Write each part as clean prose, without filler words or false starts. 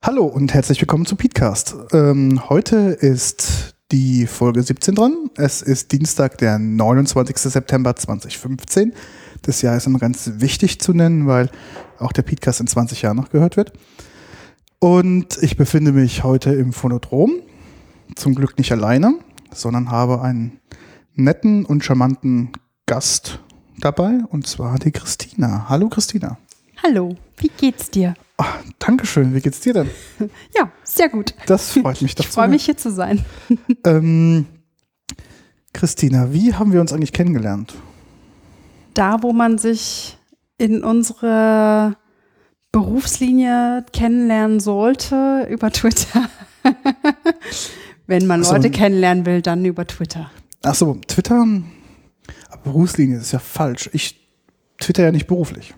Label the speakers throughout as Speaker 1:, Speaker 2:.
Speaker 1: Hallo und herzlich willkommen zu Peatcast. Heute ist die Folge 17 dran. Es ist Dienstag, der 29. September 2015. Das Jahr ist immer ganz wichtig zu nennen, weil auch der Peatcast in 20 Jahren noch gehört wird. Und ich befinde mich heute im Phonodrom. Zum Glück nicht alleine, sondern habe einen netten und charmanten Gast dabei, und zwar die Christina. Hallo Christina.
Speaker 2: Hallo, wie geht's dir?
Speaker 1: Ach, Dankeschön, wie geht's dir denn?
Speaker 2: Ja, sehr gut.
Speaker 1: Das freut mich.
Speaker 2: Ich freue mich, hier zu sein.
Speaker 1: Christina, wie haben wir uns eigentlich kennengelernt?
Speaker 2: Da, wo man sich in unsere Berufslinie kennenlernen sollte, über Twitter. Wenn man Leute kennenlernen will, dann über Twitter.
Speaker 1: Ach so, Twitter, aber Berufslinie ist ja falsch. Ich twitter ja nicht beruflich.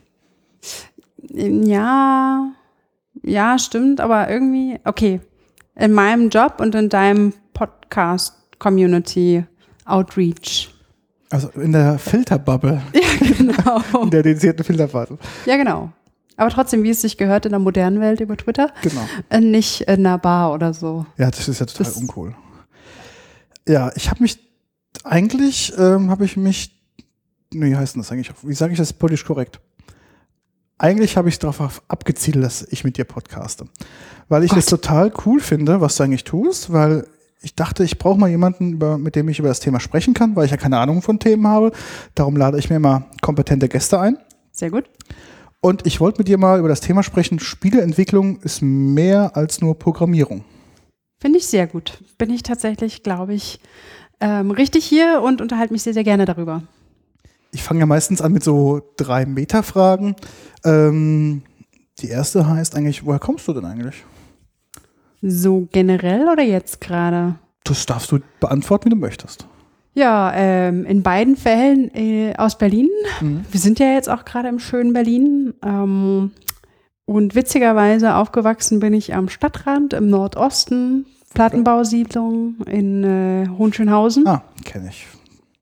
Speaker 2: Ja, stimmt, aber irgendwie, okay. In meinem Job und in deinem Podcast Community Outreach.
Speaker 1: Also in der Filterbubble.
Speaker 2: Ja, genau.
Speaker 1: In der dedizierten Filterbubble.
Speaker 2: Ja, genau. Aber trotzdem, wie es sich gehört in der modernen Welt über Twitter.
Speaker 1: Genau.
Speaker 2: Nicht in einer Bar oder so.
Speaker 1: Ja, das ist ja total uncool. Ja, ich habe mich eigentlich, wie heißt denn das eigentlich? Wie sage ich das politisch korrekt? Eigentlich habe ich darauf abgezielt, dass ich mit dir podcaste. Weil ich es total cool finde, was du eigentlich tust, weil ich dachte, ich brauche mal jemanden, mit dem ich über das Thema sprechen kann, weil ich ja keine Ahnung von Themen habe. Darum lade ich mir mal kompetente Gäste ein.
Speaker 2: Sehr gut.
Speaker 1: Und ich wollte mit dir mal über das Thema sprechen. Spieleentwicklung ist mehr als nur Programmierung.
Speaker 2: Finde ich sehr gut. Bin ich tatsächlich, glaube ich, richtig hier und unterhalte mich sehr, sehr gerne darüber.
Speaker 1: Ich fange ja meistens an mit so 3 Meta-Fragen. Die erste heißt eigentlich, woher kommst du denn eigentlich?
Speaker 2: So generell oder jetzt gerade?
Speaker 1: Das darfst du beantworten, wie du möchtest.
Speaker 2: Ja, in beiden Fällen aus Berlin. Mhm. Wir sind ja jetzt auch gerade im schönen Berlin. Und witzigerweise aufgewachsen bin ich am Stadtrand im Nordosten, Plattenbausiedlung in Hohenschönhausen.
Speaker 1: Ah, kenne ich.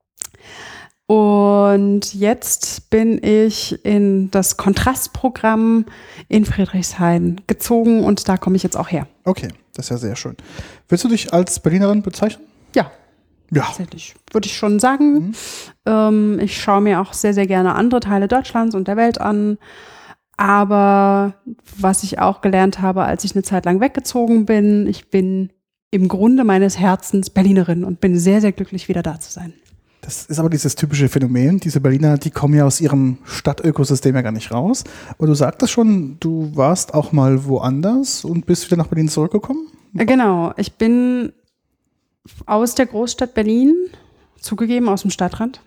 Speaker 2: Und jetzt bin ich in das Kontrastprogramm in Friedrichshain gezogen und da komme ich jetzt auch her.
Speaker 1: Okay, das ist ja sehr schön. Willst du dich als Berlinerin bezeichnen?
Speaker 2: Ja.
Speaker 1: Ja.
Speaker 2: Tatsächlich, würde ich schon sagen. Mhm. Ich schaue mir auch sehr, sehr gerne andere Teile Deutschlands und der Welt an. Aber was ich auch gelernt habe, als ich eine Zeit lang weggezogen bin, ich bin im Grunde meines Herzens Berlinerin und bin sehr, sehr glücklich, wieder da zu sein.
Speaker 1: Das ist aber dieses typische Phänomen. Diese Berliner, die kommen ja aus ihrem Stadtökosystem ja gar nicht raus. Aber du sagtest schon, du warst auch mal woanders und bist wieder nach Berlin zurückgekommen?
Speaker 2: Genau, ich bin aus der Großstadt Berlin, zugegeben aus dem Stadtrand,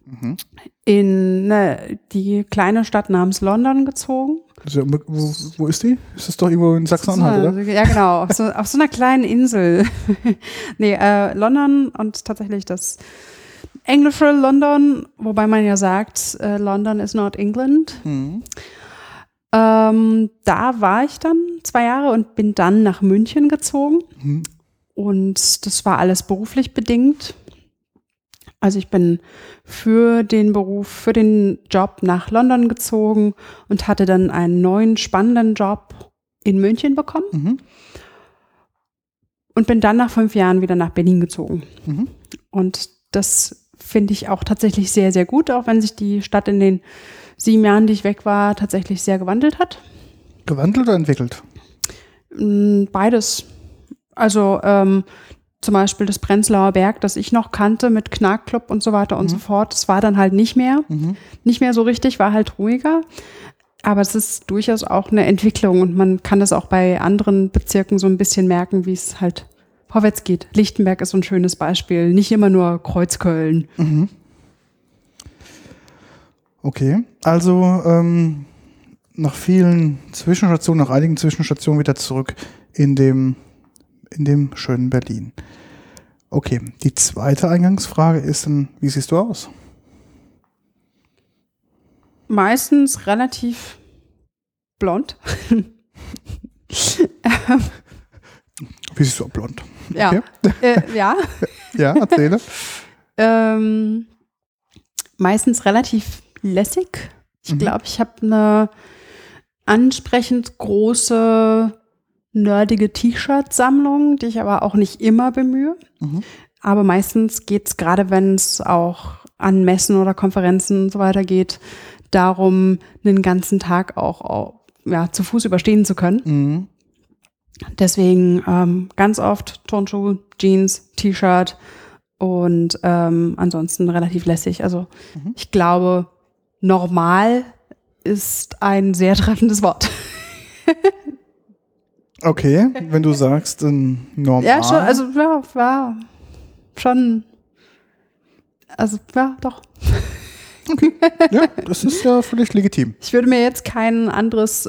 Speaker 2: in die kleine Stadt namens London gezogen.
Speaker 1: Also, wo ist die? Ist das doch irgendwo in Sachsen-Anhalt, oder?
Speaker 2: Ja, genau, auf so einer kleinen Insel. London und tatsächlich das englische London, wobei man ja sagt, London is not England. Mhm. Da war ich dann 2 Jahre und bin dann nach München gezogen. Mhm. Und das war alles beruflich bedingt. Also ich bin für den Job nach London gezogen und hatte dann einen neuen spannenden Job in München bekommen. Mhm. Und bin dann nach 5 Jahren wieder nach Berlin gezogen. Mhm. Und das finde ich auch tatsächlich sehr, sehr gut, auch wenn sich die Stadt in den 7 Jahren, die ich weg war, tatsächlich sehr gewandelt hat.
Speaker 1: Gewandelt oder entwickelt?
Speaker 2: Beides. Also zum Beispiel das Prenzlauer Berg, das ich noch kannte mit Knarkclub und so weiter und so fort, das war dann halt nicht mehr so richtig, war halt ruhiger. Aber es ist durchaus auch eine Entwicklung und man kann das auch bei anderen Bezirken so ein bisschen merken, wie es halt vorwärts geht. Lichtenberg ist so ein schönes Beispiel, nicht immer nur Kreuzköln.
Speaker 1: Mhm. Okay, also nach einigen Zwischenstationen wieder zurück in dem schönen Berlin. Okay, die zweite Eingangsfrage ist dann, wie siehst du aus?
Speaker 2: Meistens relativ blond.
Speaker 1: Wie siehst du auch blond?
Speaker 2: Ja.
Speaker 1: Okay.
Speaker 2: Ja.
Speaker 1: Ja, erzähle.
Speaker 2: Meistens relativ lässig. Ich glaube, ich habe eine ansprechend große nerdige T-Shirt-Sammlung, die ich aber auch nicht immer bemühe. Aber meistens geht es, gerade wenn es auch an Messen oder Konferenzen und so weiter geht, darum, einen ganzen Tag auch zu Fuß überstehen zu können. Deswegen ganz oft Turnschuh, Jeans, T-Shirt und ansonsten relativ lässig. Also ich glaube, normal ist ein sehr treffendes Wort.
Speaker 1: Okay, wenn du sagst, normal.
Speaker 2: Ja, schon, also ja, schon. Also ja, doch.
Speaker 1: Okay. Ja, das ist ja völlig legitim.
Speaker 2: Ich würde mir jetzt kein anderes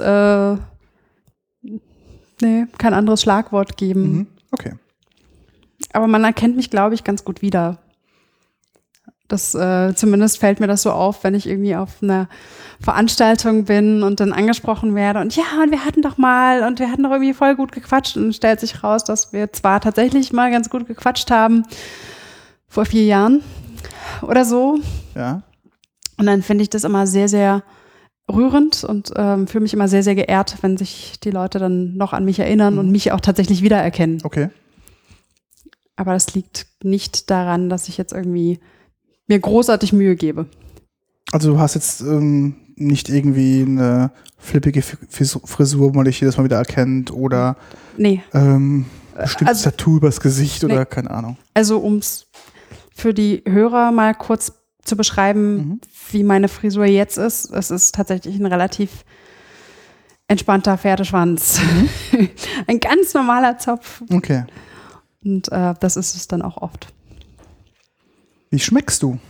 Speaker 2: Schlagwort geben.
Speaker 1: Okay.
Speaker 2: Aber man erkennt mich, glaube ich, ganz gut wieder. Das zumindest fällt mir das so auf, wenn ich irgendwie auf einer Veranstaltung bin und dann angesprochen werde und wir hatten doch irgendwie voll gut gequatscht und stellt sich raus, dass wir zwar tatsächlich mal ganz gut gequatscht haben vor 4 Jahren oder so.
Speaker 1: Ja.
Speaker 2: Und dann finde ich das immer sehr, sehr rührend und fühle mich immer sehr, sehr geehrt, wenn sich die Leute dann noch an mich erinnern und mich auch tatsächlich wiedererkennen.
Speaker 1: Okay.
Speaker 2: Aber das liegt nicht daran, dass ich jetzt irgendwie mir großartig Mühe gebe.
Speaker 1: Also du hast jetzt nicht irgendwie eine flippige Frisur, wo man dich jedes Mal wieder erkennt oder bestimmtes Tattoo übers Gesicht oder keine Ahnung.
Speaker 2: Also um es für die Hörer mal kurz zu beschreiben, wie meine Frisur jetzt ist. Es ist tatsächlich ein relativ entspannter Pferdeschwanz. Ein ganz normaler Zopf.
Speaker 1: Okay.
Speaker 2: Und das ist es dann auch oft.
Speaker 1: Wie schmeckst du?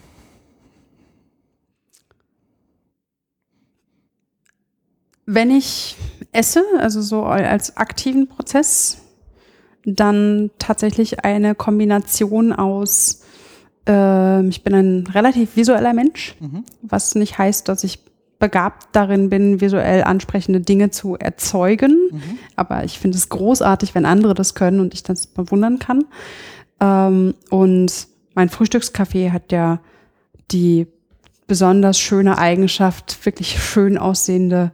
Speaker 2: Wenn ich esse, also so als aktiven Prozess, dann tatsächlich eine Kombination aus, ich bin ein relativ visueller Mensch, was nicht heißt, dass ich begabt darin bin, visuell ansprechende Dinge zu erzeugen. Aber ich finde es großartig, wenn andere das können und ich das bewundern kann. Und mein Frühstückskaffee hat ja die besonders schöne Eigenschaft, wirklich schön aussehende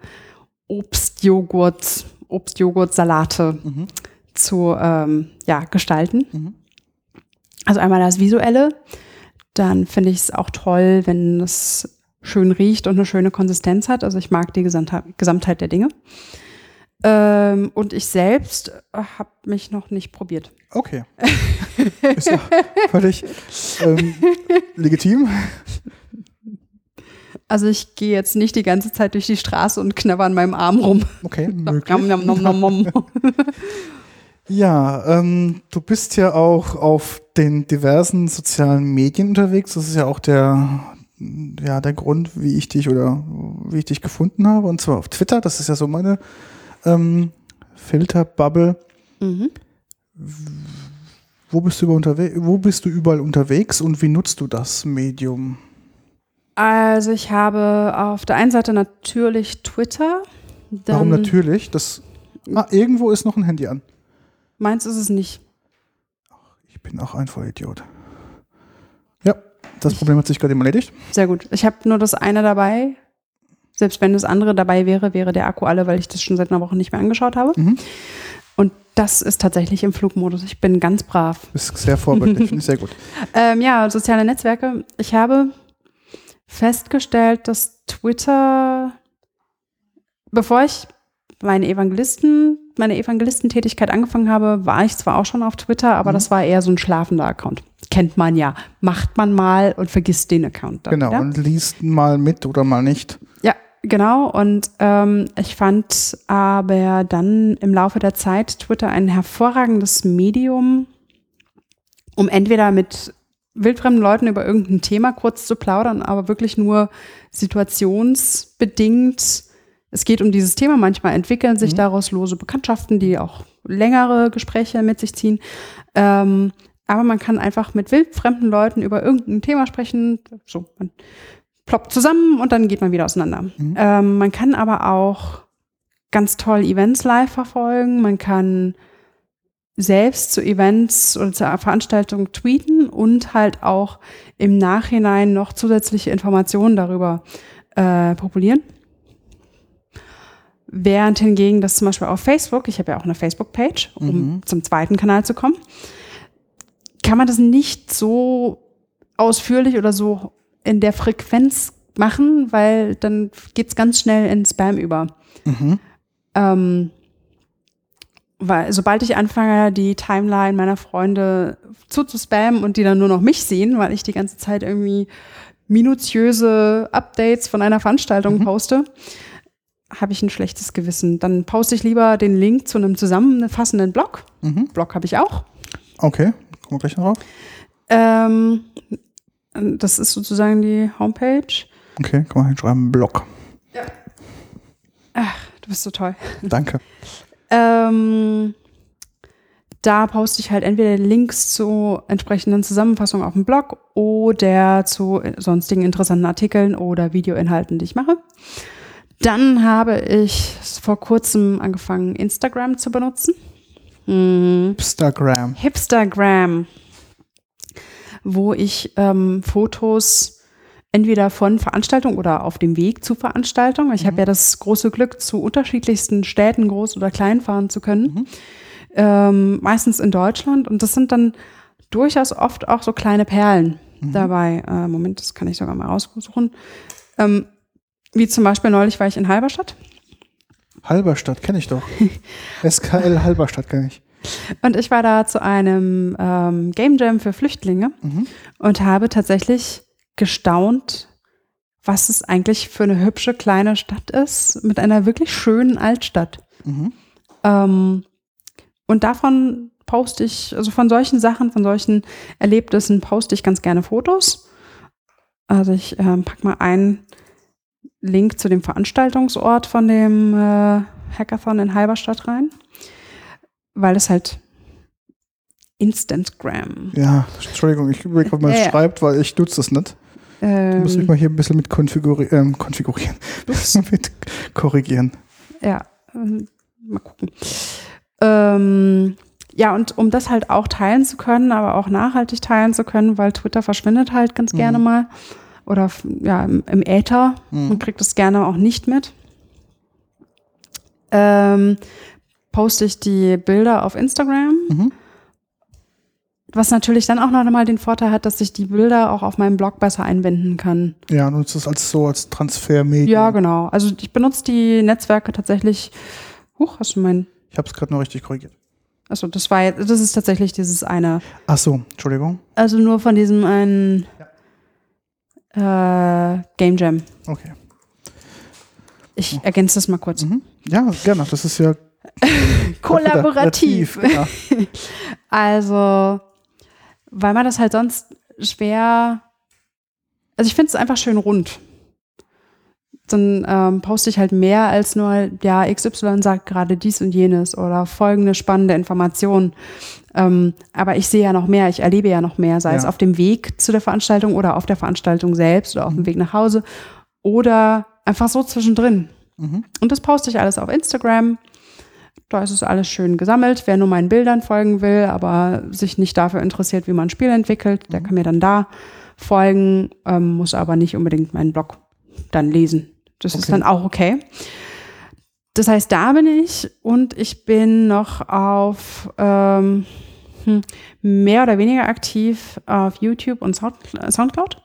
Speaker 2: Obst-Joghurt-Salate zu gestalten. Also einmal das Visuelle, dann finde ich es auch toll, wenn es schön riecht und eine schöne Konsistenz hat. Also ich mag die Gesamtheit der Dinge. Und ich selbst habe mich noch nicht probiert.
Speaker 1: Okay. Ist ja völlig legitim. Also
Speaker 2: ich gehe jetzt nicht die ganze Zeit durch die Straße und knabber an meinem Arm rum.
Speaker 1: Okay, möglich. Ja, du bist ja auch auf den diversen sozialen Medien unterwegs. Das ist ja auch der Grund, wie ich dich gefunden habe. Und zwar auf Twitter. Das ist ja so meine Filterbubble. Wo bist du überall unterwegs und wie nutzt du das Medium?
Speaker 2: Also ich habe auf der einen Seite natürlich Twitter.
Speaker 1: Warum natürlich? Irgendwo ist noch ein Handy an.
Speaker 2: Meins ist es nicht.
Speaker 1: Ich bin auch ein Vollidiot. Ja, das Problem hat sich gerade eben erledigt.
Speaker 2: Sehr gut. Ich habe nur das eine dabei. Selbst wenn das andere dabei wäre, wäre der Akku alle, weil ich das schon seit einer Woche nicht mehr angeschaut habe. Und das ist tatsächlich im Flugmodus. Ich bin ganz brav.
Speaker 1: Das ist sehr vorbildlich, finde ich sehr gut.
Speaker 2: Soziale Netzwerke. Ich habe festgestellt, dass Twitter, bevor ich meine Evangelistentätigkeit angefangen habe, war ich zwar auch schon auf Twitter, aber das war eher so ein schlafender Account. Kennt man ja. Macht man mal und vergisst den Account dann.
Speaker 1: Genau, ja? Und liest mal mit oder mal nicht.
Speaker 2: Ja, genau. Und ich fand aber dann im Laufe der Zeit Twitter ein hervorragendes Medium, um entweder mit wildfremden Leuten über irgendein Thema kurz zu plaudern, aber wirklich nur situationsbedingt. Es geht um dieses Thema. Manchmal entwickeln sich daraus lose Bekanntschaften, die auch längere Gespräche mit sich ziehen. Aber man kann einfach mit wildfremden Leuten über irgendein Thema sprechen. So, man ploppt zusammen und dann geht man wieder auseinander. Man kann aber auch ganz toll Events live verfolgen. Man kann selbst zu Events oder zur Veranstaltung tweeten und halt auch im Nachhinein noch zusätzliche Informationen darüber populieren. Während hingegen das zum Beispiel auf Facebook, ich habe ja auch eine Facebook-Page, um zum zweiten Kanal zu kommen, kann man das nicht so ausführlich oder so in der Frequenz machen, weil dann geht es ganz schnell in Spam über. Weil sobald ich anfange, die Timeline meiner Freunde zu spammen und die dann nur noch mich sehen, weil ich die ganze Zeit irgendwie minutiöse Updates von einer Veranstaltung poste, habe ich ein schlechtes Gewissen. Dann poste ich lieber den Link zu einem zusammenfassenden Blog. Blog habe ich auch.
Speaker 1: Okay, kommen wir gleich noch drauf.
Speaker 2: Das ist sozusagen die Homepage.
Speaker 1: Okay, kann man hinschreiben, Blog.
Speaker 2: Ja. Ach, du bist so toll.
Speaker 1: Danke.
Speaker 2: Da poste ich halt entweder Links zu entsprechenden Zusammenfassungen auf dem Blog oder zu sonstigen interessanten Artikeln oder Videoinhalten, die ich mache. Dann habe ich vor kurzem angefangen, Instagram zu benutzen. Hipstagram. Wo ich Fotos entweder von Veranstaltungen oder auf dem Weg zu Veranstaltungen. Ich habe ja das große Glück, zu unterschiedlichsten Städten, groß oder klein, fahren zu können. Meistens in Deutschland. Und das sind dann durchaus oft auch so kleine Perlen dabei. Moment, das kann ich sogar mal raussuchen. Wie zum Beispiel neulich war ich in Halberstadt.
Speaker 1: Halberstadt kenne ich doch. SKL Halberstadt kenne ich.
Speaker 2: Und ich war da zu einem Game Jam für Flüchtlinge und habe tatsächlich gestaunt, was es eigentlich für eine hübsche kleine Stadt ist, mit einer wirklich schönen Altstadt. Und davon poste ich, also von solchen Sachen, von solchen Erlebnissen poste ich ganz gerne Fotos. Also ich packe mal einen Link zu dem Veranstaltungsort von dem Hackathon in Halberstadt rein, weil es halt Instantgram.
Speaker 1: Ja, Entschuldigung, ich überlege, ob man es schreibt, weil ich nutze das nicht. Du musst mich mal hier ein bisschen mit konfigurieren. Mit korrigieren.
Speaker 2: Ja, mal gucken. Ja, und um das halt auch teilen zu können, aber auch nachhaltig teilen zu können, weil Twitter verschwindet halt ganz gerne mal. Oder ja, im Äther. Man kriegt das gerne auch nicht mit. Poste ich die Bilder auf Instagram. Was natürlich dann auch noch einmal den Vorteil hat, dass ich die Bilder auch auf meinem Blog besser einbinden kann.
Speaker 1: Ja, nutzt das als Transfermedium.
Speaker 2: Ja, genau. Also ich benutze die Netzwerke tatsächlich. Hast du meinen?
Speaker 1: Ich habe es gerade noch richtig korrigiert.
Speaker 2: Achso, das ist tatsächlich dieses eine.
Speaker 1: Ach so, Entschuldigung.
Speaker 2: Also nur von diesem einen Game Jam.
Speaker 1: Okay.
Speaker 2: Ich ergänze das mal kurz.
Speaker 1: Ja, gerne. Das ist ja
Speaker 2: kollaborativ.
Speaker 1: Ja.
Speaker 2: Also, weil man das halt sonst schwer. Also ich finde es einfach schön rund. Dann poste ich halt mehr als nur, ja, XY sagt gerade dies und jenes oder folgende spannende Informationen. Aber ich sehe ja noch mehr, ich erlebe ja noch mehr, sei es auf dem Weg zu der Veranstaltung oder auf der Veranstaltung selbst oder auf dem Weg nach Hause oder einfach so zwischendrin. Und das poste ich alles auf Instagram. Da ist es alles schön gesammelt. Wer nur meinen Bildern folgen will, aber sich nicht dafür interessiert, wie man ein Spiel entwickelt, der kann mir dann da folgen, muss aber nicht unbedingt meinen Blog dann lesen. Das ist dann auch okay. Das heißt, da bin ich und ich bin noch auf mehr oder weniger aktiv auf YouTube und Soundcloud.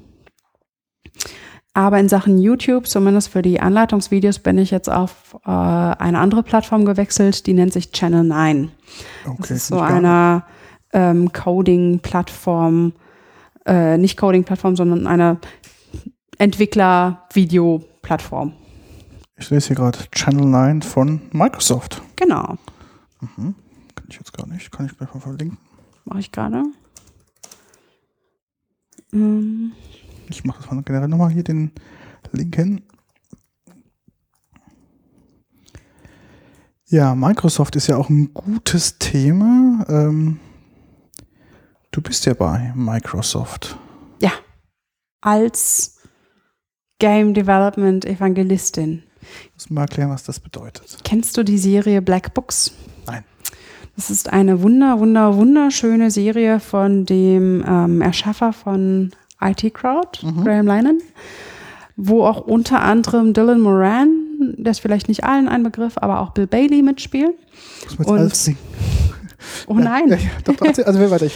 Speaker 2: Aber in Sachen YouTube, zumindest für die Anleitungsvideos, bin ich jetzt auf eine andere Plattform gewechselt, die nennt sich Channel 9. Okay, das ist so eine Coding-Plattform, nicht Coding-Plattform, sondern eine Entwickler-Video-Plattform.
Speaker 1: Ich lese hier gerade Channel 9 von Microsoft.
Speaker 2: Genau.
Speaker 1: Kann ich jetzt gar nicht. Kann ich gleich mal verlinken.
Speaker 2: Mache ich gerade.
Speaker 1: Ich mache das mal generell nochmal hier den Link hin. Ja, Microsoft ist ja auch ein gutes Thema. Du bist ja bei Microsoft.
Speaker 2: Ja, als Game Development Evangelistin.
Speaker 1: Ich muss mal erklären, was das bedeutet.
Speaker 2: Kennst du die Serie Black Books?
Speaker 1: Nein.
Speaker 2: Das ist eine wunderschöne Serie von dem Erschaffer von IT Crowd, Graham Linehan, wo auch unter anderem Dylan Moran der ist vielleicht nicht allen ein Begriff, aber auch Bill Bailey mitspielen.
Speaker 1: Muss man jetzt alles bringen.
Speaker 2: Oh nein.
Speaker 1: Ja, doch, also wer weiter?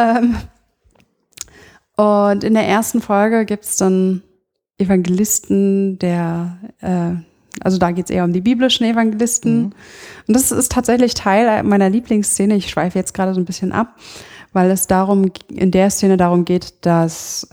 Speaker 2: Und in der ersten Folge gibt es dann Evangelisten, also da geht es eher um die biblischen Evangelisten. Und das ist tatsächlich Teil meiner Lieblingsszene. Ich schweife jetzt gerade so ein bisschen ab, weil es in der Szene darum geht, dass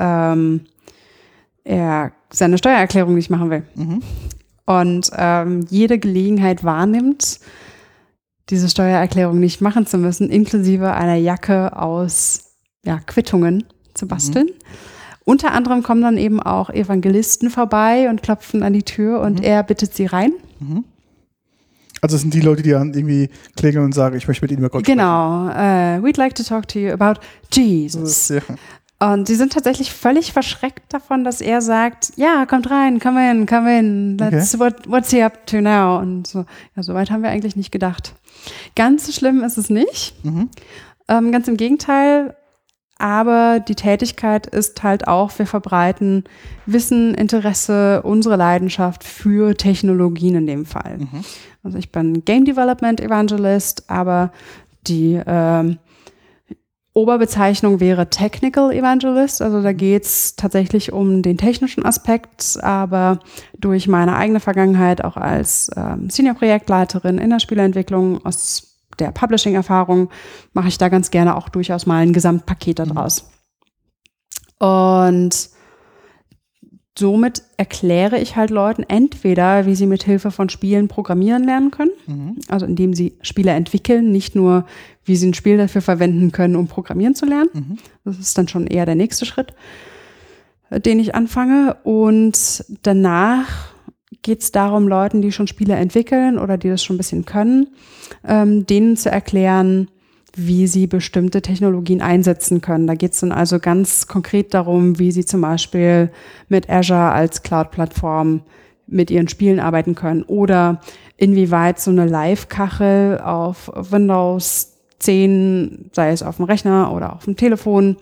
Speaker 2: er seine Steuererklärung nicht machen will. Und jede Gelegenheit wahrnimmt, diese Steuererklärung nicht machen zu müssen, inklusive einer Jacke aus Quittungen zu basteln. Unter anderem kommen dann eben auch Evangelisten vorbei und klopfen an die Tür und er bittet sie rein.
Speaker 1: Also es sind die Leute, die dann irgendwie klingeln und sagen, ich möchte mit Ihnen über Gott sprechen.
Speaker 2: Genau. We'd like to talk to you about Jesus.
Speaker 1: Ja.
Speaker 2: Und sie sind tatsächlich völlig verschreckt davon, dass er sagt, ja, kommt rein, come in. What's he up to now? Und so, ja, so weit haben wir eigentlich nicht gedacht. Ganz so schlimm ist es nicht. Ganz im Gegenteil. Aber die Tätigkeit ist halt auch, wir verbreiten Wissen, Interesse, unsere Leidenschaft für Technologien in dem Fall. Also ich bin Game Development Evangelist, aber die Oberbezeichnung wäre Technical Evangelist. Also da geht es tatsächlich um den technischen Aspekt, aber durch meine eigene Vergangenheit auch als Senior-Projektleiterin in der Spieleentwicklung aus der Publishing-Erfahrung mache ich da ganz gerne auch durchaus mal ein Gesamtpaket daraus. Und somit erkläre ich halt Leuten entweder, wie sie mit Hilfe von Spielen programmieren lernen können, also indem sie Spiele entwickeln, nicht nur, wie sie ein Spiel dafür verwenden können, um programmieren zu lernen. Das ist dann schon eher der nächste Schritt, den ich anfange. Und danach geht es darum, Leuten, die schon Spiele entwickeln oder die das schon ein bisschen können, denen zu erklären, wie sie bestimmte Technologien einsetzen können. Da geht es dann also ganz konkret darum, wie sie zum Beispiel mit Azure als Cloud-Plattform mit ihren Spielen arbeiten können oder inwieweit so eine Live-Kachel auf Windows 10, sei es auf dem Rechner oder auf dem Telefon,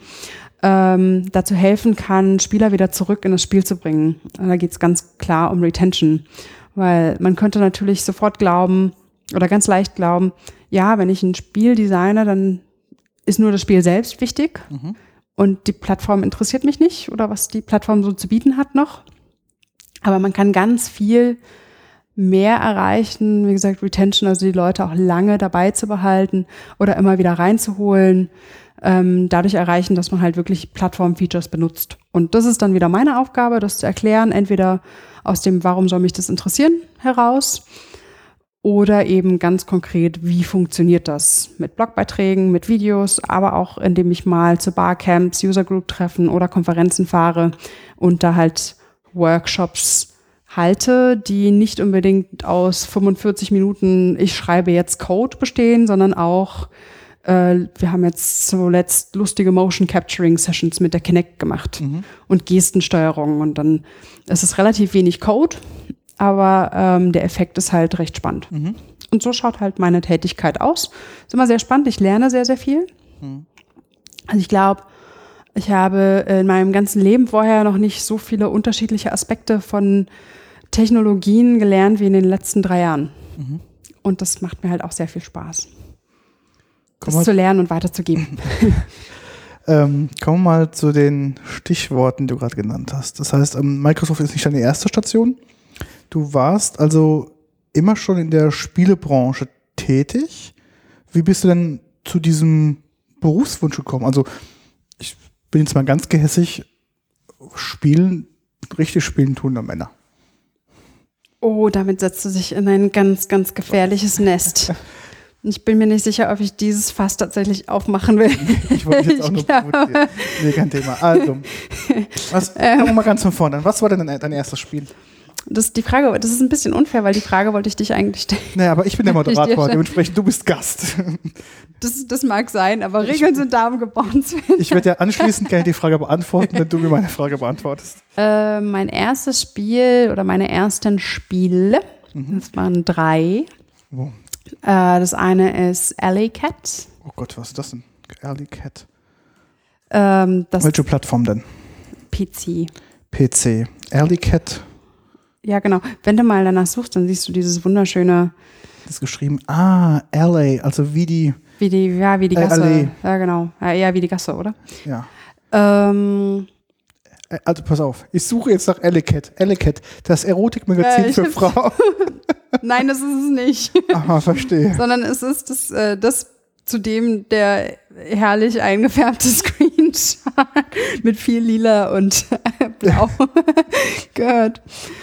Speaker 2: dazu helfen kann, Spieler wieder zurück in das Spiel zu bringen. Da geht es ganz klar um Retention, weil man könnte natürlich sofort glauben oder ganz leicht glauben, ja, wenn ich ein Spiel designe, dann ist nur das Spiel selbst wichtig und die Plattform interessiert mich nicht oder was die Plattform so zu bieten hat noch. Aber man kann ganz viel mehr erreichen, wie gesagt, Retention, also die Leute auch lange dabei zu behalten oder immer wieder reinzuholen, dadurch erreichen, dass man halt wirklich Plattform-Features benutzt. Und das ist dann wieder meine Aufgabe, das zu erklären, entweder aus dem Warum soll mich das interessieren heraus oder eben ganz konkret, wie funktioniert das mit Blogbeiträgen, mit Videos, aber auch indem ich mal zu Barcamps, User-Group-Treffen oder Konferenzen fahre und da halt Workshops halte, die nicht unbedingt aus 45 Minuten, ich schreibe jetzt Code bestehen, sondern auch wir haben jetzt zuletzt lustige Motion Capturing Sessions mit der Kinect gemacht und Gestensteuerung. Und dann ist es relativ wenig Code, aber der Effekt ist halt recht spannend. Und so schaut halt meine Tätigkeit aus. Ist immer sehr spannend. Ich lerne sehr, sehr viel. Also ich glaube, ich habe in meinem ganzen Leben vorher noch nicht so viele unterschiedliche Aspekte von Technologien gelernt wie in den letzten 3 Jahren. Und das macht mir halt auch sehr viel Spaß. Das zu lernen und weiterzugeben.
Speaker 1: Kommen wir mal zu den Stichworten, die du gerade genannt hast. Das heißt, Microsoft ist nicht deine erste Station. Du warst also immer schon in der Spielebranche tätig. Wie bist du denn zu diesem Berufswunsch gekommen? Also ich bin jetzt mal ganz gehässig, richtig spielen tun nur Männer.
Speaker 2: Oh, damit setzt du sich in ein ganz, ganz gefährliches Nest. Ich bin mir nicht sicher, ob ich dieses Fass tatsälich aufmachen will.
Speaker 1: Ich wollte jetzt auch nur provozieren. Nee, kein Thema. Also, fangen wir mal ganz von vorne an. Was war denn dein erstes Spiel?
Speaker 2: Das ist ein bisschen unfair, weil die Frage wollte ich dich eigentlich stellen.
Speaker 1: Naja, aber ich bin der Moderator, dementsprechend du bist Gast.
Speaker 2: Das mag sein, aber Regeln sind da, um gebrochen zu werden.
Speaker 1: Ich werde ja anschließend gerne die Frage beantworten, wenn du mir meine Frage beantwortest.
Speaker 2: Mein erstes Spiel oder meine ersten Spiele, das waren 3.
Speaker 1: Oh.
Speaker 2: Das eine ist Alley Cat.
Speaker 1: Oh Gott, was ist das denn? Alley Cat.
Speaker 2: Welche
Speaker 1: Plattform denn?
Speaker 2: PC.
Speaker 1: PC. Alley Cat.
Speaker 2: Ja, genau. Wenn du mal danach suchst, dann siehst du dieses wunderschöne.
Speaker 1: Das ist geschrieben, LA, also wie die
Speaker 2: Gasse.
Speaker 1: LA.
Speaker 2: Ja, genau. Ja, wie die Gasse, oder?
Speaker 1: Ja.
Speaker 2: Ähm,
Speaker 1: Also pass auf, ich suche jetzt nach Ellicat, das Erotikmagazin für Frauen.
Speaker 2: Nein, das ist es nicht.
Speaker 1: Aha, verstehe.
Speaker 2: Sondern es ist das zu dem der herrlich eingefärbte Screenshot mit viel Lila und Blau gehört.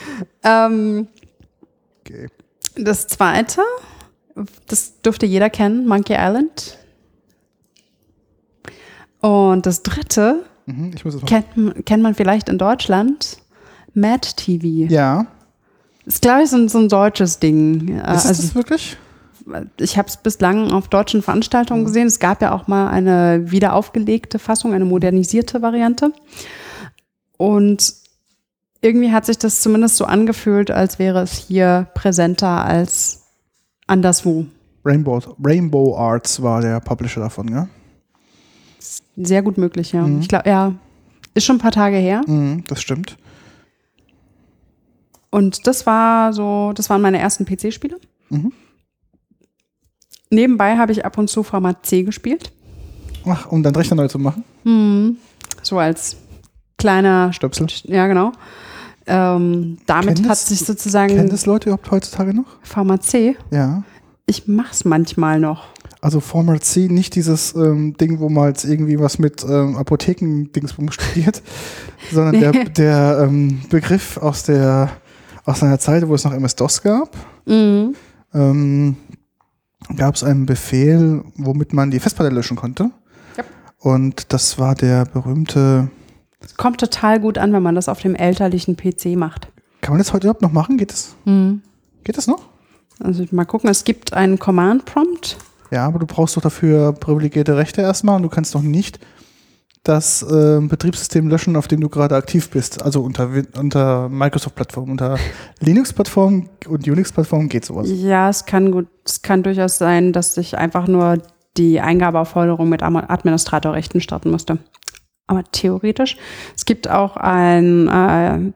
Speaker 1: Okay.
Speaker 2: Das zweite, das dürfte jeder kennen, Monkey Island. Und das dritte
Speaker 1: Ich muss es
Speaker 2: kennt man vielleicht in Deutschland, Mad TV.
Speaker 1: Ja.
Speaker 2: Ist, glaube ich, so ein deutsches Ding.
Speaker 1: Ist es das wirklich?
Speaker 2: Ich habe es bislang auf deutschen Veranstaltungen gesehen. Es gab ja auch mal eine wiederaufgelegte Fassung, eine modernisierte Variante. Und irgendwie hat sich das zumindest so angefühlt, als wäre es hier präsenter als anderswo.
Speaker 1: Rainbow Arts war der Publisher davon, ja?
Speaker 2: Sehr gut möglich, ja. Ich glaube, ja, ist schon ein paar Tage her.
Speaker 1: Das stimmt.
Speaker 2: Und das waren meine ersten PC-Spiele. Nebenbei habe ich ab und zu Format C gespielt.
Speaker 1: Ach, um dann Rechner neu zu machen?
Speaker 2: So als kleiner
Speaker 1: Stöpsel.
Speaker 2: Ja, genau. Damit hat sich sozusagen.
Speaker 1: Kennen das Leute überhaupt heutzutage noch?
Speaker 2: Format C?
Speaker 1: Ja.
Speaker 2: Ich mach's manchmal noch.
Speaker 1: Also Format C, nicht dieses Ding, wo man jetzt irgendwie was mit Apotheken-Dingsbum studiert, sondern der Begriff aus einer Zeit, wo es noch MS-DOS gab. Gab es einen Befehl, womit man die Festplatte löschen konnte.
Speaker 2: Ja.
Speaker 1: Und das war der berühmte.
Speaker 2: Es kommt total gut an, wenn man das auf dem elterlichen PC macht.
Speaker 1: Kann man das heute überhaupt noch machen? Geht das? Geht das noch?
Speaker 2: Also mal gucken, es gibt einen Command-Prompt.
Speaker 1: Ja, aber du brauchst doch dafür privilegierte Rechte erstmal und du kannst doch nicht das Betriebssystem löschen, auf dem du gerade aktiv bist. Also unter Microsoft-Plattformen, unter Linux-Plattformen und Unix-Plattformen geht sowas.
Speaker 2: Ja, es kann durchaus sein, dass ich einfach nur die Eingabeaufforderung mit Administratorrechten starten musste. Aber theoretisch. Es gibt auch ein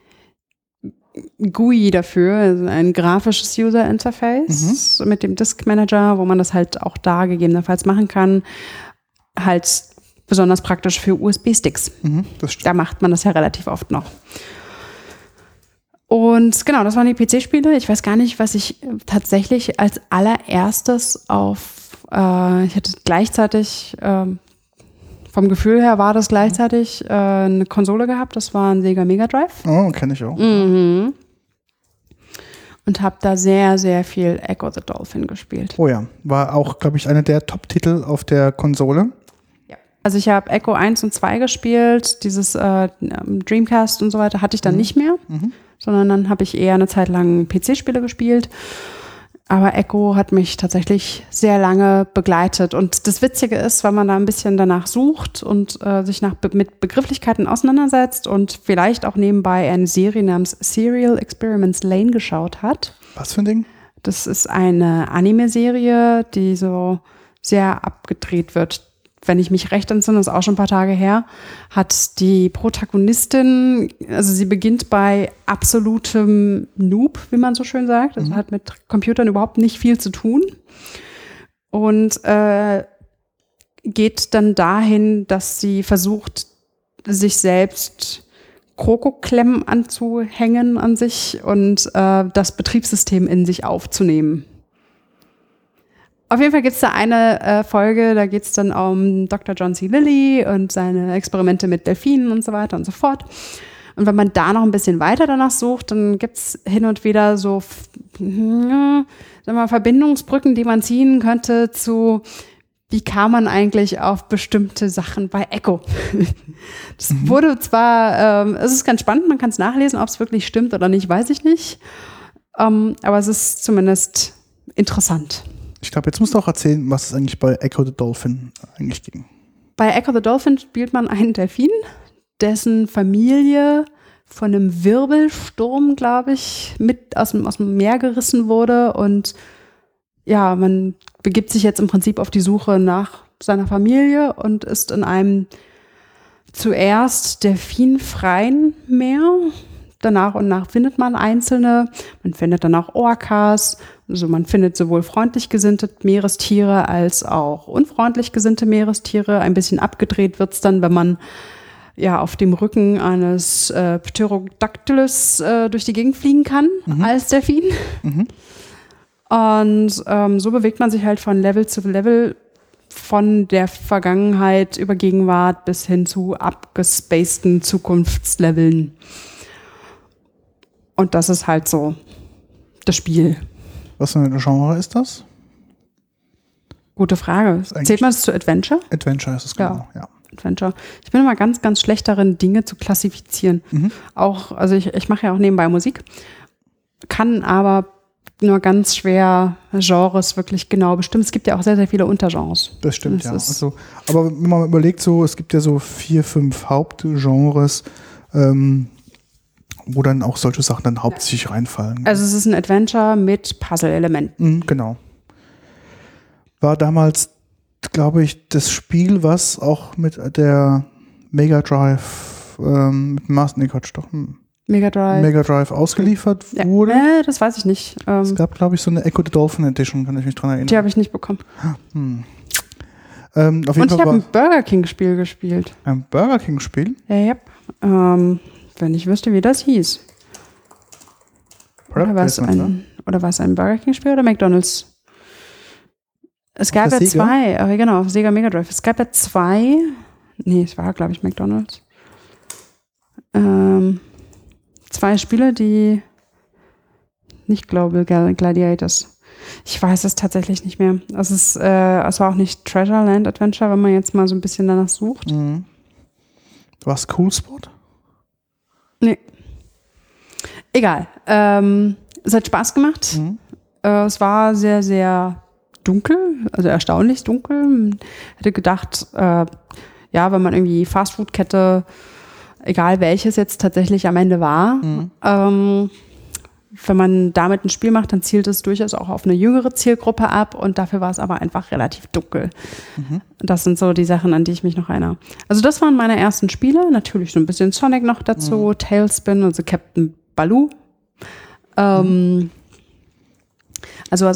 Speaker 2: GUI dafür, also ein grafisches User Interface mit dem Disk Manager, wo man das halt auch da gegebenenfalls machen kann. Halt besonders praktisch für USB-Sticks.
Speaker 1: Das stimmt.
Speaker 2: Da macht man das ja relativ oft noch. Und genau, das waren die PC-Spiele. Ich weiß gar nicht, was ich tatsächlich als allererstes ich hatte gleichzeitig, vom Gefühl her war das gleichzeitig eine Konsole gehabt. Das war ein Sega Mega Drive.
Speaker 1: Oh, kenne ich auch.
Speaker 2: Und habe da sehr, sehr viel Echo the Dolphin gespielt.
Speaker 1: Oh ja, war auch, glaube ich, einer der Top-Titel auf der Konsole.
Speaker 2: Ja. Also ich habe Echo 1 und 2 gespielt. Dieses Dreamcast und so weiter hatte ich dann nicht mehr. Sondern dann habe ich eher eine Zeit lang PC-Spiele gespielt. Aber Echo hat mich tatsächlich sehr lange begleitet. Und das Witzige ist, wenn man da ein bisschen danach sucht und sich mit Begrifflichkeiten auseinandersetzt und vielleicht auch nebenbei eine Serie namens Serial Experiments Lane geschaut hat.
Speaker 1: Was für ein Ding?
Speaker 2: Das ist eine Anime-Serie, die so sehr abgedreht wird. Wenn ich mich recht entsinne, ist auch schon ein paar Tage her, hat die Protagonistin, also sie beginnt bei absolutem Noob, wie man so schön sagt, also hat mit Computern überhaupt nicht viel zu tun und geht dann dahin, dass sie versucht, sich selbst Krokoklemmen anzuhängen an sich und das Betriebssystem in sich aufzunehmen. Auf jeden Fall gibt es da eine Folge, da geht es dann um Dr. John C. Lilly und seine Experimente mit Delfinen und so weiter und so fort. Und wenn man da noch ein bisschen weiter danach sucht, dann gibt es hin und wieder so Verbindungsbrücken, die man ziehen könnte zu, wie kam man eigentlich auf bestimmte Sachen bei Echo. Das wurde zwar, es ist ganz spannend, man kann es nachlesen, ob es wirklich stimmt oder nicht, weiß ich nicht. Aber es ist zumindest interessant.
Speaker 1: Ich glaube, jetzt musst du auch erzählen, was es eigentlich bei Echo the Dolphin eigentlich ging.
Speaker 2: Bei Echo the Dolphin spielt man einen Delfin, dessen Familie von einem Wirbelsturm, glaube ich, mit aus dem Meer gerissen wurde. Und ja, man begibt sich jetzt im Prinzip auf die Suche nach seiner Familie und ist in einem zuerst delfinfreien Meer, dann nach und nach findet man einzelne. Man findet dann auch Orcas. Also man findet sowohl freundlich gesinnte Meerestiere als auch unfreundlich gesinnte Meerestiere. Ein bisschen abgedreht wird's dann, wenn man auf dem Rücken eines Pterodactylus durch die Gegend fliegen kann als Delfin. Und so bewegt man sich halt von Level zu Level, von der Vergangenheit über Gegenwart bis hin zu abgespaceden Zukunftsleveln. Und das ist halt so das Spiel.
Speaker 1: Was für ein Genre ist das?
Speaker 2: Gute Frage. Zählt man es zu Adventure?
Speaker 1: Adventure ist es, genau, ja.
Speaker 2: Adventure. Ich bin immer ganz, ganz schlecht darin, Dinge zu klassifizieren. Auch, also ich mache ja auch nebenbei Musik, kann aber nur ganz schwer Genres wirklich genau bestimmen. Es gibt ja auch sehr, sehr viele Untergenres.
Speaker 1: Das stimmt, ja. Also, aber wenn man überlegt, so, es gibt ja so 4, 5 Hauptgenres, wo dann auch solche Sachen dann hauptsächlich reinfallen.
Speaker 2: Also es ist ein Adventure mit Puzzle-Elementen.
Speaker 1: Genau. War damals, glaube ich, das Spiel, was auch mit der Mega Drive, Mega Drive ausgeliefert wurde.
Speaker 2: Das weiß ich nicht.
Speaker 1: Es gab, glaube ich, so eine Echo the Dolphin Edition, kann ich mich dran erinnern.
Speaker 2: Die habe ich nicht bekommen.
Speaker 1: Auf jeden
Speaker 2: Und
Speaker 1: Fall
Speaker 2: ich habe ein Burger King-Spiel gespielt.
Speaker 1: Ein Burger King-Spiel?
Speaker 2: Ja. Wenn ich wüsste, wie das hieß. Oder war es ein Burger King-Spiel oder McDonald's? Es gab ja
Speaker 1: Sega?
Speaker 2: 2, genau, auf Sega Mega Drive. Es gab ja 2, es war, glaube ich, McDonald's. 2 Spiele, die nicht Global Gladiators. Ich weiß es tatsächlich nicht mehr. Es war auch nicht Treasure Land Adventure, wenn man jetzt mal so ein bisschen danach sucht.
Speaker 1: War es Cool Spot?
Speaker 2: Nee. Egal. Es hat Spaß gemacht. Es war sehr, sehr dunkel, also erstaunlich dunkel. Hätte gedacht, wenn man irgendwie Fastfood-Kette, egal welches jetzt tatsächlich am Ende war, wenn man damit ein Spiel macht, dann zielt es durchaus auch auf eine jüngere Zielgruppe ab und dafür war es aber einfach relativ dunkel. Das sind so die Sachen, an die ich mich noch erinnere. Also das waren meine ersten Spiele, natürlich so ein bisschen Sonic noch dazu, Tailspin, also Captain Baloo. Also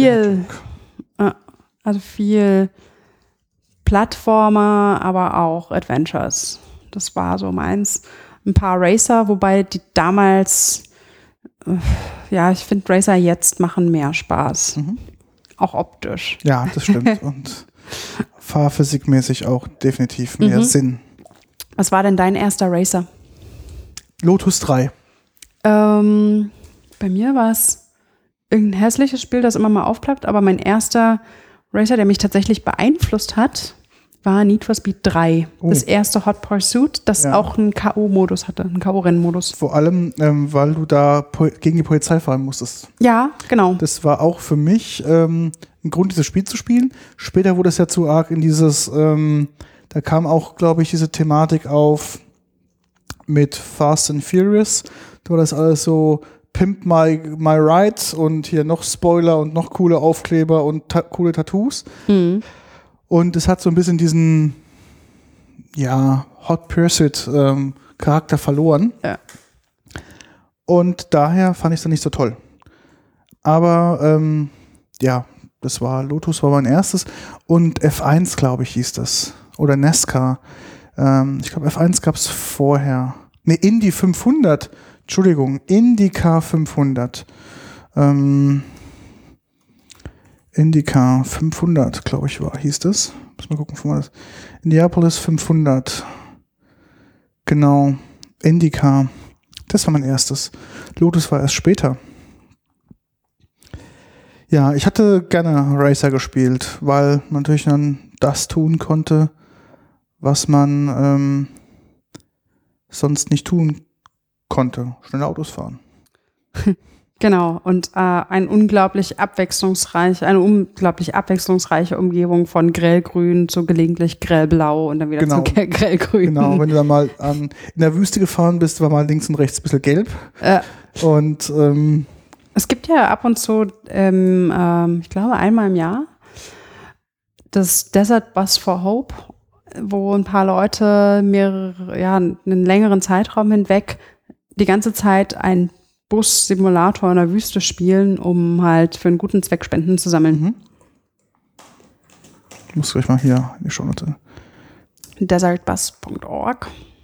Speaker 2: viel Plattformer, aber auch Adventures. Das war so meins. Ein paar Racer, wobei die damals, ich finde Racer jetzt machen mehr Spaß. Auch optisch.
Speaker 1: Ja, das stimmt. Und fahrphysikmäßig auch definitiv mehr Sinn.
Speaker 2: Was war denn dein erster Racer?
Speaker 1: Lotus 3.
Speaker 2: Bei mir war es irgendein hässliches Spiel, das immer mal aufplappt, aber mein erster Racer, der mich tatsächlich beeinflusst hat, war Need for Speed 3. Das erste Hot Pursuit, das auch einen K.O.-Modus hatte, einen K.O.-Rennmodus.
Speaker 1: Vor allem, weil du da gegen die Polizei fahren musstest.
Speaker 2: Ja, genau.
Speaker 1: Das war auch für mich ein Grund, dieses Spiel zu spielen. Später wurde es ja zu arg in dieses, da kam auch, glaube ich, diese Thematik auf mit Fast and Furious. Da war das alles so Pimp my Ride und hier noch Spoiler und noch coole Aufkleber und coole Tattoos. Und es hat so ein bisschen diesen, Hot Pursuit Charakter verloren.
Speaker 2: Ja.
Speaker 1: Und daher fand ich es dann nicht so toll. Aber Lotus war mein erstes. Und F1, glaube ich, hieß das. Oder NASCAR. Ich glaube, F1 gab es vorher. Ne, Indy 500. Entschuldigung, IndyCar 500. IndyCar 500, glaube ich, hieß das. Muss mal gucken, wo war das? Indianapolis 500. Genau. IndyCar. Das war mein erstes. Lotus war erst später. Ja, ich hatte gerne Racer gespielt, weil man natürlich dann das tun konnte, was man sonst nicht tun konnte. Schnelle Autos fahren.
Speaker 2: Genau, und eine unglaublich abwechslungsreiche Umgebung von grellgrün zu gelegentlich grellblau und dann wieder zu grellgrün.
Speaker 1: Genau, wenn du dann mal in der Wüste gefahren bist, war mal links und rechts ein bisschen gelb. Und
Speaker 2: es gibt ja ab und zu, ich glaube einmal im Jahr, das Desert Bus for Hope, wo ein paar Leute einen längeren Zeitraum hinweg die ganze Zeit einen Bus-Simulator in der Wüste spielen, um halt für einen guten Zweck Spenden zu sammeln.
Speaker 1: Ich muss gleich mal hier in die Shownote.
Speaker 2: Desertbus.org.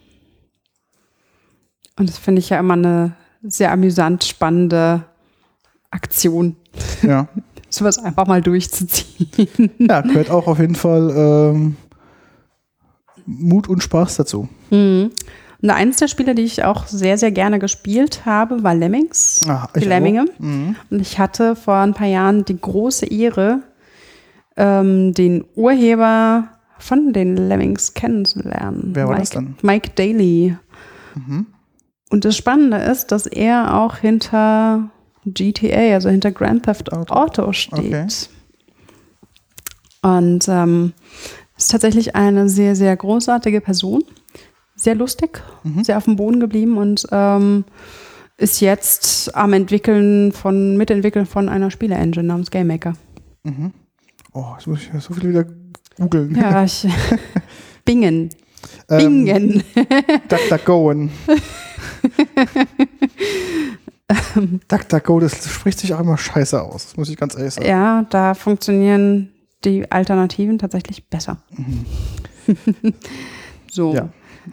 Speaker 2: Und das finde ich ja immer eine sehr amüsant spannende Aktion.
Speaker 1: Ja.
Speaker 2: Sowas einfach mal durchzuziehen.
Speaker 1: Ja, gehört auch auf jeden Fall Mut und Spaß dazu.
Speaker 2: Und eins der Spiele, die ich auch sehr, sehr gerne gespielt habe, war Lemmings. Die Lemminge. Und ich hatte vor ein paar Jahren die große Ehre, den Urheber von den Lemmings kennenzulernen.
Speaker 1: Wer war das dann?
Speaker 2: Mike Daly. Und das Spannende ist, dass er auch hinter GTA, also hinter Grand Theft Auto steht.
Speaker 1: Okay.
Speaker 2: Und ist tatsächlich eine sehr, sehr großartige Person. Sehr lustig, sehr auf dem Boden geblieben und ist jetzt am Mitentwickeln von einer Spiele-Engine namens GameMaker.
Speaker 1: Oh, jetzt muss ich so viel wieder googeln.
Speaker 2: Ja, Bingen. Bingen.
Speaker 1: DuckDuckGo. DuckDuckGo, das spricht sich auch immer scheiße aus, das muss ich ganz ehrlich sagen.
Speaker 2: Ja, da funktionieren die Alternativen tatsächlich besser. So.
Speaker 1: Ja.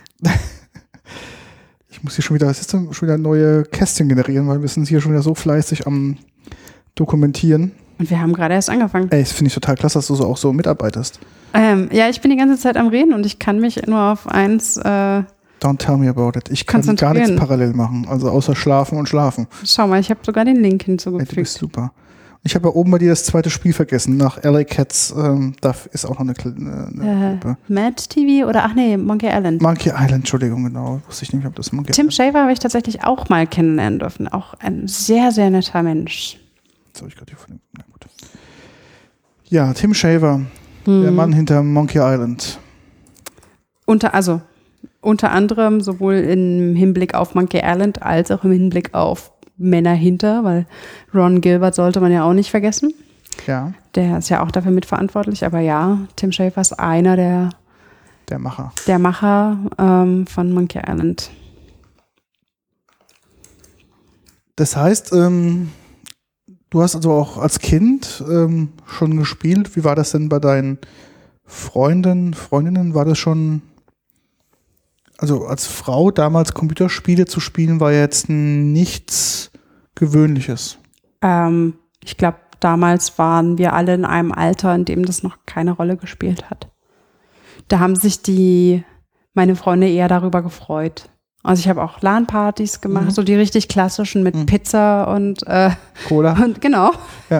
Speaker 1: Ich muss hier schon wieder neue Kästchen generieren, weil wir sind hier schon wieder so fleißig am Dokumentieren.
Speaker 2: Und wir haben gerade erst angefangen.
Speaker 1: Ey, das finde ich total klasse, dass du so auch so mitarbeitest.
Speaker 2: Ja, ich bin die ganze Zeit am Reden und ich kann mich nur auf eins
Speaker 1: Don't tell me about it. Ich kann gar nichts parallel machen, also außer schlafen und schlafen.
Speaker 2: Schau mal, ich habe sogar den Link hinzugefügt.
Speaker 1: Ey, du bist super. Ich habe ja oben bei dir das zweite Spiel vergessen. Nach LA Cats, da ist auch noch eine Gruppe.
Speaker 2: Mad TV oder, Monkey Island.
Speaker 1: Monkey Island, Entschuldigung, genau. Wusste ich nicht, ob das Monkey
Speaker 2: Tim
Speaker 1: Island.
Speaker 2: Schafer habe ich tatsächlich auch mal kennenlernen dürfen. Auch ein sehr, sehr netter Mensch.
Speaker 1: Jetzt habe ich gerade hier von dem. Na gut. Ja, Tim Schafer, der Mann hinter Monkey Island.
Speaker 2: Unter anderem sowohl im Hinblick auf Monkey Island als auch im Hinblick auf Männer hinter, weil Ron Gilbert sollte man ja auch nicht vergessen.
Speaker 1: Ja.
Speaker 2: Der ist ja auch dafür mitverantwortlich, aber ja, Tim Schafer ist einer der Macher von Monkey Island.
Speaker 1: Das heißt, du hast also auch als Kind schon gespielt. Wie war das denn bei deinen Freundinnen? War das schon, also als Frau damals Computerspiele zu spielen, war jetzt nichts Gewöhnliches?
Speaker 2: Ich glaube, damals waren wir alle in einem Alter, in dem das noch keine Rolle gespielt hat. Da haben sich meine Freunde eher darüber gefreut. Also ich habe auch LAN-Partys gemacht, so die richtig klassischen mit Pizza und
Speaker 1: Cola.
Speaker 2: Und genau.
Speaker 1: Ja.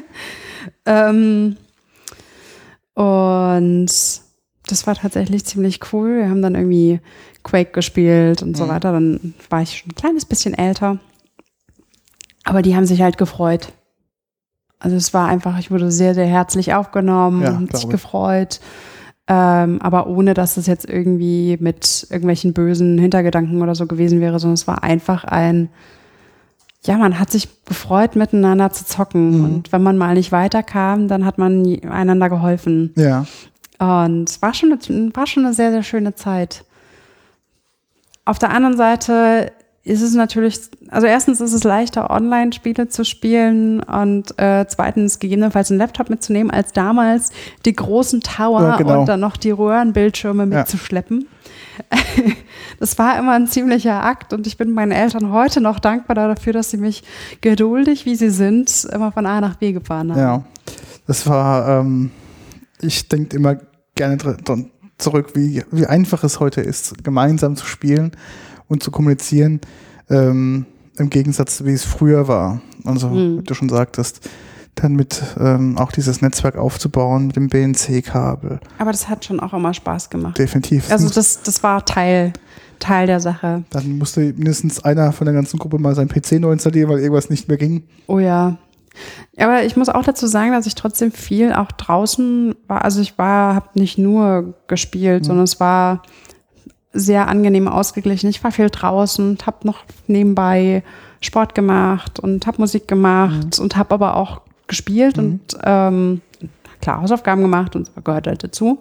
Speaker 2: Und das war tatsächlich ziemlich cool. Wir haben dann irgendwie Quake gespielt und so weiter. Dann war ich schon ein kleines bisschen älter. Aber die haben sich halt gefreut. Also es war einfach, ich wurde sehr, sehr herzlich aufgenommen und sich gefreut. Aber ohne, dass es jetzt irgendwie mit irgendwelchen bösen Hintergedanken oder so gewesen wäre, sondern es war einfach man hat sich gefreut, miteinander zu zocken. Und wenn man mal nicht weiterkam, dann hat man einander geholfen.
Speaker 1: Ja.
Speaker 2: Und es war schon eine sehr, sehr schöne Zeit. Auf der anderen Seite ist es natürlich, also erstens ist es leichter, Online-Spiele zu spielen und zweitens gegebenenfalls einen Laptop mitzunehmen, als damals die großen Tower und dann noch die Röhrenbildschirme mitzuschleppen. Das war immer ein ziemlicher Akt und ich bin meinen Eltern heute noch dankbar dafür, dass sie mich geduldig, wie sie sind, immer von A nach B gefahren haben.
Speaker 1: Ja, das war, ich denke immer gerne zurück, wie einfach es heute ist, gemeinsam zu spielen und zu kommunizieren, im Gegensatz, wie es früher war. Also, wie du schon sagtest, dann mit auch dieses Netzwerk aufzubauen mit dem BNC-Kabel.
Speaker 2: Aber das hat schon auch immer Spaß gemacht.
Speaker 1: Definitiv.
Speaker 2: Also das war Teil der Sache.
Speaker 1: Dann musste mindestens einer von der ganzen Gruppe mal seinen PC neu installieren, weil irgendwas nicht mehr ging.
Speaker 2: Oh ja. Aber ich muss auch dazu sagen, dass ich trotzdem viel auch draußen war. Also habe nicht nur gespielt, sondern es war sehr angenehm ausgeglichen. Ich war viel draußen und habe noch nebenbei Sport gemacht und habe Musik gemacht und habe aber auch gespielt und klar Hausaufgaben gemacht und das gehört halt dazu.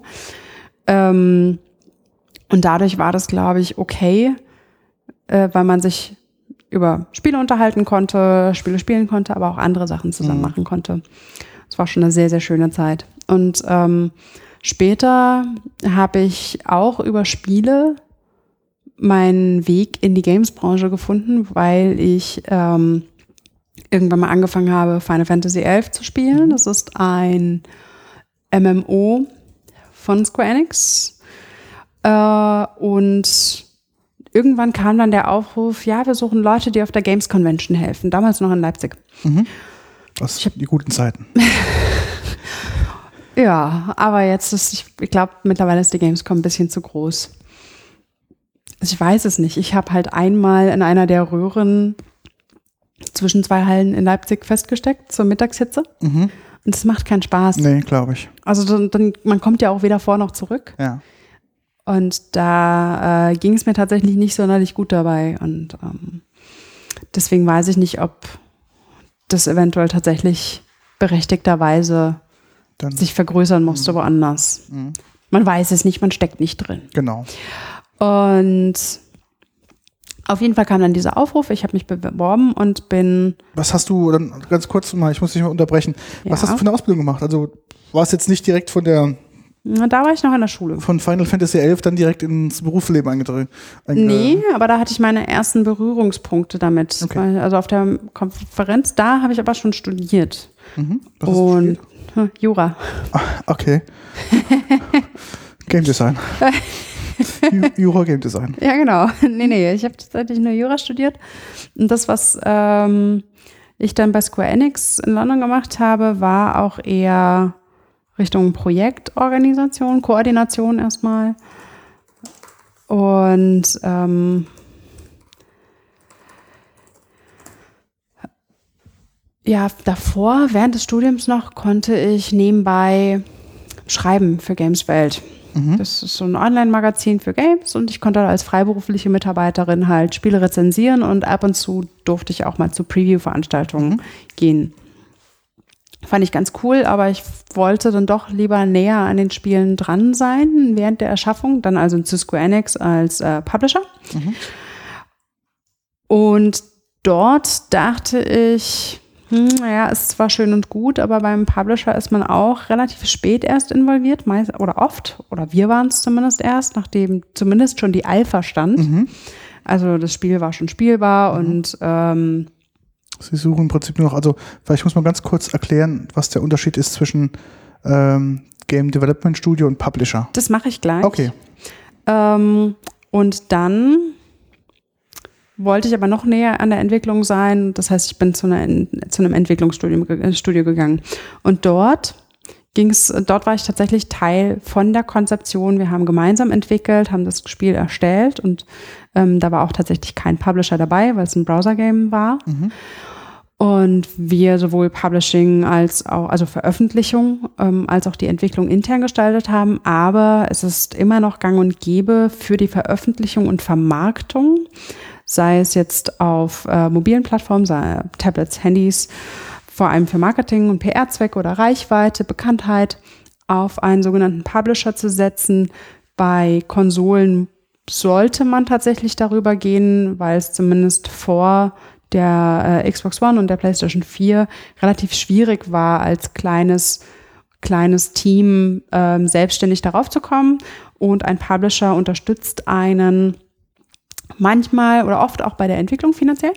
Speaker 2: Und dadurch war das, glaube ich, okay, weil man sich über Spiele unterhalten konnte, Spiele spielen konnte, aber auch andere Sachen zusammen machen konnte. Es war schon eine sehr, sehr schöne Zeit. Und später habe ich auch über Spiele meinen Weg in die Games-Branche gefunden, weil ich irgendwann mal angefangen habe, Final Fantasy XI zu spielen. Das ist ein MMO von Square Enix. Und irgendwann kam dann der Aufruf, ja, wir suchen Leute, die auf der Games Convention helfen. Damals noch in Leipzig.
Speaker 1: Das sind die guten Zeiten.
Speaker 2: Ja, aber jetzt ich glaube, mittlerweile ist die Gamescom ein bisschen zu groß. Ich weiß es nicht. Ich habe halt einmal in einer der Röhren zwischen 2 Hallen in Leipzig festgesteckt zur Mittagshitze. Und es macht keinen Spaß.
Speaker 1: Nee, glaube ich.
Speaker 2: Also dann, man kommt ja auch weder vor noch zurück.
Speaker 1: Ja.
Speaker 2: Und da ging es mir tatsächlich nicht sonderlich gut dabei. Und deswegen weiß ich nicht, ob das eventuell tatsächlich berechtigterweise
Speaker 1: Dann
Speaker 2: sich vergrößern musste woanders. Man weiß es nicht, man steckt nicht drin.
Speaker 1: Genau.
Speaker 2: Und auf jeden Fall kam dann dieser Aufruf, ich habe mich beworben und bin...
Speaker 1: Was hast du, dann ganz kurz mal, ich muss dich mal unterbrechen, was hast du für eine Ausbildung gemacht? Also war es jetzt nicht direkt da
Speaker 2: war ich noch in der Schule.
Speaker 1: Von Final Fantasy XI dann direkt ins Berufsleben eingetreten?
Speaker 2: Nee, aber da hatte ich meine ersten Berührungspunkte damit.
Speaker 1: Okay.
Speaker 2: Also auf der Konferenz, da habe ich aber schon studiert.
Speaker 1: Was hast du studiert?
Speaker 2: Jura.
Speaker 1: Okay. Game Design. Jura Game Design.
Speaker 2: Ja, genau. Nee, ich habe tatsächlich nur Jura studiert. Und das, was ich dann bei Square Enix in London gemacht habe, war auch eher Richtung Projektorganisation, Koordination erstmal. Und ja, davor, während des Studiums noch, konnte ich nebenbei schreiben für Gameswelt. Das ist so ein Online-Magazin für Games und ich konnte da als freiberufliche Mitarbeiterin halt Spiele rezensieren und ab und zu durfte ich auch mal zu Preview-Veranstaltungen gehen. Fand ich ganz cool, aber ich wollte dann doch lieber näher an den Spielen dran sein während der Erschaffung, dann also zu Square Enix als Publisher. Und dort dachte ich, naja, ist zwar schön und gut, aber beim Publisher ist man auch relativ spät erst involviert, oder oft, oder wir waren es zumindest erst, nachdem zumindest schon die Alpha stand. Also das Spiel war schon spielbar und
Speaker 1: Sie suchen im Prinzip nur noch, also vielleicht muss man ganz kurz erklären, was der Unterschied ist zwischen Game Development Studio und Publisher.
Speaker 2: Das mache ich gleich.
Speaker 1: Okay.
Speaker 2: Und dann wollte ich aber noch näher an der Entwicklung sein. Das heißt, ich bin zu einem Entwicklungsstudio gegangen. Und dort war ich tatsächlich Teil von der Konzeption. Wir haben gemeinsam entwickelt, haben das Spiel erstellt und da war auch tatsächlich kein Publisher dabei, weil es ein Browser-Game war. Und wir sowohl Publishing als auch, also Veröffentlichung, als auch die Entwicklung intern gestaltet haben. Aber es ist immer noch gang und gäbe für die Veröffentlichung und Vermarktung, sei es jetzt auf mobilen Plattformen, sei Tablets, Handys, vor allem für Marketing- und PR-Zwecke oder Reichweite, Bekanntheit, auf einen sogenannten Publisher zu setzen. Bei Konsolen sollte man tatsächlich darüber gehen, weil es zumindest vor der Xbox One und der PlayStation 4 relativ schwierig war, als kleines Team selbstständig darauf zu kommen. Und ein Publisher unterstützt einen manchmal oder oft auch bei der Entwicklung finanziell.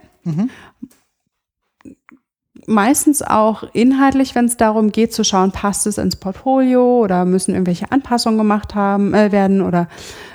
Speaker 2: Meistens auch inhaltlich, wenn es darum geht zu schauen, passt es ins Portfolio oder müssen irgendwelche Anpassungen gemacht werden oder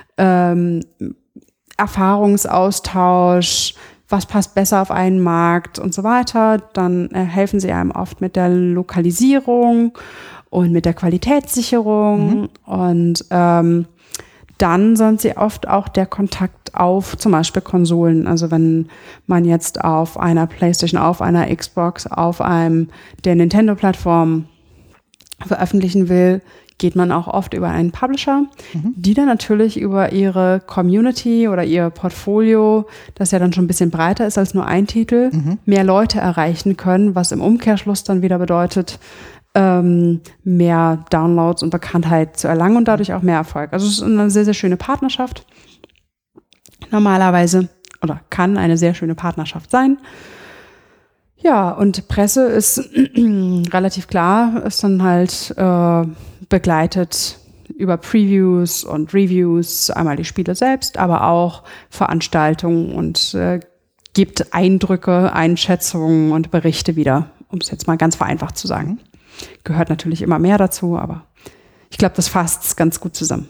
Speaker 2: Erfahrungsaustausch, was passt besser auf einen Markt und so weiter. Dann helfen sie einem oft mit der Lokalisierung und mit der Qualitätssicherung und dann sind sie oft auch der Kontakt auf zum Beispiel Konsolen. Also wenn man jetzt auf einer PlayStation, auf einer Xbox, auf der Nintendo-Plattform veröffentlichen will, geht man auch oft über einen Publisher, die dann natürlich über ihre Community oder ihr Portfolio, das ja dann schon ein bisschen breiter ist als nur ein Titel, mehr Leute erreichen können, was im Umkehrschluss dann wieder bedeutet, mehr Downloads und Bekanntheit zu erlangen und dadurch auch mehr Erfolg. Also es ist eine sehr, sehr schöne Partnerschaft normalerweise. oder kann eine sehr schöne Partnerschaft sein. Ja, und Presse ist relativ klar, ist dann halt begleitet über Previews und Reviews, einmal die Spiele selbst, aber auch Veranstaltungen und gibt Eindrücke, Einschätzungen und Berichte wieder, um es jetzt mal ganz vereinfacht zu sagen. Gehört natürlich immer mehr dazu, aber ich glaube, das fasst es ganz gut zusammen.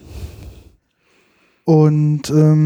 Speaker 1: Und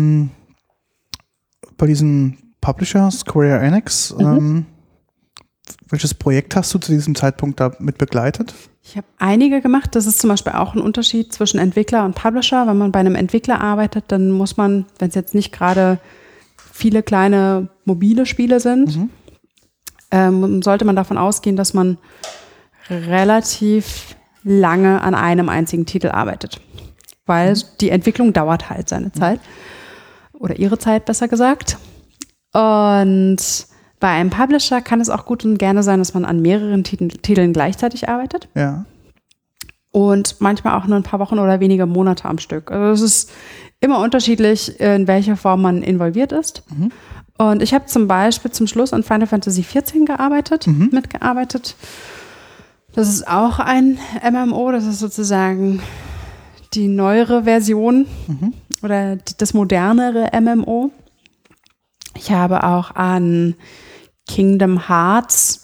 Speaker 1: bei diesem Publisher, Square Enix, welches Projekt hast du zu diesem Zeitpunkt damit begleitet?
Speaker 2: Ich habe einige gemacht. Das ist zum Beispiel auch ein Unterschied zwischen Entwickler und Publisher. Wenn man bei einem Entwickler arbeitet, dann muss man, wenn es jetzt nicht gerade viele kleine mobile Spiele sind, sollte man davon ausgehen, dass man relativ lange an einem einzigen Titel arbeitet. Weil die Entwicklung dauert halt seine Zeit. Oder ihre Zeit, besser gesagt. Und bei einem Publisher kann es auch gut und gerne sein, dass man an mehreren Titeln gleichzeitig arbeitet.
Speaker 1: Ja.
Speaker 2: Und manchmal auch nur ein paar Wochen oder wenige Monate am Stück. Also es ist immer unterschiedlich, in welcher Form man involviert ist. Und ich habe zum Beispiel zum Schluss an Final Fantasy XIV mitgearbeitet. Das ist auch ein MMO, das ist sozusagen die neuere Version oder das modernere MMO. Ich habe auch an Kingdom Hearts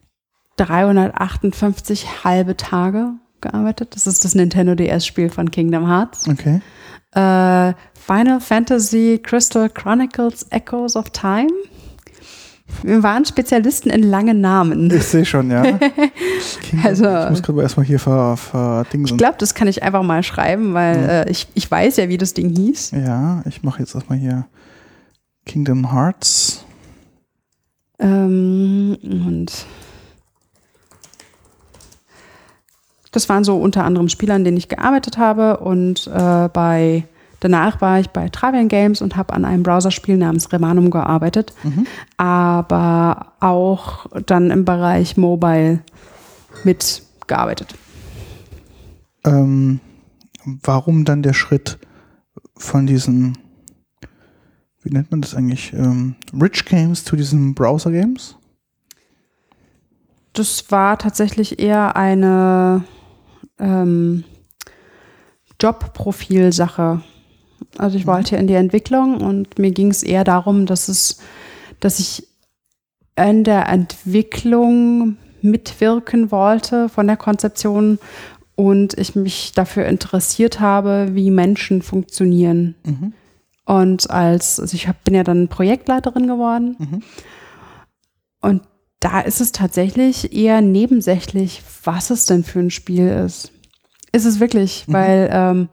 Speaker 2: 358 halbe Tage gearbeitet. Das ist das Nintendo DS-Spiel von Kingdom Hearts.
Speaker 1: Okay.
Speaker 2: Final Fantasy Crystal Chronicles Echoes of Time. Wir waren Spezialisten in langen Namen.
Speaker 1: Ich sehe schon, ja.
Speaker 2: Also,
Speaker 1: ich muss gerade erstmal hier verdingsen.
Speaker 2: Ich glaube, das kann ich einfach mal schreiben, weil ich weiß ja, wie das Ding hieß.
Speaker 1: Ja, ich mache jetzt erstmal hier Kingdom Hearts.
Speaker 2: Und das waren so unter anderem Spiele, an denen ich gearbeitet habe. Und danach war ich bei Travian Games und habe an einem Browserspiel namens Remanum gearbeitet. Aber auch dann im Bereich Mobile mitgearbeitet.
Speaker 1: Warum dann der Schritt von diesen, wie nennt man das eigentlich, Rich Games zu diesen Browser Games?
Speaker 2: Das war tatsächlich eher eine Jobprofil-Sache. Also ich wollte in die Entwicklung und mir ging es eher darum, dass ich in der Entwicklung mitwirken wollte von der Konzeption und ich mich dafür interessiert habe, wie Menschen funktionieren. Und bin ja dann Projektleiterin geworden. Und da ist es tatsächlich eher nebensächlich, was es denn für ein Spiel ist. Ist es wirklich, weil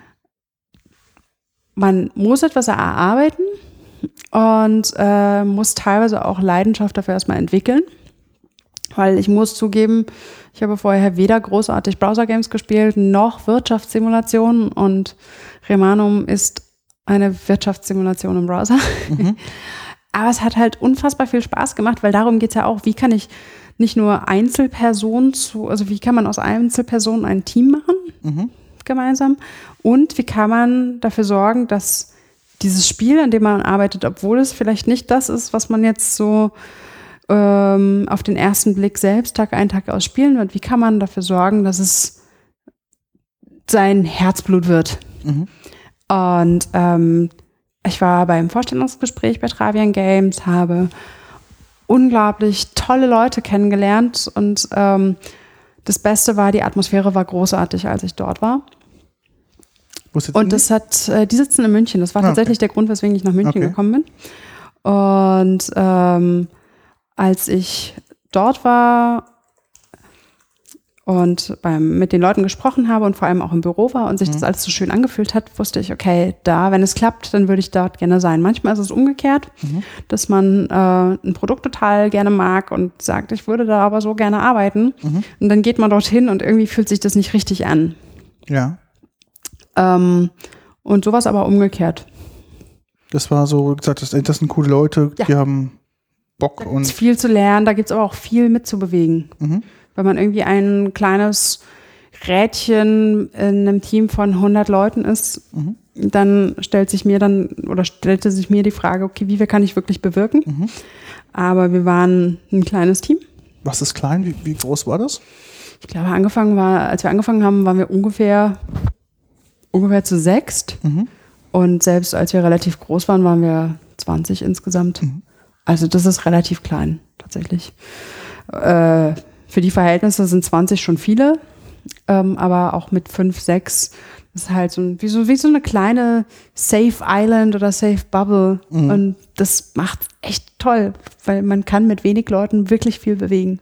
Speaker 2: man muss etwas erarbeiten und muss teilweise auch Leidenschaft dafür erstmal entwickeln. Weil ich muss zugeben, ich habe vorher weder großartig Browser-Games gespielt, noch Wirtschaftssimulationen und Remanum ist eine Wirtschaftssimulation im Browser. Aber es hat halt unfassbar viel Spaß gemacht, weil darum geht es ja auch, wie kann ich nicht nur Einzelpersonen wie kann man aus Einzelpersonen ein Team machen, gemeinsam, und wie kann man dafür sorgen, dass dieses Spiel, an dem man arbeitet, obwohl es vielleicht nicht das ist, was man jetzt so auf den ersten Blick selbst Tag ein, Tag aus spielen wird, wie kann man dafür sorgen, dass es sein Herzblut wird. Und ich war beim Vorstellungsgespräch bei Travian Games, habe unglaublich tolle Leute kennengelernt und das Beste war, die Atmosphäre war großartig, als ich dort war.
Speaker 1: Wo sitzen
Speaker 2: und
Speaker 1: die?
Speaker 2: Die sitzen in München. Das war tatsächlich der Grund, weswegen ich nach München gekommen bin. Und als ich dort war und mit den Leuten gesprochen habe und vor allem auch im Büro war und sich das alles so schön angefühlt hat, wusste ich, okay, wenn es klappt, dann würde ich dort gerne sein. Manchmal ist es umgekehrt, dass man ein Produkt total gerne mag und sagt, ich würde da aber so gerne arbeiten. Und dann geht man dorthin und irgendwie fühlt sich das nicht richtig an.
Speaker 1: Ja.
Speaker 2: Und sowas aber umgekehrt.
Speaker 1: Das war so, wie gesagt, das sind coole Leute, die haben Bock.
Speaker 2: Da gibt's viel zu lernen, da gibt es aber auch viel mitzubewegen. Wenn man irgendwie ein kleines Rädchen in einem Team von 100 Leuten ist, dann stellte sich mir die Frage, okay, wie viel kann ich wirklich bewirken? Aber wir waren ein kleines Team.
Speaker 1: Was ist klein? Wie groß war das?
Speaker 2: Ich glaube, als wir angefangen haben, waren wir ungefähr zu 6. Und selbst als wir relativ groß waren, waren wir 20 insgesamt. Also das ist relativ klein, tatsächlich. Für die Verhältnisse sind 20 schon viele, aber auch mit 5, 6 ist halt wie so eine kleine Safe Island oder Safe Bubble. Und das macht echt toll, weil man kann mit wenig Leuten wirklich viel bewegen.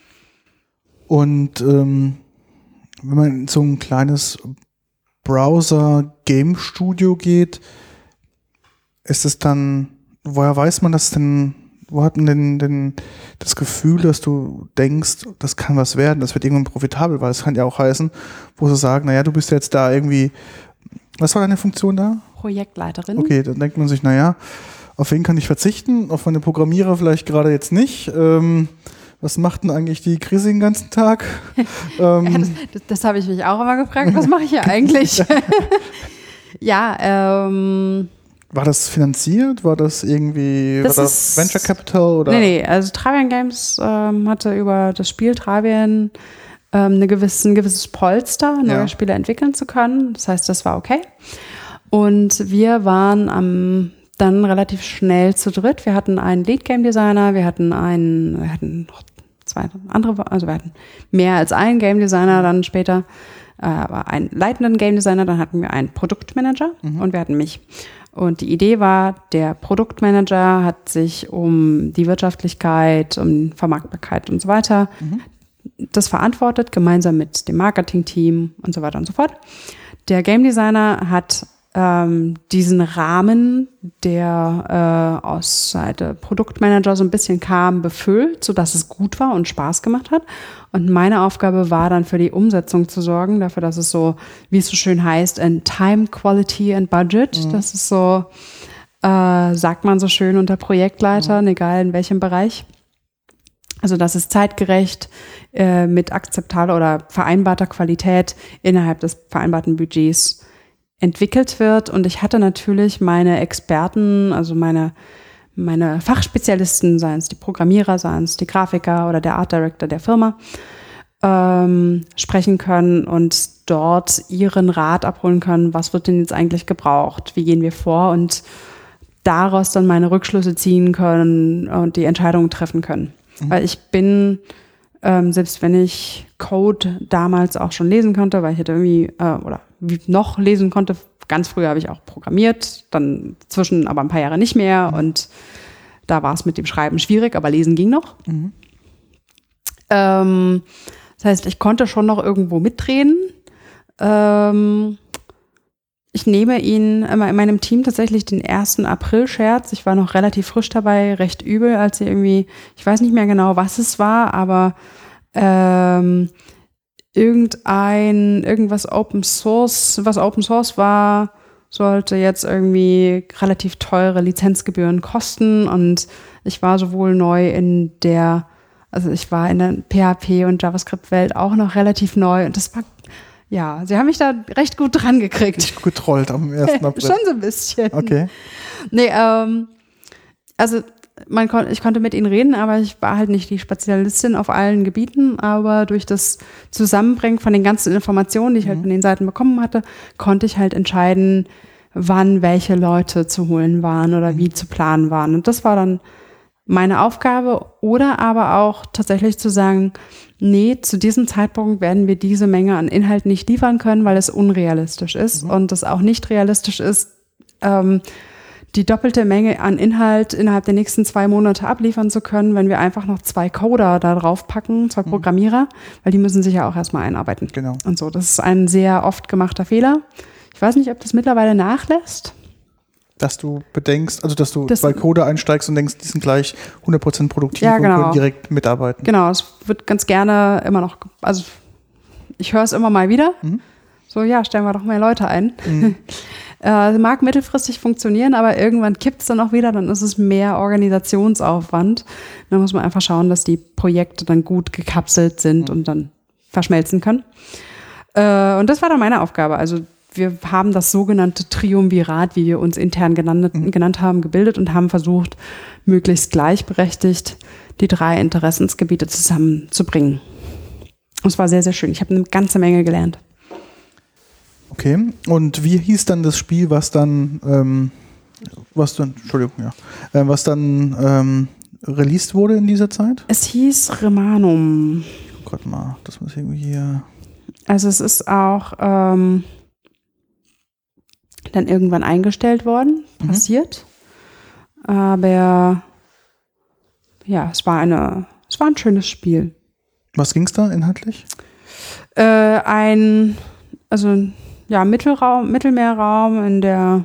Speaker 1: Und wenn man in so ein kleines Browser-Game-Studio geht, ist es dann, woher weiß man das denn, wo hat man denn das Gefühl, dass du denkst, das kann was werden, das wird irgendwann profitabel, weil es kann ja auch heißen, wo sie sagen, naja, du bist jetzt da irgendwie, was war deine Funktion da?
Speaker 2: Projektleiterin.
Speaker 1: Okay, dann denkt man sich, naja, auf wen kann ich verzichten, auf meine Programmierer vielleicht gerade jetzt nicht. Was macht denn eigentlich die Krise den ganzen Tag?
Speaker 2: Ja, das habe ich mich auch immer gefragt. Was mache ich hier eigentlich? Ja,
Speaker 1: war das finanziert? War das irgendwie war das Venture Capital? Oder?
Speaker 2: Nee, also Travian Games hatte über das Spiel Travian ein gewisses Polster, neue Spiele entwickeln zu können. Das heißt, das war okay. Und wir waren dann relativ schnell zu dritt. Wir hatten einen Lead Game Designer, wir hatten noch zwei andere, also wir hatten mehr als einen Game Designer dann später, aber einen leitenden Game Designer, dann hatten wir einen Produktmanager und wir hatten mich. Und die Idee war, der Produktmanager hat sich um die Wirtschaftlichkeit, um Vermarktbarkeit und so weiter das verantwortet, gemeinsam mit dem Marketing-Team und so weiter und so fort. Der Game Designer hat diesen Rahmen, der aus Seite Produktmanager so ein bisschen kam, befüllt, sodass es gut war und Spaß gemacht hat. Und meine Aufgabe war dann für die Umsetzung zu sorgen, dafür, dass es so, wie es so schön heißt, in Time, Quality and Budget. Das ist so, sagt man so schön unter Projektleitern, egal in welchem Bereich. Also dass es zeitgerecht mit akzeptabler oder vereinbarter Qualität innerhalb des vereinbarten Budgets entwickelt wird. Und ich hatte natürlich meine Experten, also meine Fachspezialisten, seien es die Programmierer, seien es die Grafiker oder der Art Director der Firma, sprechen können und dort ihren Rat abholen können, was wird denn jetzt eigentlich gebraucht, wie gehen wir vor und daraus dann meine Rückschlüsse ziehen können und die Entscheidungen treffen können. Weil ich bin, selbst wenn ich Code damals auch schon lesen konnte, weil ich hätte irgendwie, oder noch lesen konnte, ganz früh habe ich auch programmiert, dann zwischen aber ein paar Jahre nicht mehr und da war es mit dem Schreiben schwierig, aber lesen ging noch. Das heißt, ich konnte schon noch irgendwo mitreden. Ich nehme ihn immer in meinem Team tatsächlich den 1. April-Scherz. Ich war noch relativ frisch dabei, recht übel, als sie irgendwie, ich weiß nicht mehr genau, was es war, aber irgendwas Open Source, was Open Source war, sollte jetzt irgendwie relativ teure Lizenzgebühren kosten und ich war sowohl neu also ich war in der PHP und JavaScript-Welt auch noch relativ neu und das war, ja, sie haben mich da recht gut dran gekriegt.
Speaker 1: Richtig getrollt am 1. April.
Speaker 2: Schon so ein bisschen.
Speaker 1: Okay.
Speaker 2: Nee, also ich konnte mit ihnen reden, aber ich war halt nicht die Spezialistin auf allen Gebieten. Aber durch das Zusammenbringen von den ganzen Informationen, die ich halt von den Seiten bekommen hatte, konnte ich halt entscheiden, wann welche Leute zu holen waren oder wie zu planen waren. Und das war dann meine Aufgabe. Oder aber auch tatsächlich zu sagen, nee, zu diesem Zeitpunkt werden wir diese Menge an Inhalt nicht liefern können, weil es unrealistisch ist. Und es auch nicht realistisch ist, die doppelte Menge an Inhalt innerhalb der nächsten 2 Monate abliefern zu können, wenn wir einfach noch 2 Coder da drauf packen, 2 Programmierer, weil die müssen sich ja auch erstmal einarbeiten.
Speaker 1: Genau.
Speaker 2: Und so, das ist ein sehr oft gemachter Fehler. Ich weiß nicht, ob das mittlerweile nachlässt.
Speaker 1: Dass du bedenkst, also dass du 2 Coder einsteigst und denkst, die sind gleich 100% produktiv
Speaker 2: und
Speaker 1: können direkt mitarbeiten.
Speaker 2: Genau, es wird ganz gerne immer noch, also ich höre es immer mal wieder. So, ja, stellen wir doch mehr Leute ein. Mag mittelfristig funktionieren, aber irgendwann kippt es dann auch wieder, dann ist es mehr Organisationsaufwand. Dann muss man einfach schauen, dass die Projekte dann gut gekapselt sind und dann verschmelzen können. Und das war dann meine Aufgabe. Also wir haben das sogenannte Triumvirat, wie wir uns intern genannt haben, gebildet und haben versucht, möglichst gleichberechtigt die 3 Interessensgebiete zusammenzubringen. Und es war sehr, sehr schön. Ich habe eine ganze Menge gelernt.
Speaker 1: Okay, und wie hieß dann das Spiel, was dann released wurde in dieser Zeit?
Speaker 2: Es hieß Remanum.
Speaker 1: Guck grad mal, das muss irgendwie hier...
Speaker 2: Also es ist auch dann irgendwann eingestellt worden, passiert. Aber ja, es war ein schönes Spiel.
Speaker 1: Was ging es da inhaltlich?
Speaker 2: Mittelmeerraum in der,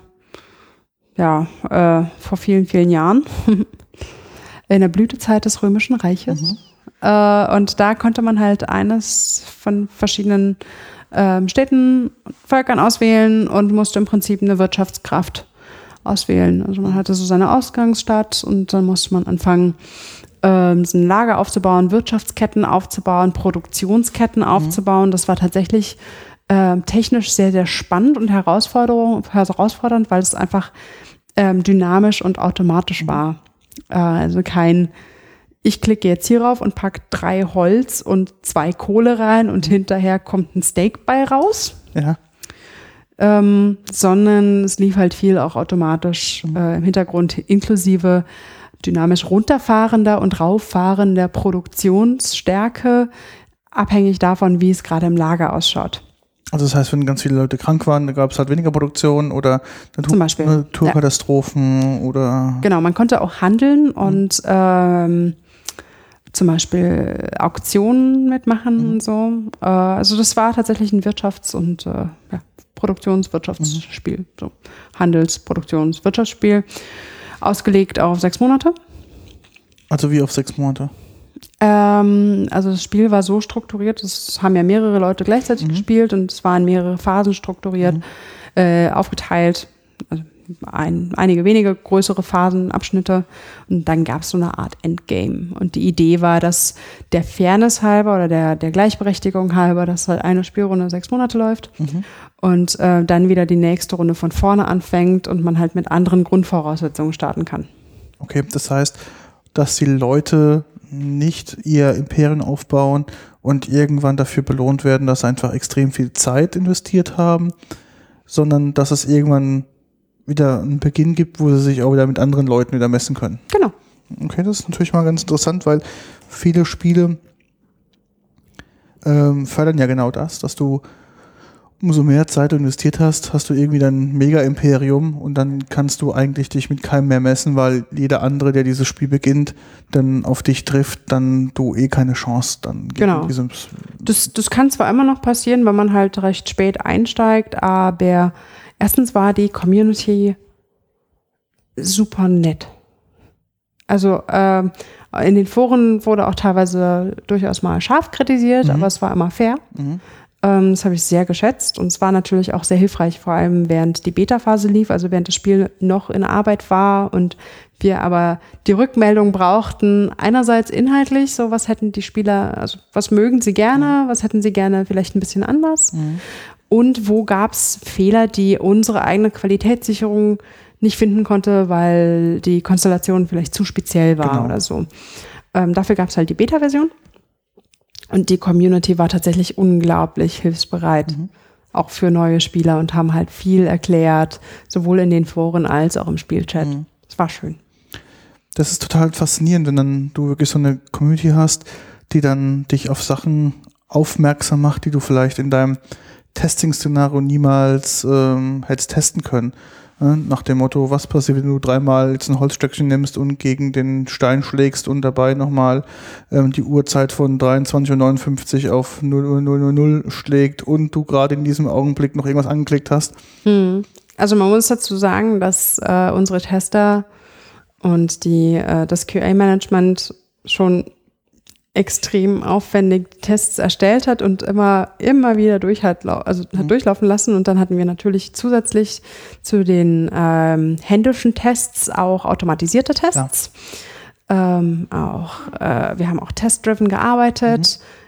Speaker 2: vor vielen, vielen Jahren, in der Blütezeit des Römischen Reiches. Und da konnte man halt eines von verschiedenen Städten, Völkern auswählen und musste im Prinzip eine Wirtschaftskraft auswählen. Also man hatte so seine Ausgangsstadt und dann musste man anfangen, ein Lager aufzubauen, Wirtschaftsketten aufzubauen, Produktionsketten aufzubauen. Das war tatsächlich technisch sehr, sehr spannend und herausfordernd, weil es einfach dynamisch und automatisch war. Also kein, ich klicke jetzt hier rauf und packe 3 Holz und 2 Kohle rein und hinterher kommt ein Steak bei raus.
Speaker 1: Ja.
Speaker 2: Sondern es lief halt viel auch automatisch im Hintergrund, inklusive dynamisch runterfahrender und rauffahrender Produktionsstärke, abhängig davon, wie es gerade im Lager ausschaut.
Speaker 1: Also das heißt, wenn ganz viele Leute krank waren, da gab es halt weniger Produktion oder Naturkatastrophen oder...
Speaker 2: Genau, man konnte auch handeln und zum Beispiel Auktionen mitmachen und so. Also das war tatsächlich ein Wirtschafts- und Produktionswirtschaftsspiel. So Handels-Produktions-Wirtschaftsspiel. Ausgelegt auf 6 Monate.
Speaker 1: Also wie auf 6 Monate?
Speaker 2: Also das Spiel war so strukturiert, es haben ja mehrere Leute gleichzeitig gespielt und es waren mehrere Phasen strukturiert, aufgeteilt. Also einige wenige größere Phasenabschnitte und dann gab es so eine Art Endgame. Und die Idee war, dass der Fairness halber oder der Gleichberechtigung halber, dass halt eine Spielrunde 6 Monate läuft und dann wieder die nächste Runde von vorne anfängt und man halt mit anderen Grundvoraussetzungen starten kann.
Speaker 1: Okay, das heißt, dass die Leute nicht ihr Imperium aufbauen und irgendwann dafür belohnt werden, dass sie einfach extrem viel Zeit investiert haben, sondern dass es irgendwann wieder einen Beginn gibt, wo sie sich auch wieder mit anderen Leuten wieder messen können.
Speaker 2: Genau.
Speaker 1: Okay, das ist natürlich mal ganz interessant, weil viele Spiele fördern ja genau das, dass du umso mehr Zeit du investiert hast, hast du irgendwie dein Mega-Imperium und dann kannst du eigentlich dich mit keinem mehr messen, weil jeder andere, der dieses Spiel beginnt, dann auf dich trifft, dann du keine Chance dann gibt.
Speaker 2: Genau. Das kann zwar immer noch passieren, wenn man halt recht spät einsteigt, aber erstens war die Community super nett. Also in den Foren wurde auch teilweise durchaus mal scharf kritisiert, aber es war immer fair. Das habe ich sehr geschätzt und es war natürlich auch sehr hilfreich, vor allem während die Beta-Phase lief, also während das Spiel noch in Arbeit war und wir aber die Rückmeldung brauchten, einerseits inhaltlich, so was hätten die Spieler, also was mögen sie gerne, was hätten sie gerne vielleicht ein bisschen anders und wo gab es Fehler, die unsere eigene Qualitätssicherung nicht finden konnte, weil die Konstellation vielleicht zu speziell war oder so. Dafür gab es halt die Beta-Version. Und die Community war tatsächlich unglaublich hilfsbereit, auch für neue Spieler und haben halt viel erklärt, sowohl in den Foren als auch im Spielchat. Das war schön.
Speaker 1: Das ist total faszinierend, wenn dann du wirklich so eine Community hast, die dann dich auf Sachen aufmerksam macht, die du vielleicht in deinem Testing-Szenario niemals hättest testen können. Nach dem Motto, was passiert, wenn du 3-mal jetzt ein Holzstöckchen nimmst und gegen den Stein schlägst und dabei nochmal die Uhrzeit von 23:59 auf 00:00 schlägt und du gerade in diesem Augenblick noch irgendwas angeklickt hast?
Speaker 2: Also man muss dazu sagen, dass unsere Tester und das QA-Management schon extrem aufwendig Tests erstellt hat und immer wieder durchlaufen lassen. Und dann hatten wir natürlich zusätzlich zu den händischen Tests auch automatisierte Tests. Wir haben auch test-driven gearbeitet.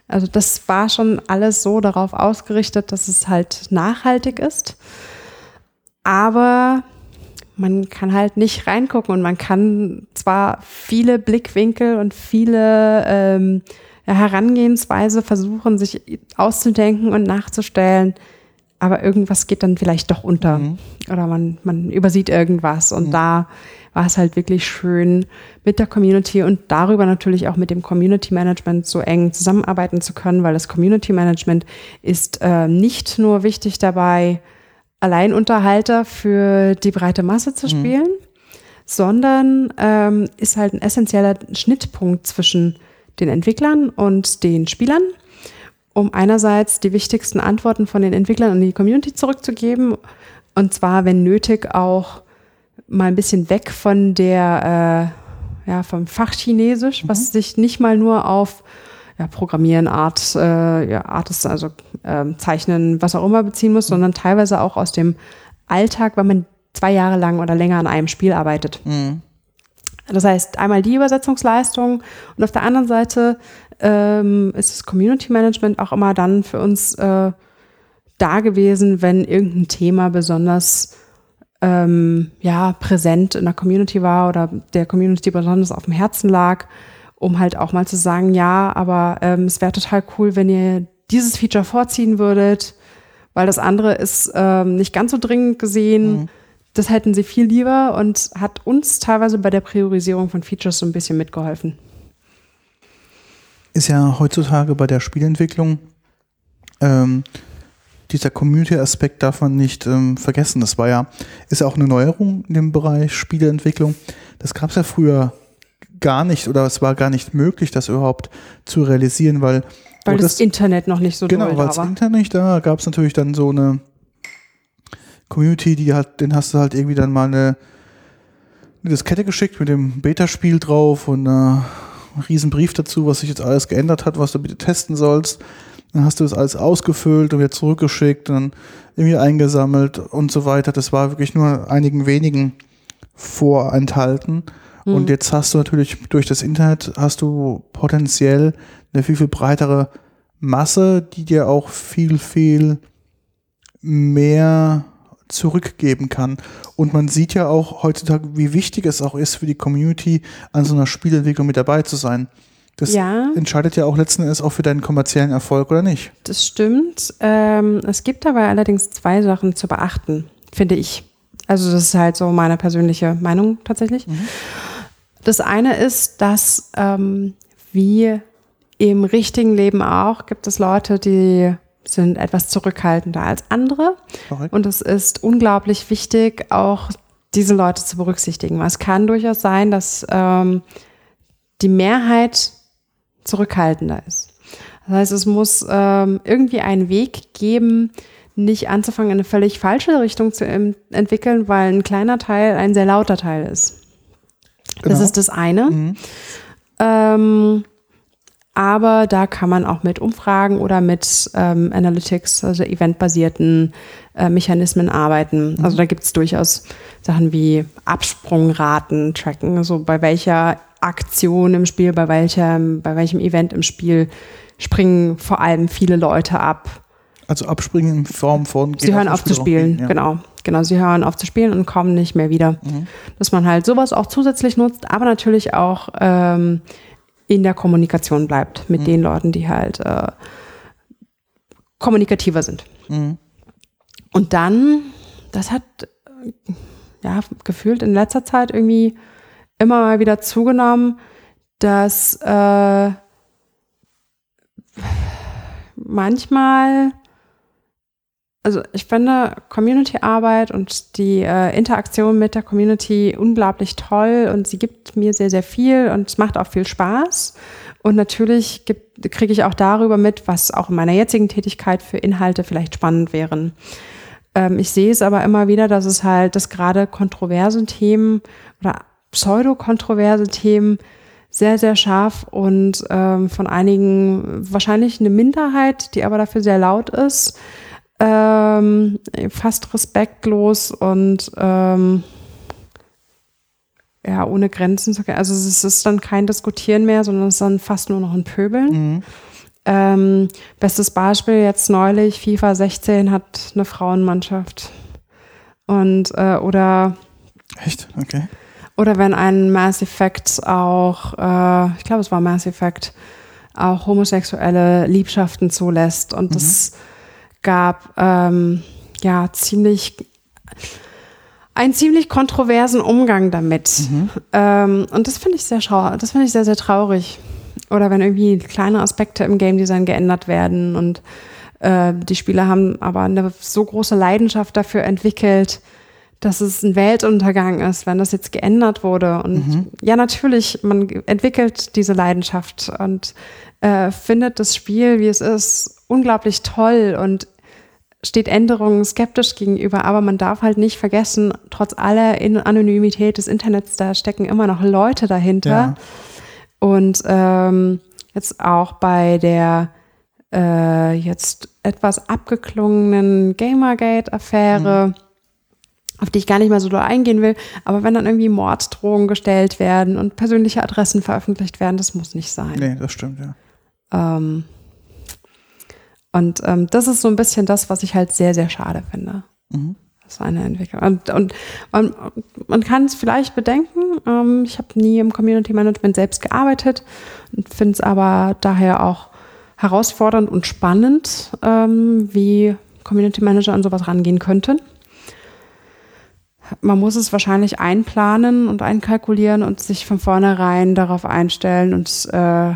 Speaker 2: Also das war schon alles so darauf ausgerichtet, dass es halt nachhaltig ist. Aber man kann halt nicht reingucken und man kann zwar viele Blickwinkel und viele Herangehensweise versuchen, sich auszudenken und nachzustellen, aber irgendwas geht dann vielleicht doch unter. Oder man übersieht irgendwas. Und da war es halt wirklich schön, mit der Community und darüber natürlich auch mit dem Community Management so eng zusammenarbeiten zu können, weil das Community Management ist nicht nur wichtig dabei, Alleinunterhalter für die breite Masse zu spielen, sondern ist halt ein essentieller Schnittpunkt zwischen den Entwicklern und den Spielern, um einerseits die wichtigsten Antworten von den Entwicklern an die Community zurückzugeben und zwar, wenn nötig, auch mal ein bisschen weg von der vom Fachchinesisch, was sich nicht mal nur auf Programmieren, Artists, also Zeichnen, was auch immer beziehen muss, sondern teilweise auch aus dem Alltag, wenn man 2 Jahre lang oder länger an einem Spiel arbeitet. Das heißt, einmal die Übersetzungsleistung und auf der anderen Seite ist das Community Management auch immer dann für uns da gewesen, wenn irgendein Thema besonders präsent in der Community war oder der Community besonders auf dem Herzen lag, um halt auch mal zu sagen, ja, aber es wäre total cool, wenn ihr dieses Feature vorziehen würdet, weil das andere ist nicht ganz so dringend gesehen. Das hätten sie viel lieber und hat uns teilweise bei der Priorisierung von Features so ein bisschen mitgeholfen.
Speaker 1: Ist ja heutzutage bei der Spielentwicklung dieser Community-Aspekt darf man nicht vergessen. Das ist ja auch eine Neuerung in dem Bereich Spieleentwicklung. Das gab es ja früher gar nicht oder es war gar nicht möglich, das überhaupt zu realisieren, weil
Speaker 2: das Internet noch nicht so doll da war.
Speaker 1: Genau, weil das Internet nicht da gab es natürlich dann so eine Community, den hast du halt irgendwie dann mal eine Diskette geschickt mit dem Beta-Spiel drauf und einen riesen Brief dazu, was sich jetzt alles geändert hat, was du bitte testen sollst. Dann hast du das alles ausgefüllt und wieder zurückgeschickt und dann irgendwie eingesammelt und so weiter. Das war wirklich nur einigen wenigen vorenthalten. Und jetzt hast du natürlich durch das Internet potenziell eine viel, viel breitere Masse, die dir auch viel, viel mehr zurückgeben kann. Und man sieht ja auch heutzutage, wie wichtig es auch ist für die Community, an so einer Spielentwicklung mit dabei zu sein. Das entscheidet ja auch letzten Endes auch für deinen kommerziellen Erfolg, oder nicht?
Speaker 2: Das stimmt. Es gibt dabei allerdings 2 Sachen zu beachten, finde ich. Also das ist halt so meine persönliche Meinung tatsächlich. Das eine ist, dass wie im richtigen Leben auch, gibt es Leute, die sind etwas zurückhaltender als andere.
Speaker 1: Correct.
Speaker 2: Und es ist unglaublich wichtig, auch diese Leute zu berücksichtigen. Es kann durchaus sein, dass die Mehrheit zurückhaltender ist. Das heißt, es muss irgendwie einen Weg geben, nicht anzufangen, in eine völlig falsche Richtung zu entwickeln, weil ein kleiner Teil ein sehr lauter Teil ist. Genau. Das ist das eine. Aber da kann man auch mit Umfragen oder mit Analytics, also eventbasierten Mechanismen arbeiten. Also da gibt es durchaus Sachen wie Absprungraten tracken, also bei welcher Aktion im Spiel, bei welchem Event im Spiel springen vor allem viele Leute ab.
Speaker 1: Also abspringen in Form von...
Speaker 2: Sie hören auf zu spielen, ja. Genau, sie hören auf zu spielen und kommen nicht mehr wieder. Dass man halt sowas auch zusätzlich nutzt, aber natürlich auch in der Kommunikation bleibt mit den Leuten, die halt kommunikativer sind. Und dann, das hat gefühlt in letzter Zeit irgendwie immer mal wieder zugenommen, dass manchmal, also ich finde Community-Arbeit und die Interaktion mit der Community unglaublich toll und sie gibt mir sehr, sehr viel und es macht auch viel Spaß. Und natürlich kriege ich auch darüber mit, was auch in meiner jetzigen Tätigkeit für Inhalte vielleicht spannend wären. Ich sehe es aber immer wieder, dass gerade kontroverse Themen oder pseudo-kontroverse Themen sehr, sehr scharf und von einigen wahrscheinlich eine Minderheit, die aber dafür sehr laut ist, fast respektlos und ohne Grenzen zu gehen. Also es ist dann kein Diskutieren mehr, sondern es ist dann fast nur noch ein Pöbeln. Bestes Beispiel jetzt neulich, FIFA 16 hat eine Frauenmannschaft. Und oder
Speaker 1: Echt? Okay.
Speaker 2: Oder wenn ein Mass Effect auch, ich glaube es war Mass Effect, auch homosexuelle Liebschaften zulässt. Und es gab einen ziemlich kontroversen Umgang damit. Und das finde ich sehr sehr, sehr traurig. Oder wenn irgendwie kleine Aspekte im Game Design geändert werden und die Spieler haben aber eine so große Leidenschaft dafür entwickelt, dass es ein Weltuntergang ist, wenn das jetzt geändert wurde. Und ja, natürlich, man entwickelt diese Leidenschaft und findet das Spiel, wie es ist, unglaublich toll und steht Änderungen skeptisch gegenüber. Aber man darf halt nicht vergessen, trotz aller Anonymität des Internets, da stecken immer noch Leute dahinter.
Speaker 1: Ja.
Speaker 2: Und jetzt auch bei der jetzt etwas abgeklungenen Gamergate-Affäre, auf die ich gar nicht mehr so doll eingehen will, aber wenn dann irgendwie Morddrohungen gestellt werden und persönliche Adressen veröffentlicht werden, das muss nicht sein.
Speaker 1: Nee, das stimmt, ja.
Speaker 2: Und das ist so ein bisschen das, was ich halt sehr, sehr schade finde. Das ist eine Entwicklung. Und man kann es vielleicht bedenken, ich habe nie im Community Management selbst gearbeitet und finde es aber daher auch herausfordernd und spannend, wie Community Manager an sowas rangehen könnten. Man muss es wahrscheinlich einplanen und einkalkulieren und sich von vornherein darauf einstellen und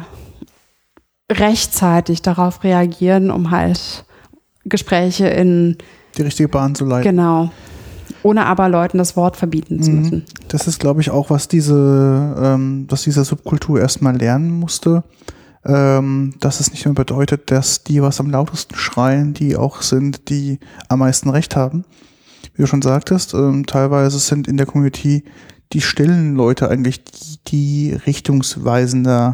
Speaker 2: rechtzeitig darauf reagieren, um halt Gespräche in
Speaker 1: die richtige Bahn zu leiten.
Speaker 2: Genau. Ohne aber Leuten das Wort verbieten zu müssen.
Speaker 1: Das ist, glaube ich, auch, was diese Subkultur erstmal lernen musste. Dass es nicht mehr bedeutet, dass die, was am lautesten schreien, die auch sind, die am meisten Recht haben. Wie du schon sagtest, teilweise sind in der Community die stillen Leute eigentlich die richtungsweisender.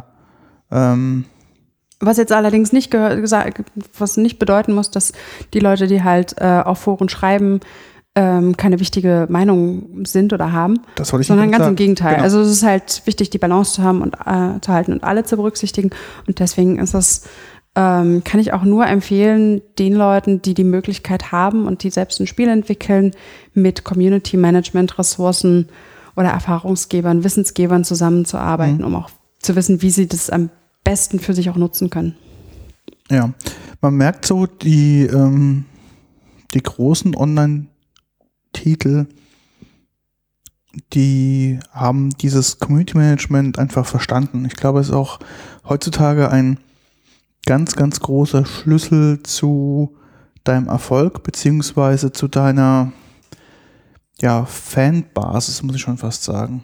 Speaker 2: Was jetzt allerdings nicht was nicht bedeuten muss, dass die Leute, die halt auf Foren schreiben, keine wichtige Meinung sind oder haben,
Speaker 1: das soll ich
Speaker 2: sondern ganz
Speaker 1: sagen.
Speaker 2: im Gegenteil.
Speaker 1: Genau.
Speaker 2: Also es ist halt wichtig, die Balance zu haben und zu halten und alle zu berücksichtigen. Und deswegen ist das kann ich auch nur empfehlen, den Leuten, die die Möglichkeit haben und die selbst ein Spiel entwickeln, mit Community-Management-Ressourcen oder Erfahrungsgebern, Wissensgebern zusammenzuarbeiten, um auch zu wissen, wie sie das am besten für sich auch nutzen können.
Speaker 1: Ja, man merkt so, die großen Online-Titel, die haben dieses Community-Management einfach verstanden. Ich glaube, es ist auch heutzutage ein ganz, ganz großer Schlüssel zu deinem Erfolg, beziehungsweise zu deiner Fanbasis, muss ich schon fast sagen.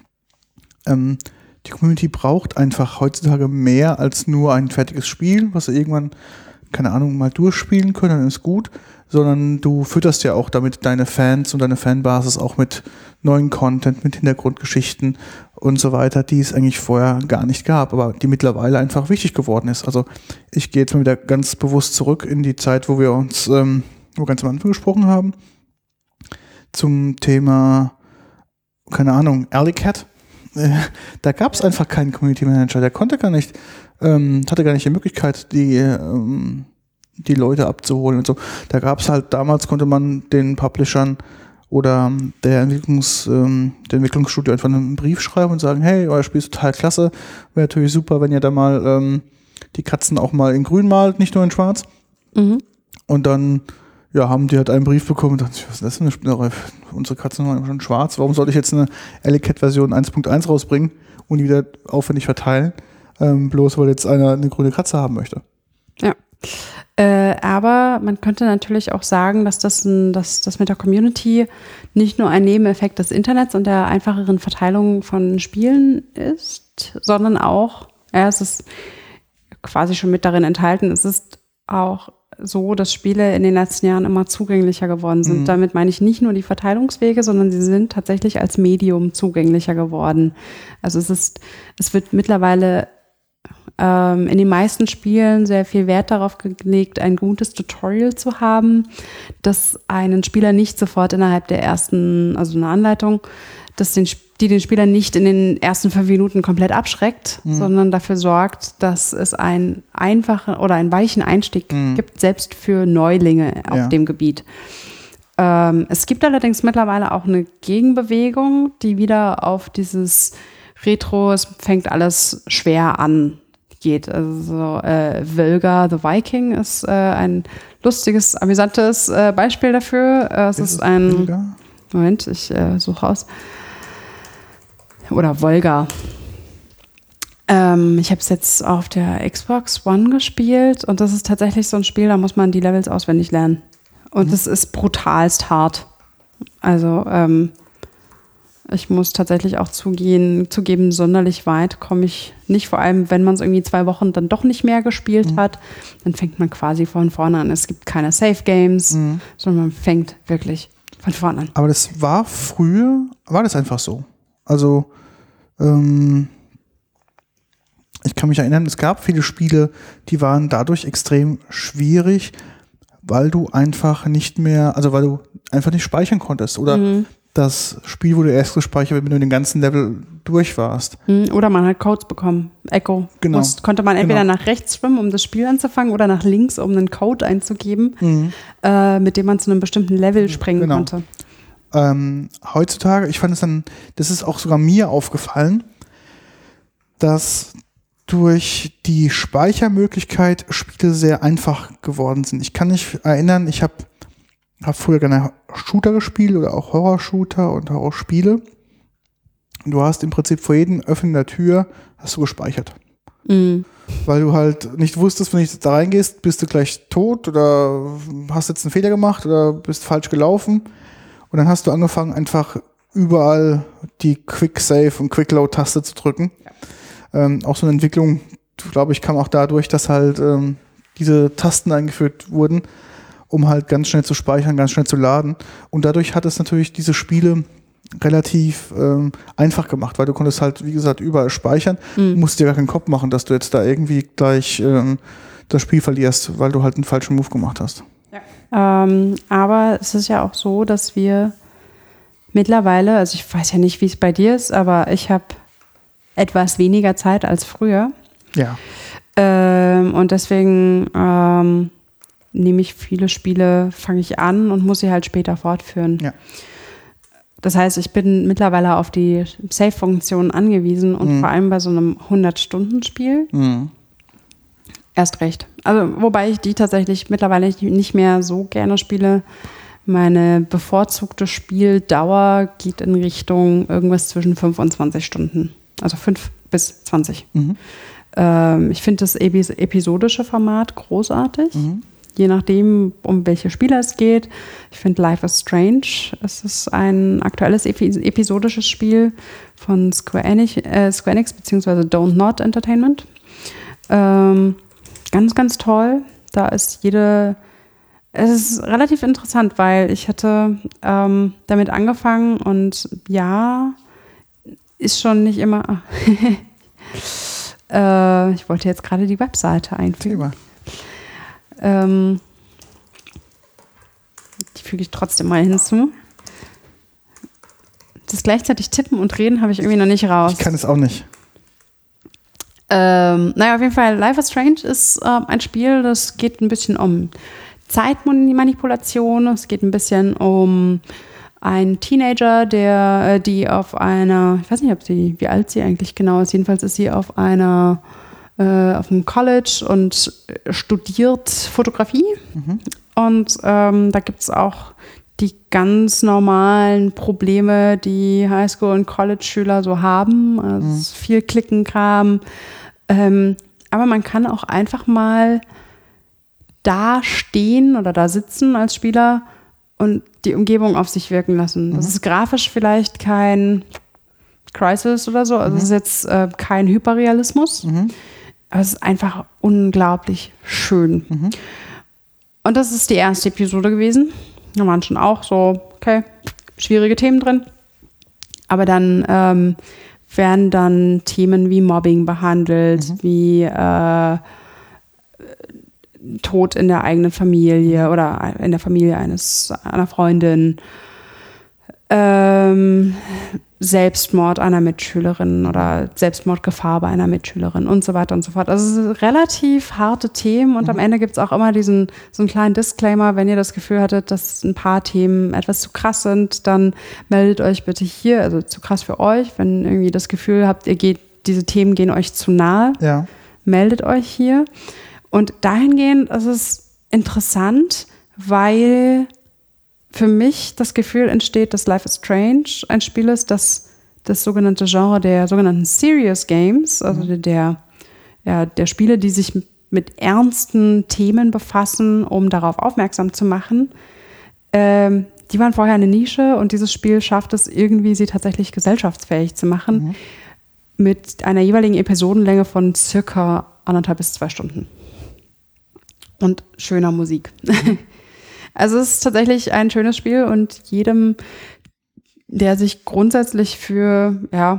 Speaker 1: Die Community braucht einfach heutzutage mehr als nur ein fertiges Spiel, was sie irgendwann, keine Ahnung, mal durchspielen können, dann ist gut, sondern du fütterst ja auch damit deine Fans und deine Fanbasis auch mit neuen Content, mit Hintergrundgeschichten und so weiter, die es eigentlich vorher gar nicht gab, aber die mittlerweile einfach wichtig geworden ist. Also ich gehe jetzt mal wieder ganz bewusst zurück in die Zeit, wo wir uns, wo ganz am Anfang gesprochen haben, zum Thema, keine Ahnung, Alley Cat. Da gab es einfach keinen Community Manager, der konnte gar nicht, hatte gar nicht die Möglichkeit, die Leute abzuholen und so. Da gab es halt, damals konnte man den Publishern oder der Entwicklungsstudio einfach einen Brief schreiben und sagen, hey, euer Spiel ist total klasse, wäre natürlich super, wenn ihr da mal die Katzen auch mal in grün malt, nicht nur in schwarz. Und dann haben die halt einen Brief bekommen und dachten, was ist das denn? Unsere Katzen waren schon schwarz, warum sollte ich jetzt eine Alley Cat Version 1.1 rausbringen und die wieder aufwendig verteilen, bloß weil jetzt einer eine grüne Katze haben möchte.
Speaker 2: Ja. Aber man könnte natürlich auch sagen, dass das mit der Community nicht nur ein Nebeneffekt des Internets und der einfacheren Verteilung von Spielen ist, sondern auch, es ist quasi schon mit darin enthalten, es ist auch so, dass Spiele in den letzten Jahren immer zugänglicher geworden sind. Damit meine ich nicht nur die Verteilungswege, sondern sie sind tatsächlich als Medium zugänglicher geworden. Also es wird mittlerweile in den meisten Spielen sehr viel Wert darauf gelegt, ein gutes Tutorial zu haben, das einen Spieler nicht sofort innerhalb der ersten, also eine Anleitung, die den Spieler nicht in den ersten 5 Minuten komplett abschreckt, sondern dafür sorgt, dass es einen einfachen oder einen weichen Einstieg gibt, selbst für Neulinge auf dem Gebiet. Es gibt allerdings mittlerweile auch eine Gegenbewegung, die wieder auf dieses Retro, es fängt alles schwer an, geht. Also Völga the Viking ist ein lustiges, amüsantes Beispiel dafür. Es ist ein... Völga? Moment, ich suche aus. Oder Volga. Ich habe es jetzt auf der Xbox One gespielt und das ist tatsächlich so ein Spiel, da muss man die Levels auswendig lernen. Und es ist brutalst hart. Also ich muss tatsächlich auch zugeben, sonderlich weit komme ich nicht. Vor allem, wenn man es irgendwie 2 Wochen dann doch nicht mehr gespielt hat, dann fängt man quasi von vorne an. Es gibt keine Safe-Games, sondern man fängt wirklich von vorne an.
Speaker 1: Aber das war früher, war das einfach so. Also ich kann mich erinnern, es gab viele Spiele, die waren dadurch extrem schwierig, weil du einfach nicht speichern konntest. Oder das Spiel wurde erst gespeichert, wenn du den ganzen Level durch warst.
Speaker 2: Oder man hat Codes bekommen. Echo.
Speaker 1: Genau.
Speaker 2: Konnte man entweder nach rechts schwimmen, um das Spiel anzufangen, oder nach links, um einen Code einzugeben, mit dem man zu einem bestimmten Level springen konnte.
Speaker 1: Heutzutage, ich fand das ist auch sogar mir aufgefallen, dass durch die Speichermöglichkeit Spiele sehr einfach geworden sind. Ich kann mich erinnern, ich habe früher gerne Shooter gespielt oder auch Horror-Shooter und Horrorspiele. Und du hast im Prinzip vor jedem Öffnen der Tür hast du gespeichert. Weil du halt nicht wusstest, wenn du da reingehst, bist du gleich tot oder hast jetzt einen Fehler gemacht oder bist falsch gelaufen. Und dann hast du angefangen, einfach überall die Quick-Save und Quick-Load-Taste zu drücken. Auch so eine Entwicklung, glaube ich, kam auch dadurch, dass halt diese Tasten eingeführt wurden, um halt ganz schnell zu speichern, ganz schnell zu laden. Und dadurch hat es natürlich diese Spiele relativ einfach gemacht, weil du konntest halt, wie gesagt, überall speichern. Du musst dir gar keinen Kopf machen, dass du jetzt da irgendwie gleich das Spiel verlierst, weil du halt einen falschen Move gemacht hast.
Speaker 2: Ja. Aber es ist ja auch so, dass wir mittlerweile, also ich weiß ja nicht, wie es bei dir ist, aber ich habe etwas weniger Zeit als früher.
Speaker 1: Ja.
Speaker 2: Und deswegen nehme ich viele Spiele, fange ich an und muss sie halt später fortführen.
Speaker 1: Ja.
Speaker 2: Das heißt, ich bin mittlerweile auf die Save-Funktion angewiesen und vor allem bei so einem 100-Stunden-Spiel erst recht. Also wobei ich die tatsächlich mittlerweile nicht mehr so gerne spiele. Meine bevorzugte Spieldauer geht in Richtung irgendwas zwischen 5 und 20 Stunden. Also 5 bis 20. Ich finde das episodische Format großartig. Je nachdem, um welche Spieler es geht. Ich finde Life is Strange. Es ist ein aktuelles episodisches Spiel von Square Enix beziehungsweise Don't Not Entertainment. Ganz, ganz toll. Da ist es ist relativ interessant, weil ich hatte damit angefangen und ja, ist schon nicht immer. Ich wollte jetzt gerade die Webseite einfügen. Die füge ich trotzdem mal hinzu. Das gleichzeitig Tippen und Reden habe ich irgendwie noch nicht raus.
Speaker 1: Ich kann es auch nicht.
Speaker 2: Naja, auf jeden Fall, Life is Strange ist ein Spiel, das geht ein bisschen um Zeitmanipulation. Es geht ein bisschen um einen Teenager, die auf einer, ich weiß nicht, wie alt sie eigentlich genau ist, jedenfalls ist sie auf einem College und studiert Fotografie. Und da gibt es auch die ganz normalen Probleme, die Highschool- und College-Schüler so haben. Also viel Klickenkram. Aber man kann auch einfach mal da stehen oder da sitzen als Spieler und die Umgebung auf sich wirken lassen. Das ist grafisch vielleicht kein Crysis oder so. Also es ist jetzt kein Hyperrealismus. Aber es ist einfach unglaublich schön. Und das ist die erste Episode gewesen. Da waren schon auch so, okay, schwierige Themen drin. Aber dann werden dann Themen wie Mobbing behandelt, wie Tod in der eigenen Familie oder in der Familie einer Freundin. Selbstmord einer Mitschülerin oder Selbstmordgefahr bei einer Mitschülerin und so weiter und so fort. Also es sind relativ harte Themen und am Ende gibt es auch immer so einen kleinen Disclaimer, wenn ihr das Gefühl hattet, dass ein paar Themen etwas zu krass sind, dann meldet euch bitte hier, also zu krass für euch, wenn irgendwie das Gefühl habt, diese Themen gehen euch zu nahe, meldet euch hier. Und dahingehend ist es interessant, weil für mich das Gefühl entsteht, dass Life is Strange ein Spiel ist, das das sogenannte Genre der sogenannten Serious Games, also der Spiele, die sich mit ernsten Themen befassen, um darauf aufmerksam zu machen, die waren vorher eine Nische und dieses Spiel schafft es irgendwie, sie tatsächlich gesellschaftsfähig zu machen, mit einer jeweiligen Episodenlänge von circa 1,5 bis 2 Stunden. Und schöner Musik. Also es ist tatsächlich ein schönes Spiel und jedem, der sich grundsätzlich für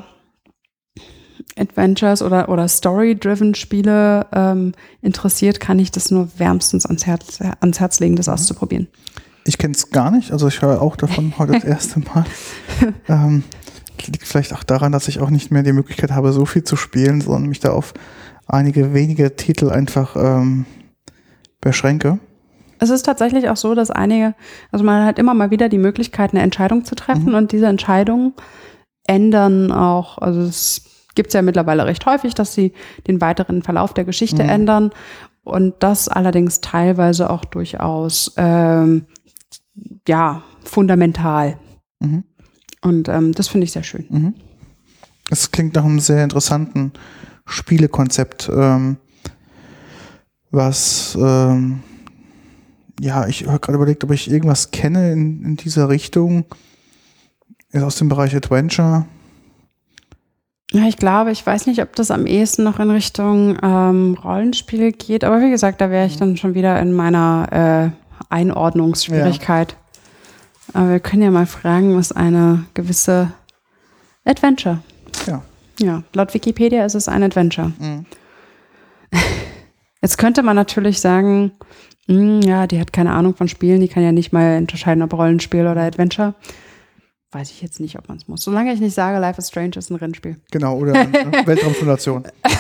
Speaker 2: Adventures oder Story-driven Spiele interessiert, kann ich das nur wärmstens ans Herz legen, das auszuprobieren.
Speaker 1: Ich kenne es gar nicht, also ich höre auch davon heute das erste Mal. Liegt vielleicht auch daran, dass ich auch nicht mehr die Möglichkeit habe, so viel zu spielen, sondern mich da auf einige wenige Titel einfach beschränke.
Speaker 2: Es ist tatsächlich auch so, dass man hat immer mal wieder die Möglichkeit, eine Entscheidung zu treffen und diese Entscheidungen ändern auch, also es gibt es ja mittlerweile recht häufig, dass sie den weiteren Verlauf der Geschichte ändern und das allerdings teilweise auch durchaus fundamental. Und das finde ich sehr schön.
Speaker 1: Es klingt nach einem sehr interessanten Spielekonzept, was ich habe gerade überlegt, ob ich irgendwas kenne in dieser Richtung. Ist aus dem Bereich Adventure.
Speaker 2: Ja, ich weiß nicht, ob das am ehesten noch in Richtung Rollenspiel geht, aber wie gesagt, da wäre ich dann schon wieder in meiner Einordnungsschwierigkeit. Ja. Aber wir können ja mal fragen, was eine gewisse Adventure. Ja, laut Wikipedia ist es ein Adventure. Jetzt könnte man natürlich sagen, die hat keine Ahnung von Spielen, die kann ja nicht mal unterscheiden, ob Rollenspiel oder Adventure. Weiß ich jetzt nicht, ob man es muss. Solange ich nicht sage, Life is Strange ist ein Rennspiel.
Speaker 1: Genau, oder Weltraumsimulation.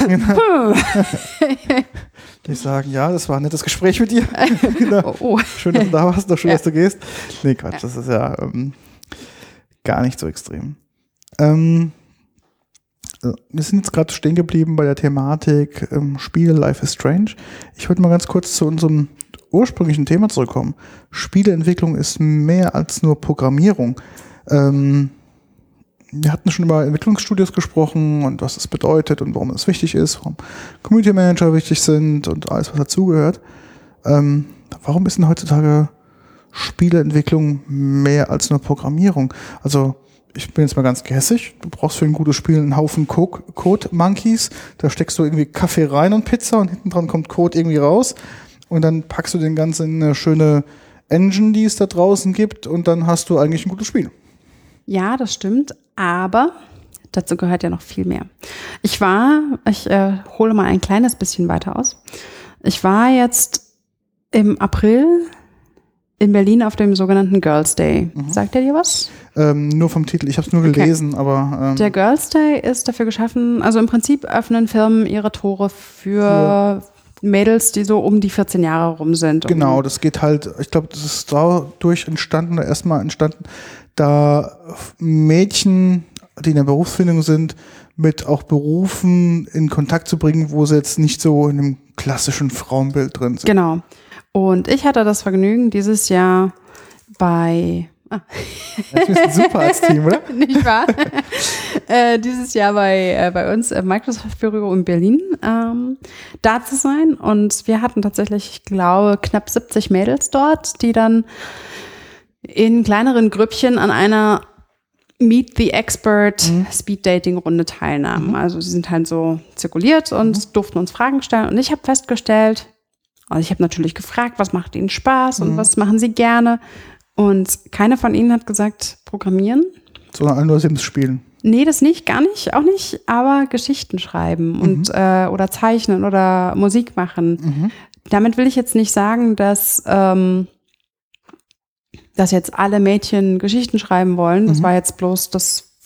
Speaker 1: Die sagen, ja, das war ein nettes Gespräch mit dir. Genau. Oh. Schön, dass du da warst, doch schön, dass du gehst. Nee, Quatsch, das ist ja gar nicht so extrem. Wir sind jetzt gerade stehen geblieben bei der Thematik Spiele Life is Strange. Ich wollte mal ganz kurz zu unserem ursprünglichen Thema zurückkommen. Spieleentwicklung ist mehr als nur Programmierung. Wir hatten schon über Entwicklungsstudios gesprochen und was es bedeutet und warum es wichtig ist, warum Community Manager wichtig sind und alles, was dazugehört. Warum ist denn heutzutage Spieleentwicklung mehr als nur Programmierung? Also ich bin jetzt mal ganz gehässig. Du brauchst für ein gutes Spiel einen Haufen Code-Monkeys. Da steckst du irgendwie Kaffee rein und Pizza und hinten dran kommt Code irgendwie raus. Und dann packst du den Ganzen in eine schöne Engine, die es da draußen gibt und dann hast du eigentlich ein gutes Spiel.
Speaker 2: Ja, das stimmt, aber dazu gehört ja noch viel mehr. Ich hole mal ein kleines bisschen weiter aus. Ich war jetzt im April in Berlin auf dem sogenannten Girls Day. Sagt der dir was?
Speaker 1: Nur vom Titel, ich habe es nur gelesen, aber...
Speaker 2: Der Girls Day ist dafür geschaffen, also im Prinzip öffnen Firmen ihre Tore für Mädels, die so um die 14 Jahre rum sind.
Speaker 1: Genau, das geht halt, ich glaube, das ist dadurch entstanden, da Mädchen, die in der Berufsfindung sind, mit auch Berufen in Kontakt zu bringen, wo sie jetzt nicht so in einem klassischen Frauenbild drin sind.
Speaker 2: Genau. Und ich hatte das Vergnügen, dieses Jahr bei...
Speaker 1: Das ist super als Team, oder?
Speaker 2: Nicht wahr? Dieses Jahr bei uns im Microsoft-Büro in Berlin da zu sein. Und wir hatten tatsächlich, ich glaube, knapp 70 Mädels dort, die dann in kleineren Grüppchen an einer Meet the Expert Speed-Dating-Runde teilnahmen. Also sie sind halt so zirkuliert und durften uns Fragen stellen. Und ich habe festgestellt, also ich habe natürlich gefragt, was macht ihnen Spaß und was machen sie gerne. Und keiner von ihnen hat gesagt, programmieren.
Speaker 1: Sondern alle nur Sims spielen.
Speaker 2: Nee, das nicht, gar nicht, auch nicht. Aber Geschichten schreiben und oder zeichnen oder Musik machen. Damit will ich jetzt nicht sagen, dass jetzt alle Mädchen Geschichten schreiben wollen. Das war jetzt bloß das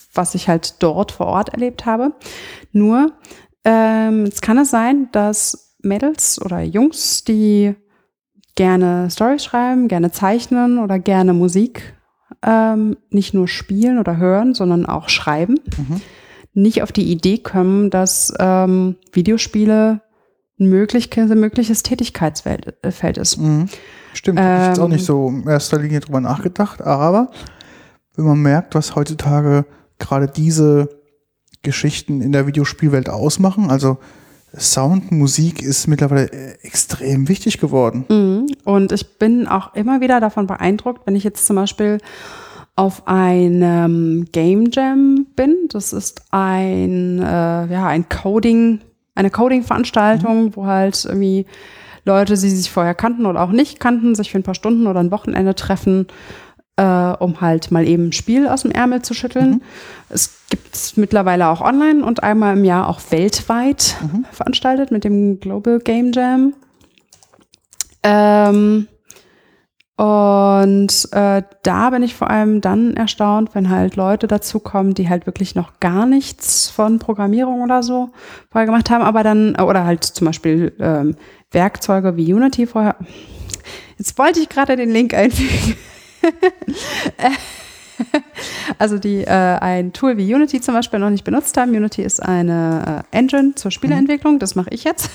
Speaker 2: was ich halt dort vor Ort erlebt habe. Nur, jetzt kann es sein, dass Mädels oder Jungs, die gerne Storys schreiben, gerne zeichnen oder gerne Musik nicht nur spielen oder hören, sondern auch schreiben, nicht auf die Idee kommen, dass Videospiele ein mögliches Tätigkeitsfeld ist.
Speaker 1: Stimmt, habe ich jetzt auch nicht so in erster Linie drüber nachgedacht, aber wenn man merkt, was heutzutage gerade diese Geschichten in der Videospielwelt ausmachen, also Sound, Musik ist mittlerweile extrem wichtig geworden.
Speaker 2: Und ich bin auch immer wieder davon beeindruckt, wenn ich jetzt zum Beispiel auf einem Game Jam bin. Das ist eine Coding-Veranstaltung, wo halt irgendwie Leute, die sich vorher kannten oder auch nicht kannten, sich für ein paar Stunden oder ein Wochenende treffen, um halt mal eben ein Spiel aus dem Ärmel zu schütteln. Es gibt es mittlerweile auch online und einmal im Jahr auch weltweit veranstaltet mit dem Global Game Jam. Da bin ich vor allem dann erstaunt, wenn halt Leute dazukommen, die halt wirklich noch gar nichts von Programmierung oder so vorher gemacht haben, aber dann, oder halt zum Beispiel Werkzeuge wie Unity vorher. Jetzt wollte ich gerade den Link einfügen. Also die ein Tool wie Unity zum Beispiel noch nicht benutzt haben. Unity ist eine Engine zur Spieleentwicklung, das mache ich jetzt.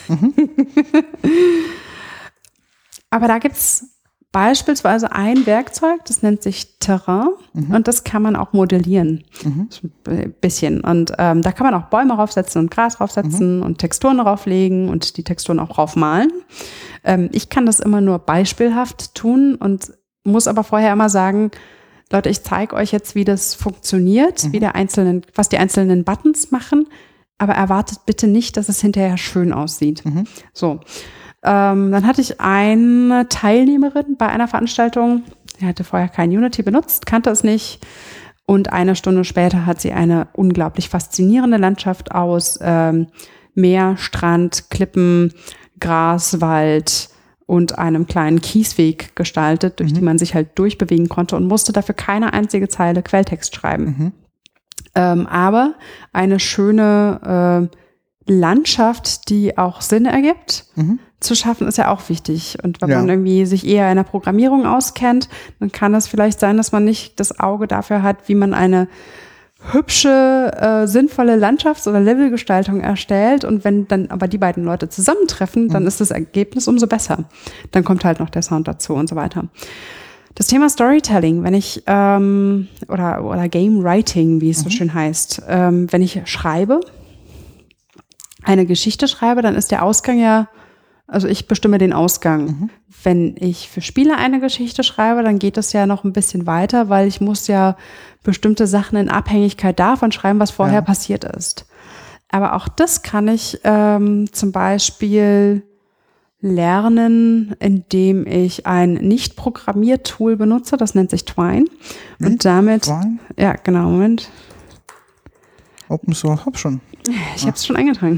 Speaker 2: Aber da gibt es beispielsweise ein Werkzeug, das nennt sich Terrain und das kann man auch modellieren. So ein bisschen. Und da kann man auch Bäume raufsetzen und Gras raufsetzen und Texturen drauflegen und die Texturen auch draufmalen. Ich kann das immer nur beispielhaft tun und muss aber vorher immer sagen, Leute, ich zeige euch jetzt, wie das funktioniert, was die einzelnen Buttons machen, aber erwartet bitte nicht, dass es hinterher schön aussieht. So. Dann hatte ich eine Teilnehmerin bei einer Veranstaltung, die hatte vorher kein Unity benutzt, kannte es nicht. Und eine Stunde später hat sie eine unglaublich faszinierende Landschaft aus Meer, Strand, Klippen, Gras, Wald und einem kleinen Kiesweg gestaltet, durch die man sich halt durchbewegen konnte und musste dafür keine einzige Zeile Quelltext schreiben. Aber eine schöne Landschaft, die auch Sinn ergibt, zu schaffen, ist ja auch wichtig. Und wenn man irgendwie sich eher in der Programmierung auskennt, dann kann es vielleicht sein, dass man nicht das Auge dafür hat, wie man eine hübsche, sinnvolle Landschafts- oder Levelgestaltung erstellt. Und wenn dann aber die beiden Leute zusammentreffen, dann ist das Ergebnis umso besser. Dann kommt halt noch der Sound dazu und so weiter. Das Thema Storytelling, wenn ich, oder Game Writing, wie es so schön heißt, wenn ich schreibe, eine Geschichte schreibe, dann ist der Ausgang also ich bestimme den Ausgang. Wenn ich für Spiele eine Geschichte schreibe, dann geht es ja noch ein bisschen weiter, weil ich muss ja bestimmte Sachen in Abhängigkeit davon schreiben, was vorher passiert ist. Aber auch das kann ich zum Beispiel lernen, indem ich ein Nicht-Programmiertool benutze, das nennt sich Twine. Und damit,
Speaker 1: Twine?
Speaker 2: Ja, genau, Moment.
Speaker 1: Open Source, hab schon.
Speaker 2: Ich habe es schon eingetragen.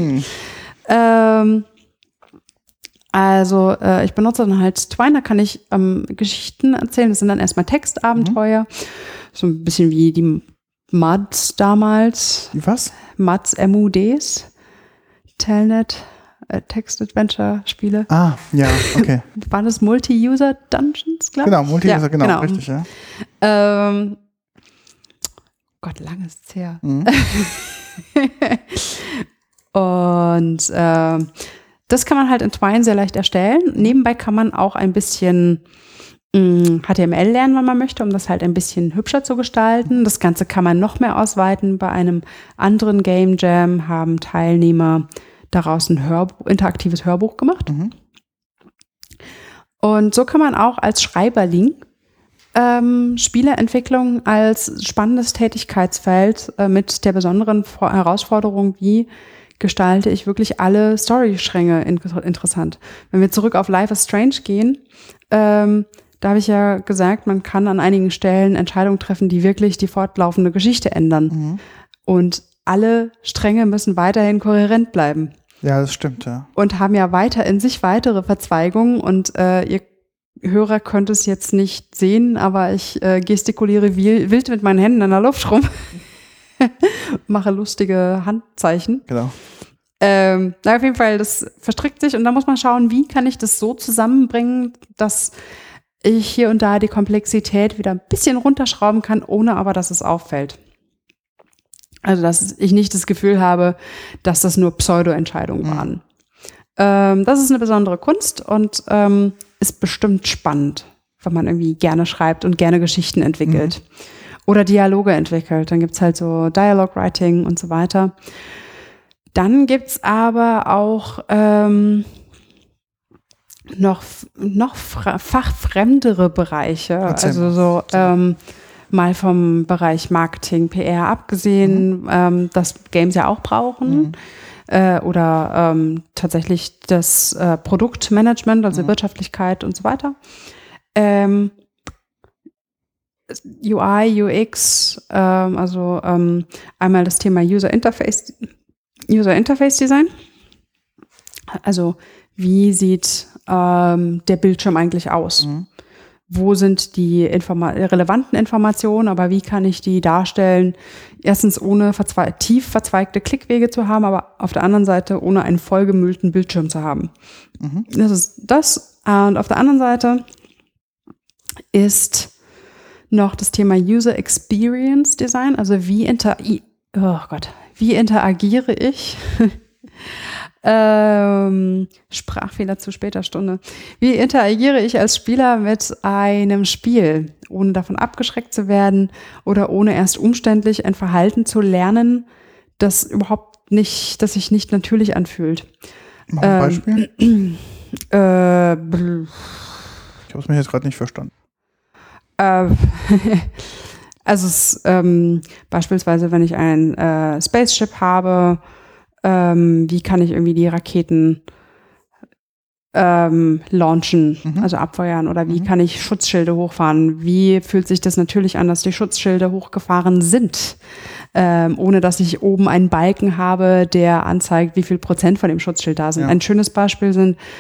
Speaker 2: Ich benutze dann halt Twine, da kann ich Geschichten erzählen. Das sind dann erstmal Textabenteuer. So ein bisschen wie die MUDs damals.
Speaker 1: Die was?
Speaker 2: MUDs, MUDs. Telnet, Text-Adventure-Spiele.
Speaker 1: Ah, ja, okay.
Speaker 2: Waren das Multi-User-Dungeons, glaube ich?
Speaker 1: Genau, Multi-User, genau, richtig, ja.
Speaker 2: Gott, lang ist es her. Und das kann man halt in Twine sehr leicht erstellen. Nebenbei kann man auch ein bisschen HTML lernen, wenn man möchte, um das halt ein bisschen hübscher zu gestalten. Das Ganze kann man noch mehr ausweiten. Bei einem anderen Game Jam haben Teilnehmer daraus ein interaktives Hörbuch gemacht. Und so kann man auch als Schreiberling Spieleentwicklung als spannendes Tätigkeitsfeld mit der besonderen Herausforderung, wie gestalte ich wirklich alle Story-Stränge interessant. Wenn wir zurück auf Life is Strange gehen, da habe ich ja gesagt, man kann an einigen Stellen Entscheidungen treffen, die wirklich die fortlaufende Geschichte ändern. Und alle Stränge müssen weiterhin kohärent bleiben.
Speaker 1: Ja, das stimmt, ja.
Speaker 2: Und haben ja weiter in sich weitere Verzweigungen und ihr Hörer könnt es jetzt nicht sehen, aber ich gestikuliere wild mit meinen Händen in der Luft rum. mache lustige Handzeichen.
Speaker 1: Genau.
Speaker 2: Auf jeden Fall, das verstrickt sich und da muss man schauen, wie kann ich das so zusammenbringen, dass ich hier und da die Komplexität wieder ein bisschen runterschrauben kann, ohne aber, dass es auffällt. Also, dass ich nicht das Gefühl habe, dass das nur Pseudo-Entscheidungen waren. Das ist eine besondere Kunst und ist bestimmt spannend, wenn man irgendwie gerne schreibt und gerne Geschichten entwickelt oder Dialoge entwickelt. Dann gibt's halt so Dialogue Writing und so weiter. Dann gibt's aber auch noch fachfremdere Bereiche, also so mal vom Bereich Marketing, PR abgesehen, das Games ja auch brauchen. Oder tatsächlich das Produktmanagement, also Wirtschaftlichkeit und so weiter. UI, UX, also einmal das Thema User Interface Design. Also wie sieht der Bildschirm eigentlich aus? Wo sind die relevanten Informationen, aber wie kann ich die darstellen? Erstens ohne tief verzweigte Klickwege zu haben, aber auf der anderen Seite ohne einen vollgemüllten Bildschirm zu haben. Das ist das. Und auf der anderen Seite ist noch das Thema User Experience Design, also wie interagiere ich? Sprachfehler zu später Stunde. Wie interagiere ich als Spieler mit einem Spiel, ohne davon abgeschreckt zu werden oder ohne erst umständlich ein Verhalten zu lernen, das sich nicht natürlich anfühlt?
Speaker 1: Mach ein Beispiel. Ich habe es mir jetzt gerade nicht verstanden.
Speaker 2: Also beispielsweise, wenn ich ein Spaceship habe, wie kann ich irgendwie die Raketen launchen, also abfeuern, oder wie kann ich Schutzschilde hochfahren? Wie fühlt sich das natürlich an, dass die Schutzschilde hochgefahren sind, ohne dass ich oben einen Balken habe, der anzeigt, wie viel Prozent von dem Schutzschild da sind. Ja. Ein schönes Beispiel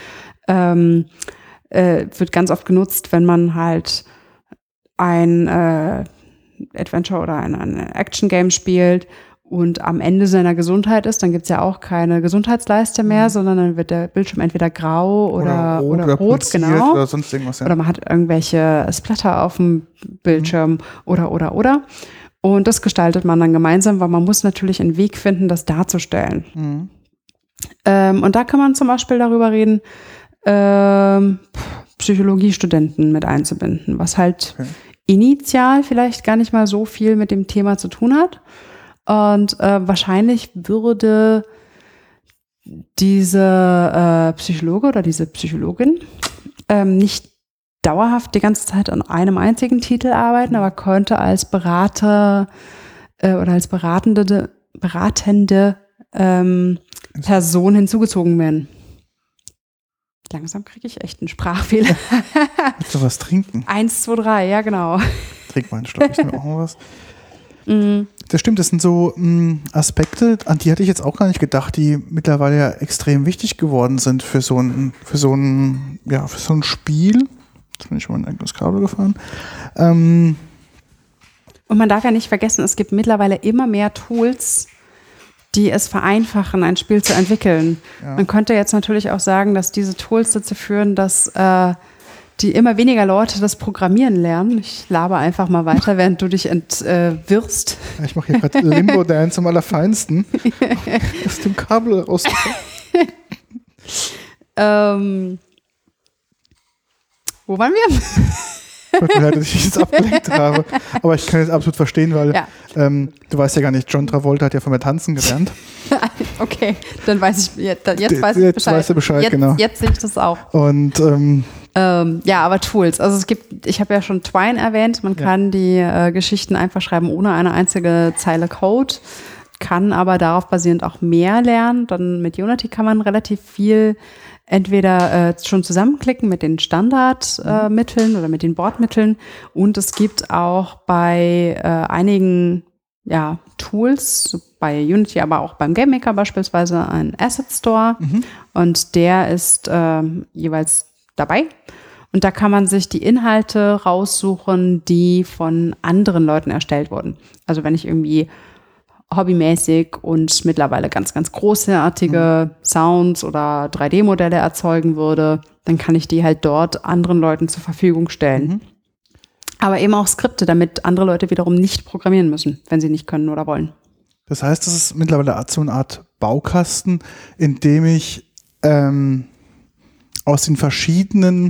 Speaker 2: wird ganz oft genutzt, wenn man halt ein Adventure oder ein Action-Game spielt und am Ende seiner Gesundheit ist, dann gibt's ja auch keine Gesundheitsleiste mehr, sondern dann wird der Bildschirm entweder grau oder rot, genau.
Speaker 1: Oder sonst irgendwas, ja.
Speaker 2: Oder man hat irgendwelche Splatter auf dem Bildschirm oder. Und das gestaltet man dann gemeinsam, weil man muss natürlich einen Weg finden, das darzustellen. Und da kann man zum Beispiel darüber reden, Psychologiestudenten mit einzubinden, was halt initial vielleicht gar nicht mal so viel mit dem Thema zu tun hat. Und wahrscheinlich würde diese Psychologe oder diese Psychologin nicht dauerhaft die ganze Zeit an einem einzigen Titel arbeiten, aber könnte als Berater oder als beratende Person hinzugezogen werden. Langsam kriege ich echt einen Sprachfehler.
Speaker 1: Willst du was trinken?
Speaker 2: 1, 2, 3, ja genau.
Speaker 1: Trink mal einen Schluck, ich nehme auch mal was. Das stimmt, das sind so Aspekte, an die hatte ich jetzt auch gar nicht gedacht, die mittlerweile ja extrem wichtig geworden sind für so ein Spiel. Jetzt bin ich schon mal ein eigenes Kabel gefahren.
Speaker 2: Und man darf ja nicht vergessen, es gibt mittlerweile immer mehr Tools, die es vereinfachen, ein Spiel zu entwickeln. Ja. Man könnte jetzt natürlich auch sagen, dass diese Tools dazu führen, dass die immer weniger Leute das Programmieren lernen. Ich laber einfach mal weiter, während du dich entwirrst.
Speaker 1: Ja, ich mache hier gerade Limbo Dance am allerfeinsten. Aus dem Kabel rausgekommen.
Speaker 2: Wo waren wir?
Speaker 1: Ich wollte mir leid, dass ich jetzt abgelenkt habe. Aber ich kann es absolut verstehen, weil du weißt ja gar nicht, John Travolta hat ja von mir tanzen gelernt.
Speaker 2: Okay, dann weiß ich, jetzt weiß ich Bescheid.
Speaker 1: Jetzt weißt du Bescheid, genau.
Speaker 2: Jetzt sehe ich das auch.
Speaker 1: Und
Speaker 2: ja, aber Tools. Also ich habe ja schon Twine erwähnt, man kann die Geschichten einfach schreiben ohne eine einzige Zeile Code, kann aber darauf basierend auch mehr lernen. Dann mit Unity kann man relativ viel entweder schon zusammenklicken mit den Standardmitteln oder mit den Bordmitteln, und es gibt auch bei einigen Tools, bei Unity, aber auch beim GameMaker beispielsweise, einen Asset Store, und der ist jeweils dabei. Und da kann man sich die Inhalte raussuchen, die von anderen Leuten erstellt wurden. Also wenn ich irgendwie hobbymäßig und mittlerweile ganz, ganz großartige Sounds oder 3D-Modelle erzeugen würde, dann kann ich die halt dort anderen Leuten zur Verfügung stellen. Aber eben auch Skripte, damit andere Leute wiederum nicht programmieren müssen, wenn sie nicht können oder wollen.
Speaker 1: Das heißt, das ist mittlerweile so eine Art Baukasten, in dem ich aus den verschiedenen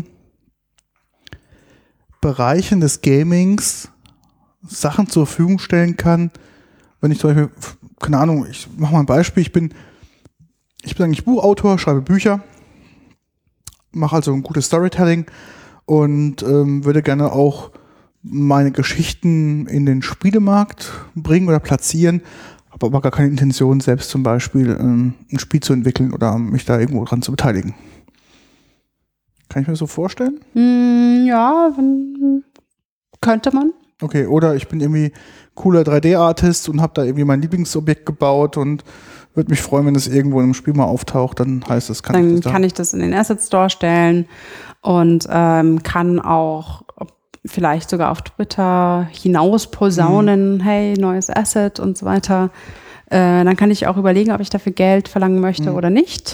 Speaker 1: Bereichen des Gamings Sachen zur Verfügung stellen kann. Wenn ich zum Beispiel, keine Ahnung, ich mache mal ein Beispiel, ich bin eigentlich Buchautor, schreibe Bücher, mache also ein gutes Storytelling und würde gerne auch meine Geschichten in den Spielemarkt bringen oder platzieren, habe aber gar keine Intention, selbst zum Beispiel ein Spiel zu entwickeln oder mich da irgendwo dran zu beteiligen. Kann ich mir das so vorstellen?
Speaker 2: Ja, könnte man.
Speaker 1: Okay, oder ich bin irgendwie cooler 3D-Artist und habe da irgendwie mein Lieblingsobjekt gebaut und würde mich freuen, wenn das irgendwo in einem Spiel mal auftaucht, dann heißt es,
Speaker 2: kann ich das in den Asset Store stellen und kann auch vielleicht sogar auf Twitter hinaus posaunen, hey, neues Asset und so weiter. Dann kann ich auch überlegen, ob ich dafür Geld verlangen möchte oder nicht.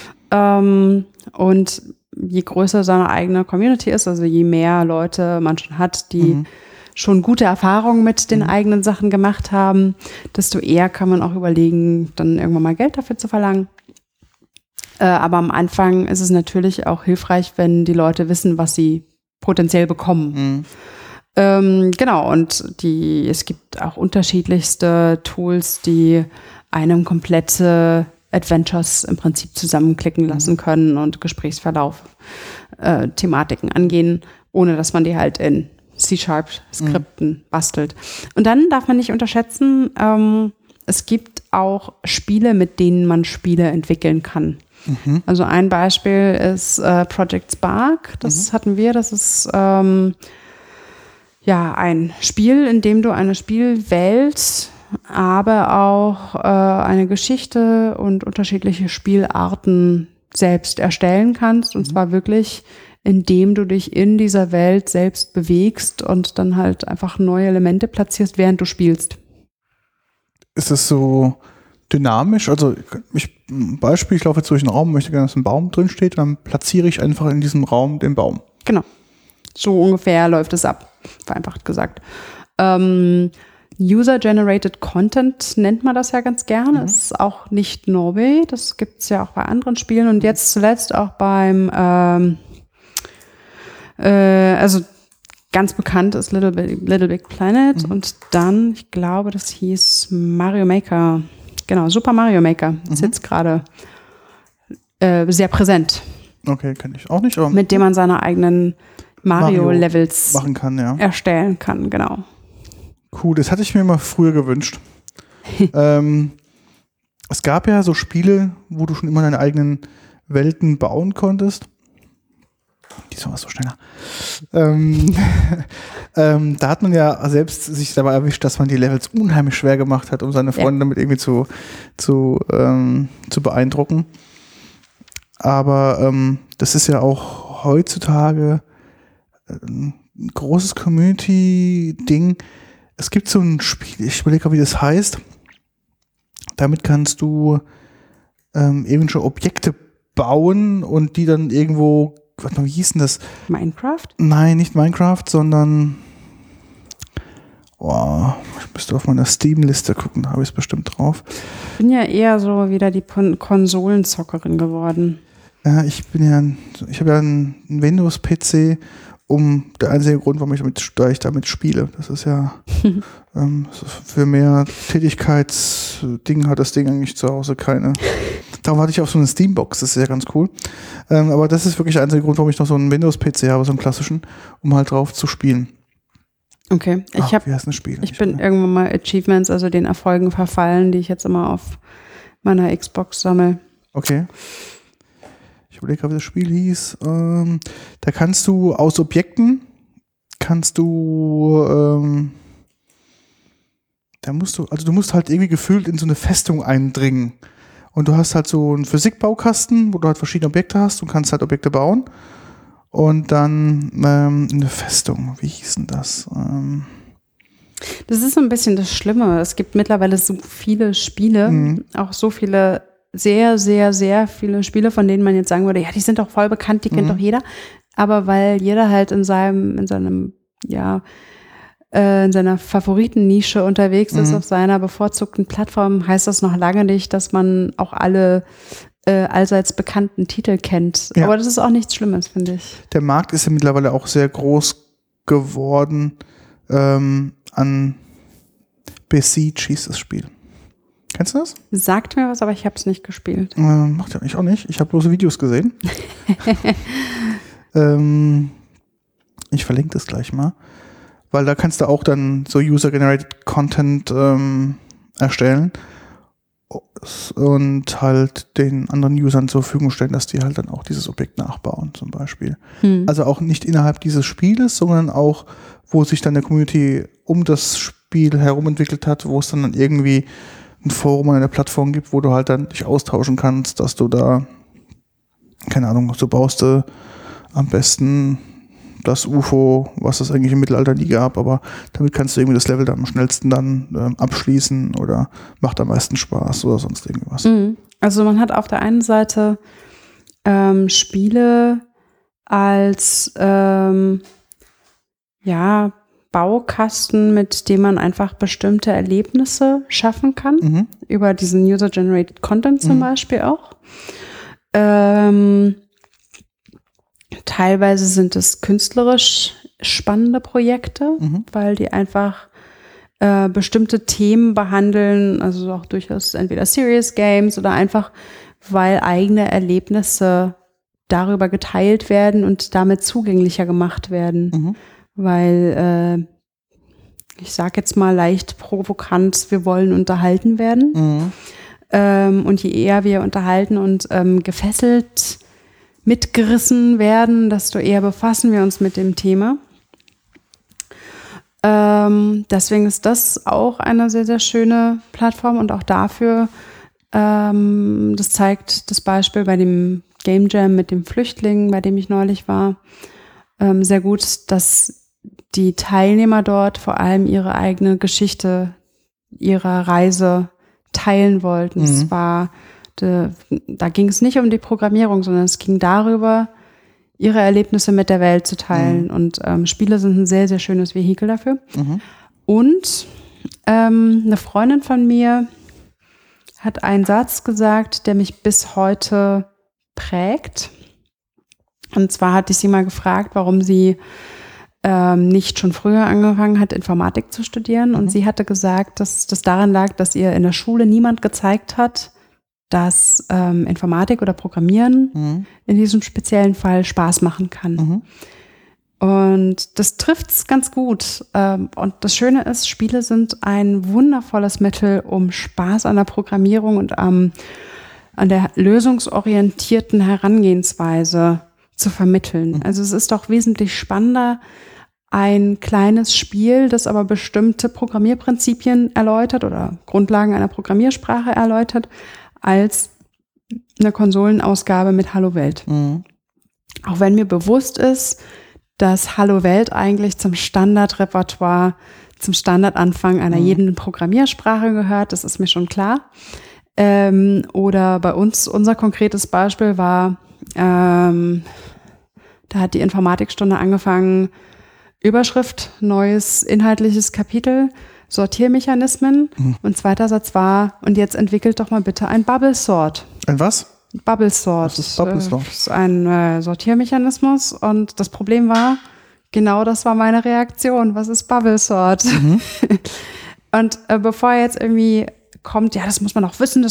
Speaker 2: Und je größer seine eigene Community ist, also je mehr Leute man schon hat, die schon gute Erfahrungen mit den eigenen Sachen gemacht haben, desto eher kann man auch überlegen, dann irgendwann mal Geld dafür zu verlangen. Aber am Anfang ist es natürlich auch hilfreich, wenn die Leute wissen, was sie potenziell bekommen. Genau, und es gibt auch unterschiedlichste Tools, die einem komplette Adventures im Prinzip zusammenklicken lassen können und Gesprächsverlauf, Thematiken angehen, ohne dass man die halt in C#-Skripten bastelt. Und dann darf man nicht unterschätzen, es gibt auch Spiele, mit denen man Spiele entwickeln kann. Also ein Beispiel ist Project Spark, das hatten wir, das ist ein Spiel, in dem du eine Spielwelt, aber auch eine Geschichte und unterschiedliche Spielarten selbst erstellen kannst. Und zwar wirklich, indem du dich in dieser Welt selbst bewegst und dann halt einfach neue Elemente platzierst, während du spielst.
Speaker 1: Ist es so dynamisch? Also Beispiel, ich laufe jetzt durch einen Raum, möchte gerne, dass ein Baum drin steht, dann platziere ich einfach in diesem Raum den Baum.
Speaker 2: Genau. So ungefähr läuft es ab, vereinfacht gesagt. User-Generated Content nennt man das ja ganz gerne. Das ist auch nicht neu, das gibt es ja auch bei anderen Spielen und jetzt zuletzt auch beim also ganz bekannt ist Little Big Planet und dann, ich glaube, das hieß Mario Maker. Genau, Super Mario Maker ist jetzt gerade sehr präsent.
Speaker 1: Okay, kenne ich auch nicht. Aber
Speaker 2: mit dem man seine eigenen Mario-Levels
Speaker 1: machen kann, ja.
Speaker 2: Erstellen kann, genau.
Speaker 1: Cool, das hatte ich mir mal früher gewünscht. Es gab ja so Spiele, wo du schon immer deine eigenen Welten bauen konntest. Diesmal war es so schneller. Da hat man ja selbst sich dabei erwischt, dass man die Levels unheimlich schwer gemacht hat, um seine Freunde damit irgendwie zu beeindrucken. Aber das ist ja auch heutzutage ein großes Community-Ding. Es gibt so ein Spiel, ich überlege, wie das heißt. Damit kannst du irgendwelche Objekte bauen und die dann irgendwo, warte mal, wie hieß denn das?
Speaker 2: Minecraft?
Speaker 1: Nein, nicht Minecraft, sondern ich müsste auf meiner Steam-Liste gucken, da habe ich es bestimmt drauf.
Speaker 2: Ich bin ja eher so wieder die Konsolenzockerin geworden.
Speaker 1: Ja, ich habe ja einen Windows-PC, der einzige Grund, warum ich damit spiele. Das ist ja für mehr Tätigkeitsdingen hat das Ding eigentlich zu Hause keine. Darum hatte ich auch so eine Steambox, das ist ja ganz cool. Aber das ist wirklich der einzige Grund, warum ich noch so einen Windows-PC habe, so einen klassischen, um halt drauf zu spielen.
Speaker 2: Okay, wie heißt das Spiel? Ich bin irgendwann mal Achievements, also den Erfolgen verfallen, die ich jetzt immer auf meiner Xbox sammle.
Speaker 1: Okay. Ich überlege gerade, wie das Spiel hieß. Da kannst du aus Objekten, du musst halt irgendwie gefühlt in so eine Festung eindringen. Und du hast halt so einen Physikbaukasten, wo du halt verschiedene Objekte hast und kannst halt Objekte bauen. Und dann eine Festung, wie hieß denn das?
Speaker 2: Das ist so ein bisschen das Schlimme. Es gibt mittlerweile so viele Spiele, auch so viele, sehr, sehr, sehr viele Spiele, von denen man jetzt sagen würde, ja, die sind doch voll bekannt, die kennt doch jeder. Aber weil jeder halt in seiner Favoritennische unterwegs ist, auf seiner bevorzugten Plattform, heißt das noch lange nicht, dass man auch alle allseits bekannten Titel kennt.
Speaker 1: Ja.
Speaker 2: Aber das ist auch nichts Schlimmes, finde ich.
Speaker 1: Der Markt ist ja mittlerweile auch sehr groß geworden an Besiege hieß das Spiel. Kennst du das?
Speaker 2: Sagt mir was, aber ich habe es nicht gespielt.
Speaker 1: Macht ja ich auch nicht. Ich habe bloß Videos gesehen. Ich verlinke das gleich mal. Weil da kannst du auch dann so User-Generated Content erstellen und halt den anderen Usern zur Verfügung stellen, dass die halt dann auch dieses Objekt nachbauen zum Beispiel. Also auch nicht innerhalb dieses Spieles, sondern auch, wo sich dann eine Community um das Spiel herum entwickelt hat, wo es dann irgendwie ein Forum oder eine Plattform gibt, wo du halt dann dich austauschen kannst, dass du da, keine Ahnung, so baust du am besten das UFO, was es eigentlich im Mittelalter nie gab, aber damit kannst du irgendwie das Level dann am schnellsten dann abschließen oder macht am meisten Spaß oder sonst irgendwas.
Speaker 2: Also man hat auf der einen Seite Spiele als Baukasten, mit dem man einfach bestimmte Erlebnisse schaffen kann, über diesen User-Generated Content zum Beispiel auch. Teilweise sind es künstlerisch spannende Projekte, weil die einfach bestimmte Themen behandeln, also auch durchaus entweder Serious Games oder einfach, weil eigene Erlebnisse darüber geteilt werden und damit zugänglicher gemacht werden. Weil, ich sage jetzt mal leicht provokant, wir wollen unterhalten werden. Und je eher wir unterhalten und gefesselt mitgerissen werden, desto eher befassen wir uns mit dem Thema. Deswegen ist das auch eine sehr, sehr schöne Plattform und auch dafür, das zeigt das Beispiel bei dem Game Jam mit dem Flüchtling, bei dem ich neulich war, sehr gut, dass die Teilnehmer dort vor allem ihre eigene Geschichte ihrer Reise teilen wollten. Es war da ging es nicht um die Programmierung, sondern es ging darüber, ihre Erlebnisse mit der Welt zu teilen. Und Spiele sind ein sehr, sehr schönes Vehikel dafür. Und eine Freundin von mir hat einen Satz gesagt, der mich bis heute prägt. Und zwar hatte ich sie mal gefragt, warum sie nicht schon früher angefangen hat, Informatik zu studieren. Und sie hatte gesagt, dass das daran lag, dass ihr in der Schule niemand gezeigt hat, dass Informatik oder Programmieren in diesem speziellen Fall Spaß machen kann. Und das trifft es ganz gut. Und das Schöne ist, Spiele sind ein wundervolles Mittel, um Spaß an der Programmierung und an der lösungsorientierten Herangehensweise zu vermitteln. Also es ist doch wesentlich spannender, ein kleines Spiel, das aber bestimmte Programmierprinzipien erläutert oder Grundlagen einer Programmiersprache erläutert, als eine Konsolenausgabe mit Hallo Welt. Auch wenn mir bewusst ist, dass Hallo Welt eigentlich zum Standardrepertoire, zum Standardanfang einer jeden Programmiersprache gehört, das ist mir schon klar. Oder bei uns, unser konkretes Beispiel war, da hat die Informatikstunde angefangen, Überschrift, neues inhaltliches Kapitel, Sortiermechanismen. Und zweiter Satz war, und jetzt entwickelt doch mal bitte ein Bubble Sort.
Speaker 1: Ein was?
Speaker 2: Bubble Sort.
Speaker 1: Was ist Bubble Sort?
Speaker 2: Das ist ein Sortiermechanismus. Und das Problem war, genau das war meine Reaktion. Was ist Bubble Sort? Und bevor jetzt irgendwie kommt, ja, das muss man auch wissen,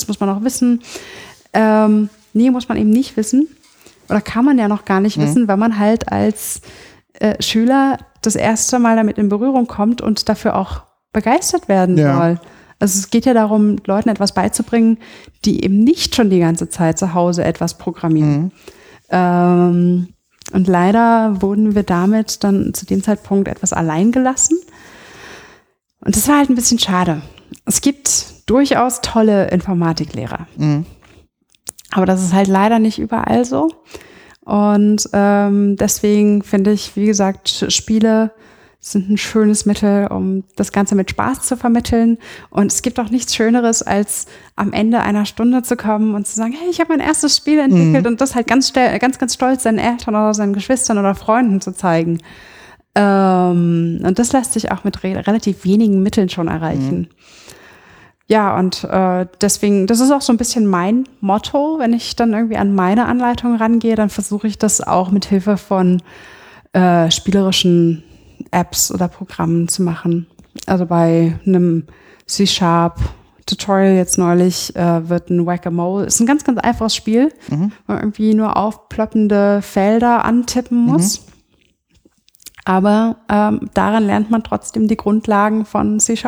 Speaker 2: nee, muss man eben nicht wissen. Oder kann man ja noch gar nicht wissen, weil man halt als Schüler das erste Mal damit in Berührung kommt und dafür auch begeistert werden soll. Also es geht ja darum, Leuten etwas beizubringen, die eben nicht schon die ganze Zeit zu Hause etwas programmieren. Und leider wurden wir damit dann zu dem Zeitpunkt etwas allein gelassen. Und das war halt ein bisschen schade. Es gibt durchaus tolle Informatiklehrer. Aber das ist halt leider nicht überall so. Und deswegen finde ich, wie gesagt, Spiele sind ein schönes Mittel, um das Ganze mit Spaß zu vermitteln. Und es gibt auch nichts Schöneres, als am Ende einer Stunde zu kommen und zu sagen, hey, ich habe mein erstes Spiel entwickelt und das halt ganz stolz seinen Eltern oder seinen Geschwistern oder Freunden zu zeigen. Und das lässt sich auch mit relativ wenigen Mitteln schon erreichen. Ja, und deswegen, das ist auch so ein bisschen mein Motto, wenn ich dann irgendwie an meine Anleitung rangehe, dann versuche ich das auch mit Hilfe von spielerischen Apps oder Programmen zu machen. Also bei einem C#-Tutorial jetzt neulich wird ein Whack-A-Mole, ist ein ganz, ganz einfaches Spiel, wo man irgendwie nur aufploppende Felder antippen muss. Aber daran lernt man trotzdem die Grundlagen von C#.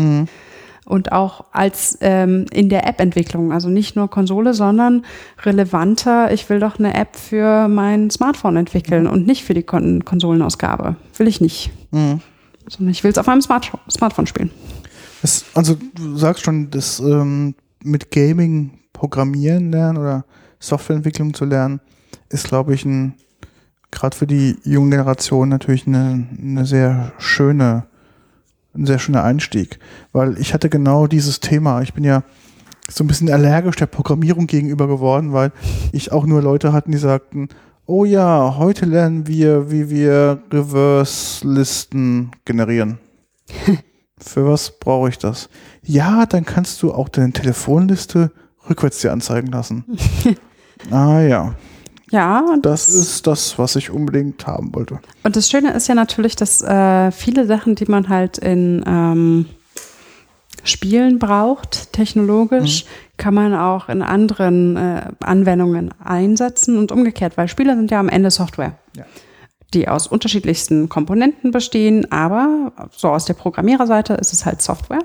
Speaker 2: Und auch als in der App-Entwicklung, also nicht nur Konsole, sondern relevanter, ich will doch eine App für mein Smartphone entwickeln und nicht für die Konsolenausgabe. Will ich nicht. Sondern ich will es auf meinem Smartphone spielen.
Speaker 1: Also du sagst schon, das mit Gaming programmieren lernen oder Softwareentwicklung zu lernen, ist, glaube ich, gerade für die junge Generation natürlich ein sehr schöner Einstieg, weil ich hatte genau dieses Thema. Ich bin ja so ein bisschen allergisch der Programmierung gegenüber geworden, weil ich auch nur Leute hatten, die sagten, oh ja, heute lernen wir, wie wir Reverse-Listen generieren. Für was brauche ich das? Ja, dann kannst du auch deine Telefonliste rückwärts dir anzeigen lassen. Ah ja.
Speaker 2: Ja, und
Speaker 1: das ist das, was ich unbedingt haben wollte.
Speaker 2: Und das Schöne ist ja natürlich, dass viele Sachen, die man halt in Spielen braucht, technologisch, kann man auch in anderen Anwendungen einsetzen und umgekehrt, weil Spiele sind ja am Ende Software, die aus unterschiedlichsten Komponenten bestehen, aber so aus der Programmiererseite ist es halt Software.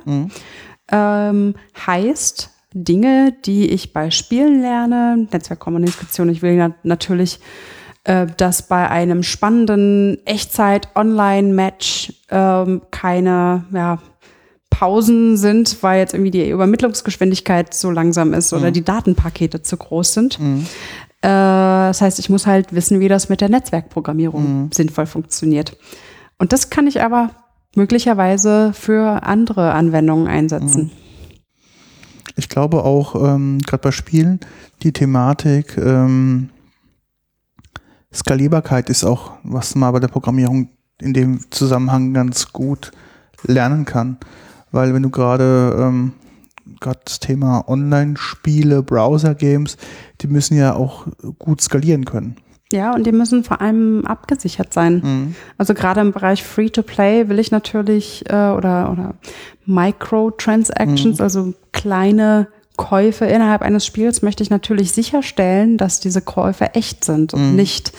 Speaker 2: Heißt, Dinge, die ich bei Spielen lerne, Netzwerkkommunikation, ich will ja natürlich, dass bei einem spannenden Echtzeit-Online-Match keine Pausen sind, weil jetzt irgendwie die Übermittlungsgeschwindigkeit so langsam ist oder die Datenpakete zu groß sind. Das heißt, ich muss halt wissen, wie das mit der Netzwerkprogrammierung sinnvoll funktioniert. Und das kann ich aber möglicherweise für andere Anwendungen einsetzen.
Speaker 1: Ich glaube auch, gerade bei Spielen, die Thematik Skalierbarkeit ist auch, was man bei der Programmierung in dem Zusammenhang ganz gut lernen kann. Weil wenn du gerade das Thema Online-Spiele, Browser-Games, die müssen ja auch gut skalieren können.
Speaker 2: Ja, und die müssen vor allem abgesichert sein. Also gerade im Bereich Free-to-Play will ich natürlich oder Microtransactions, also kleine Käufe innerhalb eines Spiels, möchte ich natürlich sicherstellen, dass diese Käufe echt sind und nicht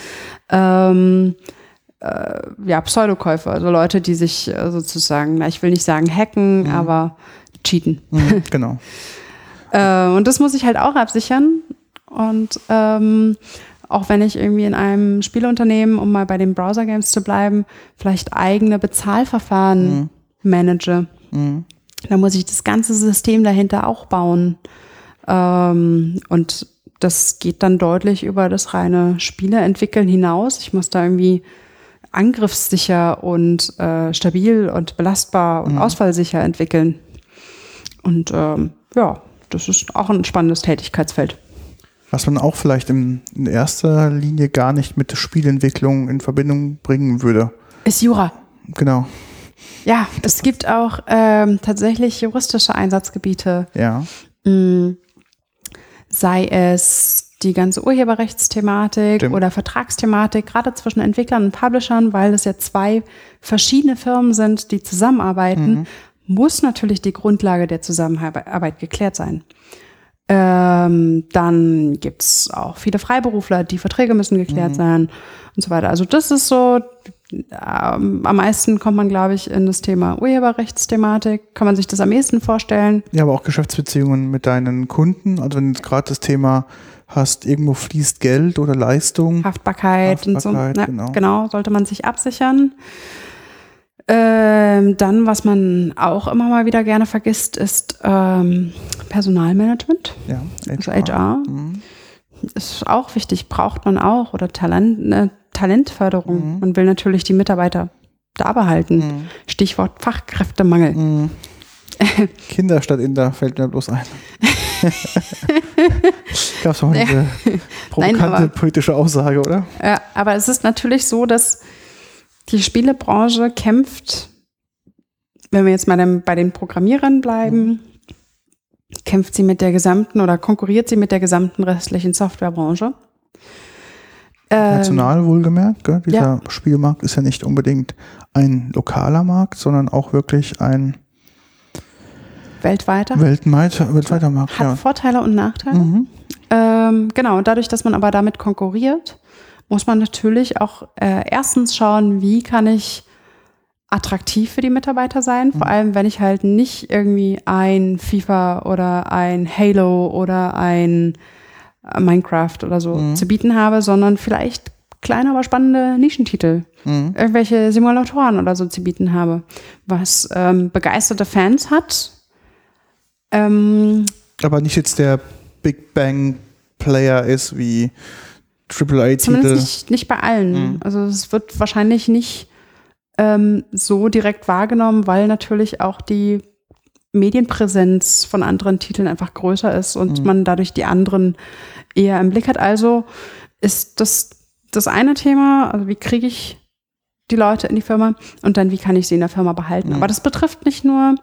Speaker 2: Pseudokäufe, also Leute, die sich sozusagen, ich will nicht sagen hacken, aber cheaten.
Speaker 1: Genau.
Speaker 2: Und das muss ich halt auch absichern. Und auch wenn ich irgendwie in einem Spieleunternehmen, um mal bei den Browser-Games zu bleiben, vielleicht eigene Bezahlverfahren manage, dann muss ich das ganze System dahinter auch bauen. Und das geht dann deutlich über das reine Spieleentwickeln hinaus. Ich muss da irgendwie angriffssicher und stabil und belastbar und ausfallsicher entwickeln. Und das ist auch ein spannendes Tätigkeitsfeld.
Speaker 1: Was man auch vielleicht in erster Linie gar nicht mit der Spielentwicklung in Verbindung bringen würde.
Speaker 2: Ist Jura.
Speaker 1: Genau.
Speaker 2: Ja, es gibt auch tatsächlich juristische Einsatzgebiete.
Speaker 1: Ja.
Speaker 2: Sei es die ganze Urheberrechtsthematik oder Vertragsthematik, gerade zwischen Entwicklern und Publishern, weil es ja zwei verschiedene Firmen sind, die zusammenarbeiten, muss natürlich die Grundlage der Zusammenarbeit geklärt sein. Dann gibt's auch viele Freiberufler, die Verträge müssen geklärt sein und so weiter. Also das ist so, am meisten kommt man, glaube ich, in das Thema Urheberrechtsthematik. Kann man sich das am ehesten vorstellen? Ja, aber auch Geschäftsbeziehungen mit deinen Kunden. Also wenn du jetzt gerade das Thema hast, irgendwo fließt Geld oder Leistung. Haftbarkeit und so. Ja, genau, sollte man sich absichern. Dann, was man auch immer mal wieder gerne vergisst, ist Personalmanagement. Ja, HR. Also HR. Ist auch wichtig, braucht man auch. Oder Talentförderung. Man will natürlich die Mitarbeiter da behalten. Stichwort Fachkräftemangel.
Speaker 1: Kinder statt Inder fällt mir bloß ein. Gab es doch mal diese provokante politische Aussage, oder?
Speaker 2: Ja, aber es ist natürlich so, dass die Spielebranche kämpft, wenn wir jetzt mal bei den Programmierern bleiben, kämpft sie mit der gesamten oder konkurriert sie mit der gesamten restlichen Softwarebranche.
Speaker 1: National wohlgemerkt, gell? Dieser Spielmarkt ist ja nicht unbedingt ein lokaler Markt, sondern auch wirklich ein weltweiter Markt.
Speaker 2: Hat Vorteile und Nachteile. Genau, und dadurch, dass man aber damit konkurriert, muss man natürlich auch erstens schauen, wie kann ich attraktiv für die Mitarbeiter sein, vor allem wenn ich halt nicht irgendwie ein FIFA oder ein Halo oder ein Minecraft oder so zu bieten habe, sondern vielleicht kleine, aber spannende Nischentitel, irgendwelche Simulatoren oder so zu bieten habe, was begeisterte Fans hat.
Speaker 1: Aber nicht jetzt der Big Bang Player ist wie AAA-Titel.
Speaker 2: Zumindest nicht bei allen. Also es wird wahrscheinlich nicht so direkt wahrgenommen, weil natürlich auch die Medienpräsenz von anderen Titeln einfach größer ist und man dadurch die anderen eher im Blick hat. Also ist das eine Thema, also wie kriege ich die Leute in die Firma und dann wie kann ich sie in der Firma behalten. Aber das betrifft nicht nur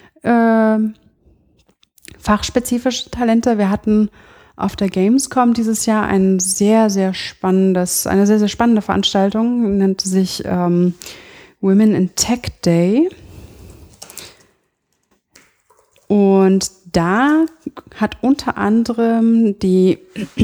Speaker 2: fachspezifische Talente. Wir hatten auf der Gamescom dieses Jahr eine sehr, sehr spannende Veranstaltung, nannte sich Women in Tech Day. Und da hat unter anderem der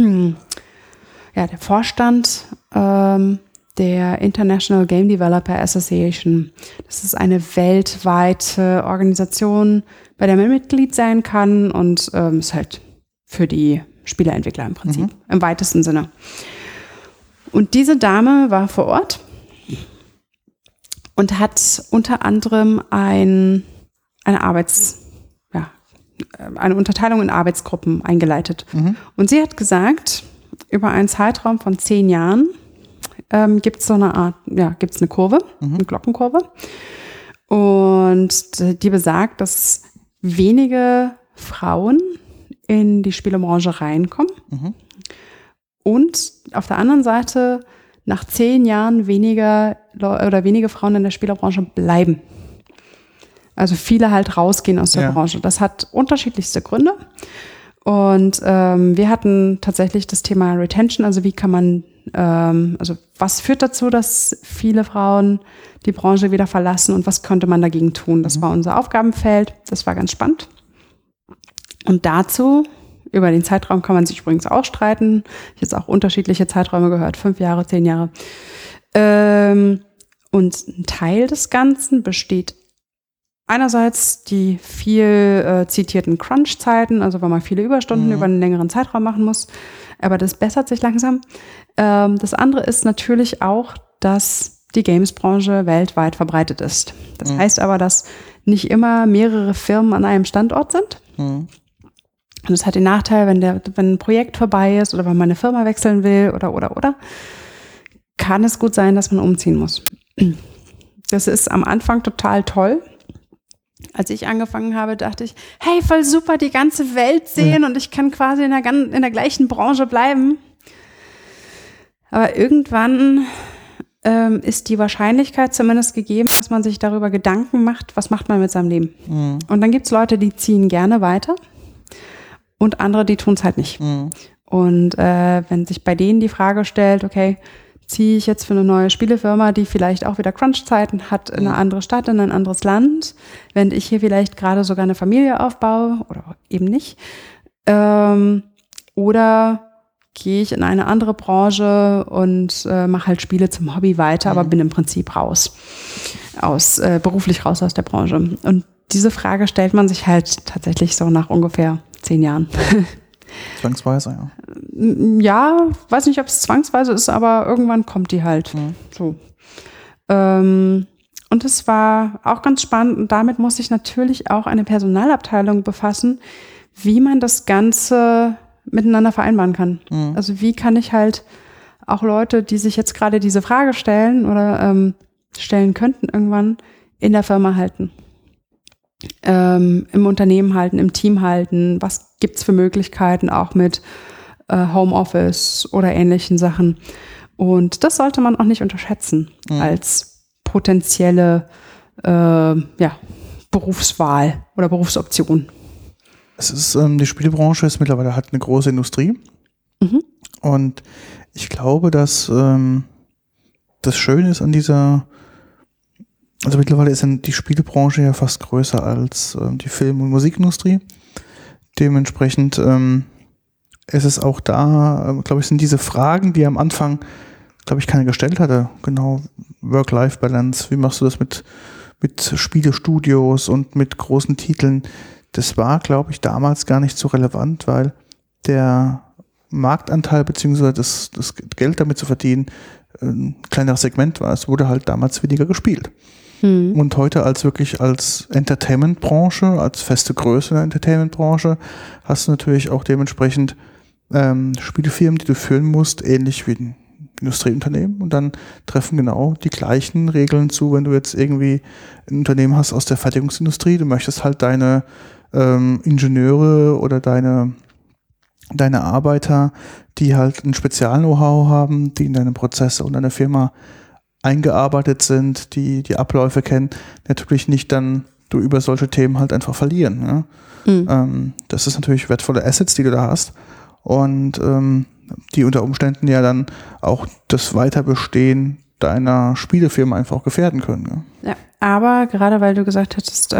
Speaker 2: Vorstand der International Game Developer Association, das ist eine weltweite Organisation, bei der man Mitglied sein kann und ist halt für die Spieleentwickler im Prinzip, im weitesten Sinne. Und diese Dame war vor Ort und hat unter anderem eine Unterteilung in Arbeitsgruppen eingeleitet. Und sie hat gesagt, über einen Zeitraum von 10 Jahren gibt es so eine Art, gibt es eine Kurve, eine Glockenkurve. Und die besagt, dass wenige Frauen in die Spielebranche reinkommen. Und auf der anderen Seite nach 10 Jahren wenige Frauen in der Spielerbranche bleiben. Also viele halt rausgehen aus der Branche. Das hat unterschiedlichste Gründe. Und wir hatten tatsächlich das Thema Retention, also wie kann man, also was führt dazu, dass viele Frauen die Branche wieder verlassen und was könnte man dagegen tun? Das war unser Aufgabenfeld, das war ganz spannend. Und dazu, über den Zeitraum kann man sich übrigens auch streiten. Ich habe jetzt auch unterschiedliche Zeiträume gehört, 5 Jahre, 10 Jahre. Und ein Teil des Ganzen besteht einerseits die viel zitierten Crunch-Zeiten, also weil man viele Überstunden über einen längeren Zeitraum machen muss. Aber das bessert sich langsam. Das andere ist natürlich auch, dass die Games-Branche weltweit verbreitet ist. Das heißt aber, dass nicht immer mehrere Firmen an einem Standort sind. Und das hat den Nachteil, wenn ein Projekt vorbei ist oder wenn man eine Firma wechseln will oder, kann es gut sein, dass man umziehen muss. Das ist am Anfang total toll. Als ich angefangen habe, dachte ich, hey, voll super, die ganze Welt sehen und ich kann quasi in der gleichen Branche bleiben. Aber irgendwann ist die Wahrscheinlichkeit zumindest gegeben, dass man sich darüber Gedanken macht, was macht man mit seinem Leben. Und dann gibt es Leute, die ziehen gerne weiter und andere, die tun es halt nicht. Und wenn sich bei denen die Frage stellt, okay, ziehe ich jetzt für eine neue Spielefirma, die vielleicht auch wieder Crunch-Zeiten hat, in eine andere Stadt, in ein anderes Land, während ich hier vielleicht gerade sogar eine Familie aufbaue oder eben nicht. Oder gehe ich in eine andere Branche und mache halt Spiele zum Hobby weiter, aber bin im Prinzip beruflich raus aus der Branche. Und diese Frage stellt man sich halt tatsächlich so nach ungefähr 10 Jahren.
Speaker 1: Zwangsweise, ja.
Speaker 2: Ja, weiß nicht, ob es zwangsweise ist, aber irgendwann kommt die halt. So. Und es war auch ganz spannend und damit muss sich natürlich auch eine Personalabteilung befassen, wie man das Ganze miteinander vereinbaren kann. Also wie kann ich halt auch Leute, die sich jetzt gerade diese Frage stellen oder Stellen könnten, irgendwann in der Firma halten. Im Unternehmen halten, im Team halten. Was gibt es für Möglichkeiten, auch mit Homeoffice oder ähnlichen Sachen. Und das sollte man auch nicht unterschätzen als potenzielle Berufswahl oder Berufsoption.
Speaker 1: Die Spielebranche ist mittlerweile halt eine große Industrie. Und ich glaube, dass das Schöne ist an also mittlerweile ist die Spielebranche ja fast größer als die Film- und Musikindustrie. Dementsprechend ist es auch da, glaube ich, sind diese Fragen, die am Anfang, glaube ich, keiner gestellt hatte. Genau, Work-Life-Balance, wie machst du das mit Spielestudios und mit großen Titeln? Das war, glaube ich, damals gar nicht so relevant, weil der Marktanteil bzw. das Geld damit zu verdienen ein kleineres Segment war. Es wurde halt damals weniger gespielt. Und heute als Entertainment-Branche, als feste Größe in der Entertainment-Branche, hast du natürlich auch dementsprechend Spielefirmen, die du führen musst, ähnlich wie ein Industrieunternehmen. Und dann treffen genau die gleichen Regeln zu, wenn du jetzt irgendwie ein Unternehmen hast aus der Fertigungsindustrie. Du möchtest halt deine Ingenieure oder deine Arbeiter, die halt ein Spezial-Know-how haben, die in deine Prozesse und deine Firma eingearbeitet sind, die Abläufe kennen, natürlich nicht dann du über solche Themen halt einfach verlieren. Ja? Das ist natürlich wertvolle Assets, die du da hast und die unter Umständen ja dann auch das Weiterbestehen deiner Spielefirma einfach auch gefährden können.
Speaker 2: Ja, aber gerade weil du gesagt hattest,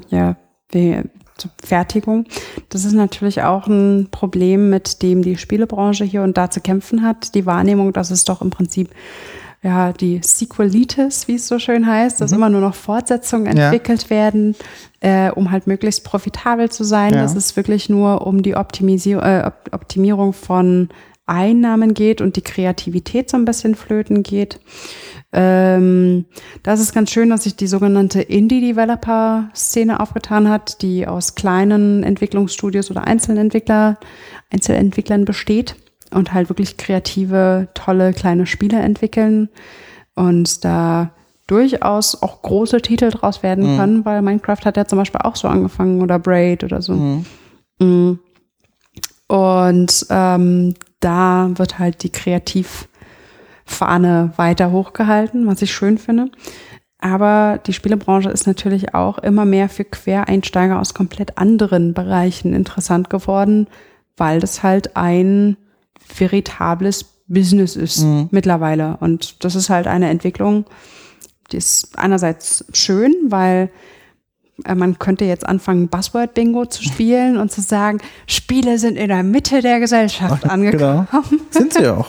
Speaker 2: zur Fertigung, das ist natürlich auch ein Problem, mit dem die Spielebranche hier und da zu kämpfen hat. Die Wahrnehmung, dass es doch im Prinzip die Sequelitis, wie es so schön heißt, dass immer nur noch Fortsetzungen entwickelt werden, um halt möglichst profitabel zu sein, dass es wirklich nur um die Optimierung von Einnahmen geht und die Kreativität so ein bisschen flöten geht. Das ist ganz schön, dass sich die sogenannte Indie-Developer-Szene aufgetan hat, die aus kleinen Entwicklungsstudios oder Einzelentwicklern besteht und halt wirklich kreative, tolle kleine Spiele entwickeln und da durchaus auch große Titel draus werden können, weil Minecraft hat ja zum Beispiel auch so angefangen oder Braid oder so. Und da wird halt die Kreativfahne weiter hochgehalten, was ich schön finde. Aber die Spielebranche ist natürlich auch immer mehr für Quereinsteiger aus komplett anderen Bereichen interessant geworden, weil das halt ein veritables Business ist mittlerweile. Und das ist halt eine Entwicklung, die ist einerseits schön, weil man könnte jetzt anfangen, Buzzword-Bingo zu spielen und zu sagen, Spiele sind in der Mitte der Gesellschaft angekommen.
Speaker 1: Genau. Sind sie auch.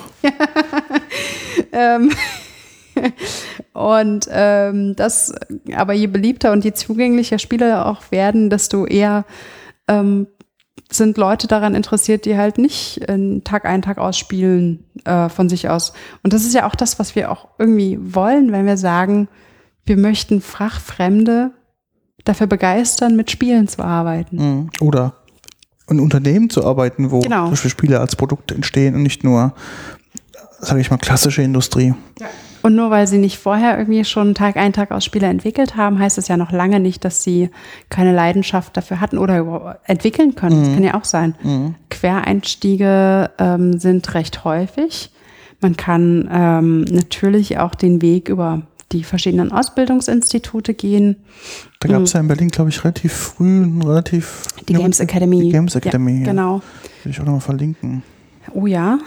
Speaker 2: Und das, aber je beliebter und je zugänglicher Spiele auch werden, desto eher sind Leute daran interessiert, die halt nicht Tag ein, Tag aus spielen von sich aus. Und das ist ja auch das, was wir auch irgendwie wollen, wenn wir sagen, wir möchten Fachfremde dafür begeistern, mit Spielen zu arbeiten.
Speaker 1: Oder ein Unternehmen zu arbeiten, wo zum Beispiel Spiele als Produkte entstehen und nicht nur, sage ich mal, klassische Industrie.
Speaker 2: Ja. Und nur weil sie nicht vorher irgendwie schon Tag ein, Tag aus Spiele entwickelt haben, heißt es ja noch lange nicht, dass sie keine Leidenschaft dafür hatten oder entwickeln können. Das kann ja auch sein. Quereinstiege sind recht häufig. Man kann natürlich auch den Weg über die verschiedenen Ausbildungsinstitute gehen.
Speaker 1: Da gab es ja in Berlin, glaube ich, relativ früh
Speaker 2: die Games Academy.
Speaker 1: Die Games Academy,
Speaker 2: ja. Genau.
Speaker 1: Will ich auch nochmal verlinken.
Speaker 2: Oh ja,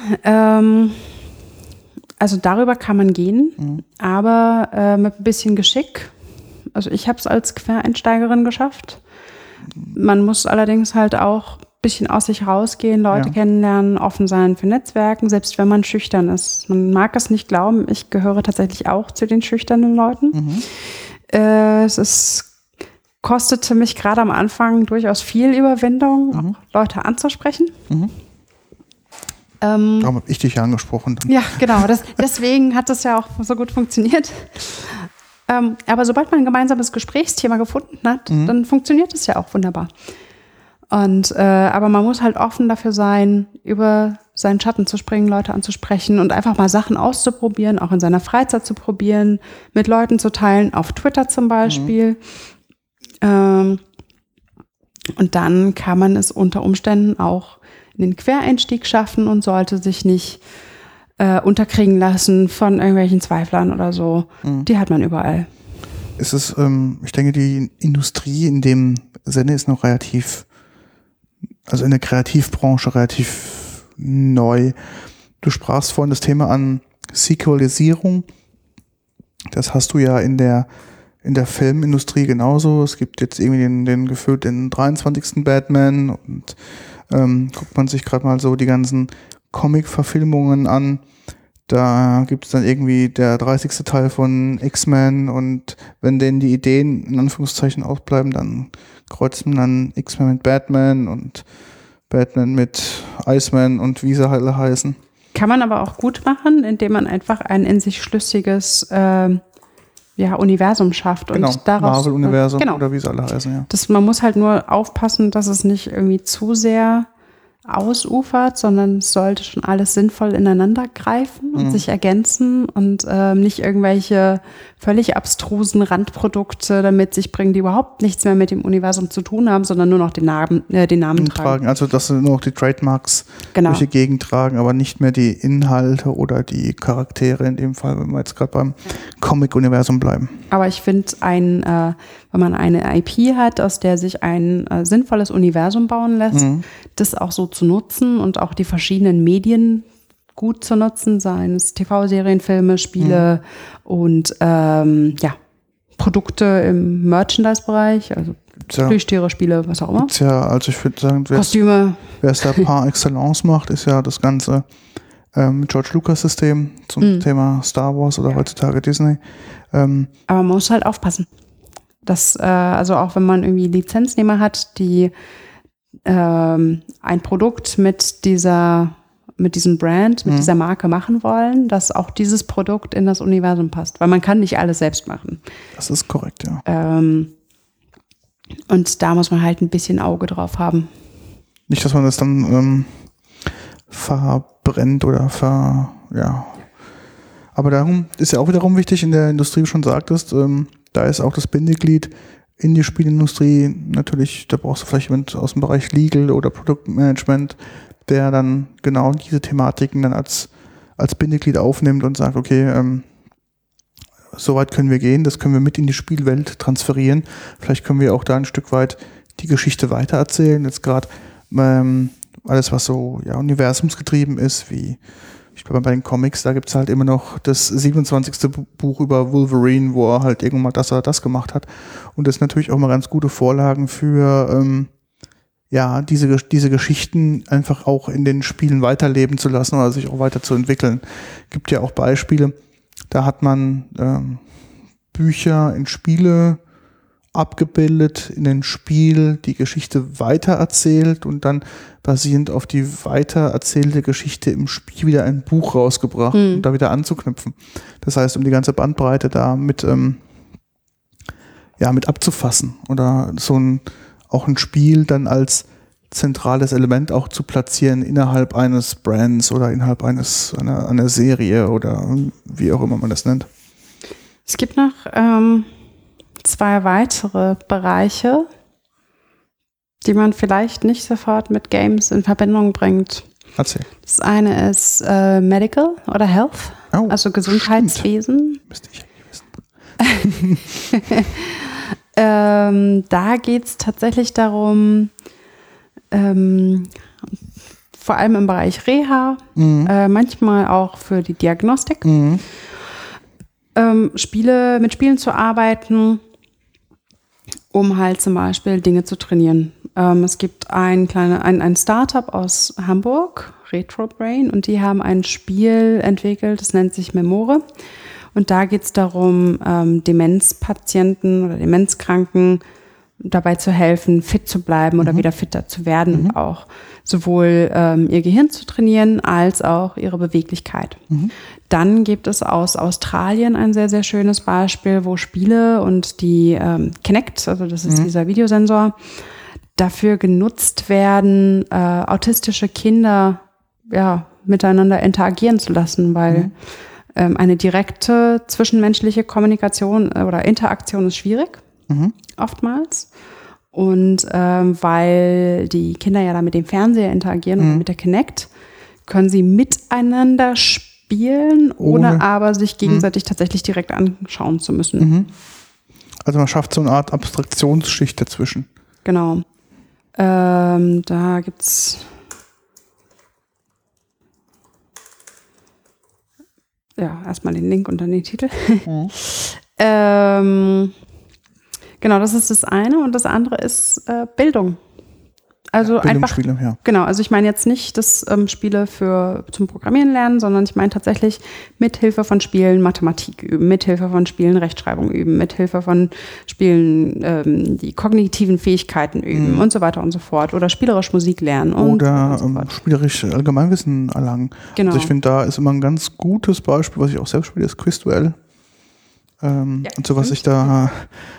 Speaker 2: also darüber kann man gehen, aber mit ein bisschen Geschick. Also ich habe es als Quereinsteigerin geschafft. Man muss allerdings halt auch ein bisschen aus sich rausgehen, Leute kennenlernen, offen sein für Netzwerken, selbst wenn man schüchtern ist. Man mag es nicht glauben, ich gehöre tatsächlich auch zu den schüchternen Leuten. Kostete mich gerade am Anfang durchaus viel Überwindung, auch Leute anzusprechen.
Speaker 1: Darum habe ich dich ja angesprochen.
Speaker 2: Ja, genau. Deswegen hat das ja auch so gut funktioniert. Aber sobald man ein gemeinsames Gesprächsthema gefunden hat, dann funktioniert es ja auch wunderbar. Und aber man muss halt offen dafür sein, über seinen Schatten zu springen, Leute anzusprechen und einfach mal Sachen auszuprobieren, auch in seiner Freizeit zu probieren, mit Leuten zu teilen, auf Twitter zum Beispiel. Und dann kann man es unter Umständen auch in den Quereinstieg schaffen und sollte sich nicht unterkriegen lassen von irgendwelchen Zweiflern oder so. Die hat man überall.
Speaker 1: Es ist, ich denke, die Industrie in dem Sinne ist noch relativ, also in der Kreativbranche relativ neu. Du sprachst vorhin das Thema an Sequelisierung. Das hast du ja in der Filmindustrie genauso. Es gibt jetzt irgendwie den gefühlt den 23. Batman und guckt man sich gerade mal so die ganzen Comic-Verfilmungen an. Da gibt es dann irgendwie der 30. Teil von X-Men und wenn denen die Ideen in Anführungszeichen ausbleiben, dann kreuzt man dann X-Men mit Batman und Batman mit Iceman und wie sie alle heißen.
Speaker 2: Kann man aber auch gut machen, indem man einfach ein in sich schlüssiges Universum schafft.
Speaker 1: Genau,
Speaker 2: und daraus
Speaker 1: Marvel-Universum oder wie sie alle heißen, ja.
Speaker 2: Man muss halt nur aufpassen, dass es nicht irgendwie zu sehr ausufert, sondern es sollte schon alles sinnvoll ineinander greifen und sich ergänzen und nicht irgendwelche völlig abstrusen Randprodukte damit sich bringen, die überhaupt nichts mehr mit dem Universum zu tun haben, sondern nur noch den Namen tragen.
Speaker 1: Also dass sie nur noch die Trademarks durch die Gegend tragen, aber nicht mehr die Inhalte oder die Charaktere in dem Fall, wenn wir jetzt gerade beim Comic-Universum bleiben.
Speaker 2: Aber ich finde, wenn man eine IP hat, aus der sich ein sinnvolles Universum bauen lässt, das auch so zu nutzen und auch die verschiedenen Medien gut zu nutzen, seien es TV-Serien, Filme, Spiele und Produkte im Merchandise-Bereich, also Plüschtiere, Spiele, was auch immer.
Speaker 1: Ja, also ich würde sagen,
Speaker 2: Kostüme.
Speaker 1: Wer es da par excellence macht, ist ja das ganze George Lucas-System zum Thema Star Wars oder heutzutage Disney.
Speaker 2: Aber man muss halt aufpassen. Dass, also auch wenn man irgendwie Lizenznehmer hat, die ein Produkt mit diesem Brand, mit dieser Marke machen wollen, dass auch dieses Produkt in das Universum passt. Weil man kann nicht alles selbst machen.
Speaker 1: Das ist korrekt, ja.
Speaker 2: Und da muss man halt ein bisschen Auge drauf haben.
Speaker 1: Nicht, dass man das dann verbrennt oder Aber darum ist ja auch wiederum wichtig, in der Industrie, wie du schon sagtest, da ist auch das Bindeglied in die Spielindustrie natürlich, da brauchst du vielleicht jemand aus dem Bereich Legal oder Produktmanagement, der dann genau diese Thematiken dann als Bindeglied aufnimmt und sagt, okay, so weit können wir gehen, das können wir mit in die Spielwelt transferieren. Vielleicht können wir auch da ein Stück weit die Geschichte weitererzählen. Jetzt gerade alles, was so universumsgetrieben ist, wie ich glaube, bei den Comics, da gibt es halt immer noch das 27. Buch über Wolverine, wo er halt irgendwann mal das gemacht hat. Und das ist natürlich auch mal ganz gute Vorlagen für diese Geschichten einfach auch in den Spielen weiterleben zu lassen oder sich auch weiterzuentwickeln. Gibt ja auch Beispiele, da hat man Bücher in Spiele abgebildet, in den Spiel die Geschichte weitererzählt und dann basierend auf die weitererzählte Geschichte im Spiel wieder ein Buch rausgebracht, um da wieder anzuknüpfen. Das heißt, um die ganze Bandbreite da mit abzufassen oder auch ein Spiel dann als zentrales Element auch zu platzieren innerhalb eines Brands oder innerhalb einer Serie oder wie auch immer man das nennt.
Speaker 2: Es gibt noch 2 weitere Bereiche, die man vielleicht nicht sofort mit Games in Verbindung bringt.
Speaker 1: Erzähl.
Speaker 2: Das eine ist Medical oder Health, also Gesundheitswesen.
Speaker 1: Müsste ich wissen.
Speaker 2: Da geht es tatsächlich darum, vor allem im Bereich Reha, manchmal auch für die Diagnostik, mit Spielen zu arbeiten, um halt zum Beispiel Dinge zu trainieren. Es gibt ein Startup aus Hamburg, Retrobrain, und die haben ein Spiel entwickelt, das nennt sich Memore. Und da geht es darum, Demenzpatienten oder Demenzkranken dabei zu helfen, fit zu bleiben oder wieder fitter zu werden und auch sowohl ihr Gehirn zu trainieren als auch ihre Beweglichkeit. Dann gibt es aus Australien ein sehr, sehr schönes Beispiel, wo Spiele und die Kinect, also das ist dieser Videosensor, dafür genutzt werden, autistische Kinder miteinander interagieren zu lassen, weil eine direkte zwischenmenschliche Kommunikation oder Interaktion ist schwierig, oftmals. Und weil die Kinder ja da mit dem Fernseher interagieren und mit der Kinect, können sie miteinander spielen, ohne aber sich gegenseitig tatsächlich direkt anschauen zu müssen.
Speaker 1: Also man schafft so eine Art Abstraktionsschicht dazwischen.
Speaker 2: Genau. Da gibt's erstmal den Link und dann den Titel. Genau, das ist das eine. Und das andere ist Bildung. Also einfach, genau, also ich meine jetzt nicht das Spiele zum Programmieren lernen, sondern ich meine tatsächlich mithilfe von Spielen Mathematik üben, mithilfe von Spielen Rechtschreibung üben, mithilfe von Spielen die kognitiven Fähigkeiten üben und so weiter und so fort. Oder spielerisch Musik lernen.
Speaker 1: Oder so spielerisch Allgemeinwissen erlangen.
Speaker 2: Genau.
Speaker 1: Also ich finde, da ist immer ein ganz gutes Beispiel, was ich auch selbst spiele, ist Quizduell. Und so, was ich da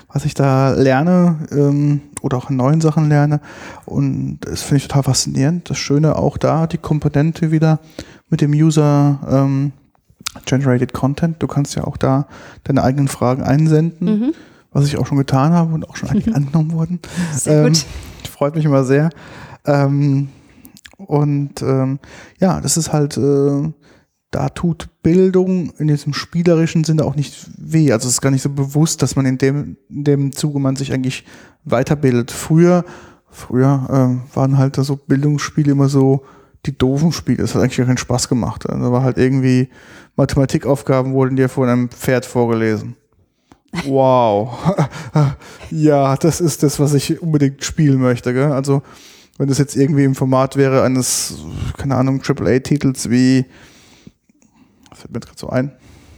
Speaker 1: lerne oder auch in neuen Sachen lerne. Und das finde ich total faszinierend. Das Schöne auch da, die Komponente wieder mit dem User Generated Content. Du kannst ja auch da deine eigenen Fragen einsenden, was ich auch schon getan habe und auch schon einige angenommen wurden.
Speaker 2: Sehr gut.
Speaker 1: Freut mich immer sehr. Das ist halt da tut Bildung in diesem spielerischen Sinne auch nicht weh. Also es ist gar nicht so bewusst, dass man in dem Zuge man sich eigentlich weiterbildet. Früher waren halt so Bildungsspiele immer so die doofen Spiele. Das hat eigentlich gar keinen Spaß gemacht. Da war halt irgendwie Mathematikaufgaben wurden dir von einem Pferd vorgelesen. Wow. Ja, das ist das, was ich unbedingt spielen möchte. Gell? Also wenn das jetzt irgendwie im Format wäre eines, keine Ahnung, AAA-Titels wie fällt mir gerade so ein.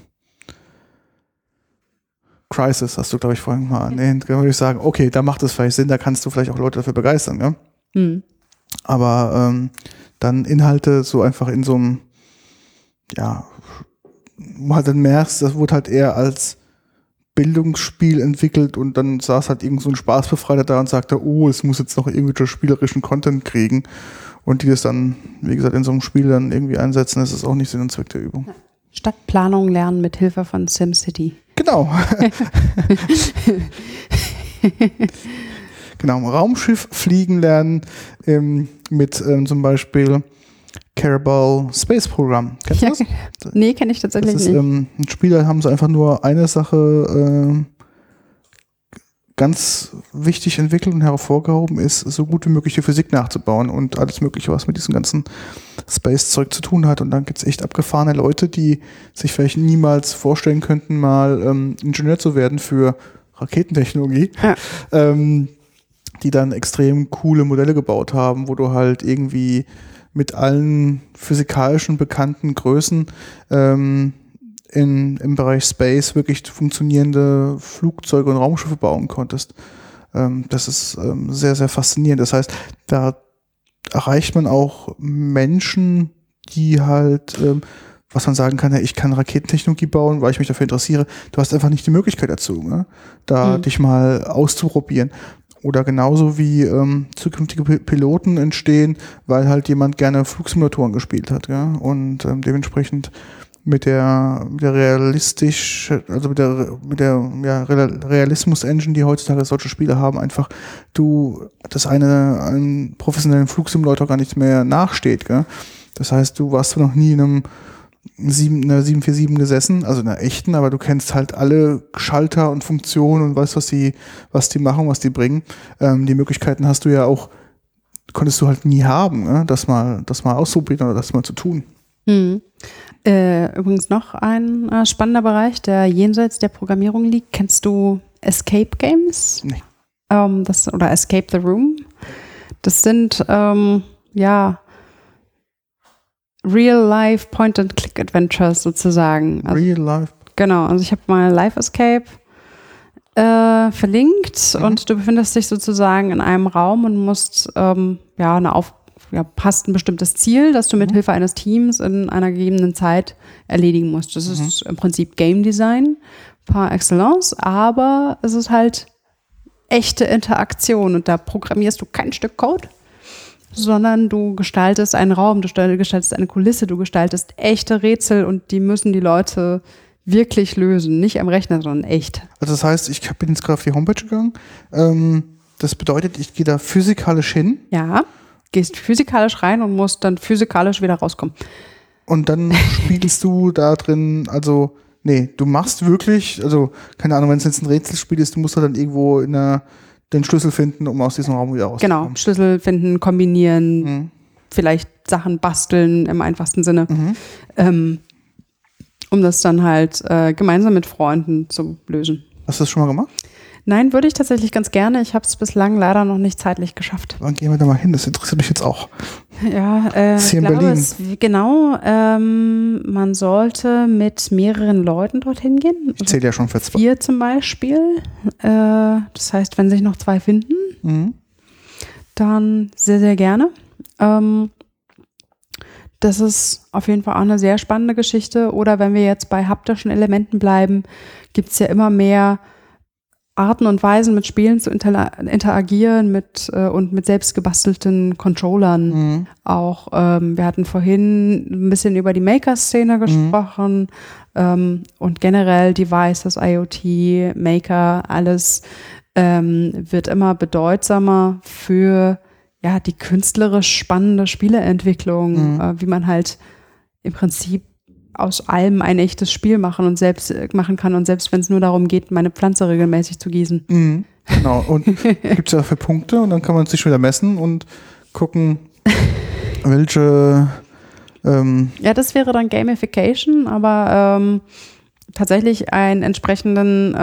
Speaker 1: Crisis hast du, glaube ich, vorhin mal erwähnt. Da würde ich sagen, okay, da macht es vielleicht Sinn, da kannst du vielleicht auch Leute dafür begeistern. Ja? Aber dann Inhalte so einfach in so einem, wo halt dann merkst, das wurde halt eher als Bildungsspiel entwickelt und dann saß halt irgend so ein Spaßbefreiter da und sagte, es muss jetzt noch irgendwie spielerischen Content kriegen und die das dann, wie gesagt, in so einem Spiel dann irgendwie einsetzen, das ist auch nicht Sinn und Zweck der Übung.
Speaker 2: Stadtplanung lernen mit Hilfe von SimCity.
Speaker 1: Genau. Genau, Raumschiff fliegen lernen mit zum Beispiel Carabao Space Program. Kennst du das?
Speaker 2: Nee, kenne ich tatsächlich nicht.
Speaker 1: Ein Spiel, da haben sie einfach nur eine Sache ganz wichtig entwickelt und hervorgehoben, ist, so gut wie möglich die Physik nachzubauen und alles Mögliche, was mit diesem ganzen Space-Zeug zu tun hat. Und dann gibt es echt abgefahrene Leute, die sich vielleicht niemals vorstellen könnten, mal Ingenieur zu werden für Raketentechnologie, die dann extrem coole Modelle gebaut haben, wo du halt irgendwie mit allen physikalischen bekannten Größen im Bereich Space wirklich funktionierende Flugzeuge und Raumschiffe bauen konntest. Das ist sehr, sehr faszinierend. Das heißt, da erreicht man auch Menschen, die halt, was man sagen kann, ich kann Raketentechnologie bauen, weil ich mich dafür interessiere. Du hast einfach nicht die Möglichkeit dazu, ne? Da dich mal auszuprobieren. Oder genauso wie zukünftige Piloten entstehen, weil halt jemand gerne Flugsimulatoren gespielt hat, ja? Und dementsprechend mit der Realismus-Engine, die heutzutage solche Spiele haben, einfach einem professionellen Flugsimulator gar nicht mehr nachsteht, gell? Das heißt, du warst noch nie in einer 747 gesessen, also in einer echten, aber du kennst halt alle Schalter und Funktionen und weißt, was die machen, was die bringen. Die Möglichkeiten hast du ja auch, konntest du halt nie haben, ne? Das mal auszuprobieren oder das mal zu tun.
Speaker 2: Übrigens noch ein spannender Bereich, der jenseits der Programmierung liegt. Kennst du Escape Games?
Speaker 1: Nee.
Speaker 2: Oder Escape the Room? Das sind Real-Life Point-and-Click-Adventures sozusagen. Also,
Speaker 1: Real-Life?
Speaker 2: Genau, also ich habe mal Life Escape verlinkt und du befindest dich sozusagen in einem Raum und musst hast ein bestimmtes Ziel, das du mit Hilfe eines Teams in einer gegebenen Zeit erledigen musst. Das ist im Prinzip Game Design par excellence, aber es ist halt echte Interaktion und da programmierst du kein Stück Code, sondern du gestaltest einen Raum, du gestaltest eine Kulisse, du gestaltest echte Rätsel und die müssen die Leute wirklich lösen. Nicht am Rechner, sondern echt.
Speaker 1: Also das heißt, ich bin jetzt gerade auf die Homepage gegangen. Das bedeutet, ich gehe da physikalisch hin.
Speaker 2: Ja, gehst physikalisch rein und musst dann physikalisch wieder rauskommen.
Speaker 1: Und dann spielst du da drin, also, nee, du machst wirklich, also, keine Ahnung, wenn es jetzt ein Rätselspiel ist, du musst da dann irgendwo den Schlüssel finden, um aus diesem Raum wieder rauszukommen.
Speaker 2: Genau, Schlüssel finden, kombinieren, vielleicht Sachen basteln im einfachsten Sinne, um das dann halt gemeinsam mit Freunden zu lösen.
Speaker 1: Hast du das schon mal gemacht?
Speaker 2: Nein, würde ich tatsächlich ganz gerne. Ich habe es bislang leider noch nicht zeitlich geschafft.
Speaker 1: Wann gehen wir da mal hin? Das interessiert mich jetzt auch.
Speaker 2: Ja,
Speaker 1: ich
Speaker 2: glaube, man sollte mit mehreren Leuten dorthin gehen.
Speaker 1: Ich zähle ja schon für 2.
Speaker 2: 4 zum Beispiel. Das heißt, wenn sich noch 2 finden, dann sehr, sehr gerne. Das ist auf jeden Fall auch eine sehr spannende Geschichte. Oder wenn wir jetzt bei haptischen Elementen bleiben, gibt es ja immer mehr Arten und Weisen, mit Spielen zu interagieren und mit selbst gebastelten Controllern. Auch wir hatten vorhin ein bisschen über die Maker-Szene gesprochen und generell Devices, IoT, Maker, alles wird immer bedeutsamer für die künstlerisch spannende Spieleentwicklung, wie man halt im Prinzip aus allem ein echtes Spiel machen kann und selbst wenn es nur darum geht, meine Pflanze regelmäßig zu gießen.
Speaker 1: Genau, und gibt es ja dafür Punkte und dann kann man sich wieder messen und gucken, welche
Speaker 2: Ja, das wäre dann Gamification, aber tatsächlich einen entsprechenden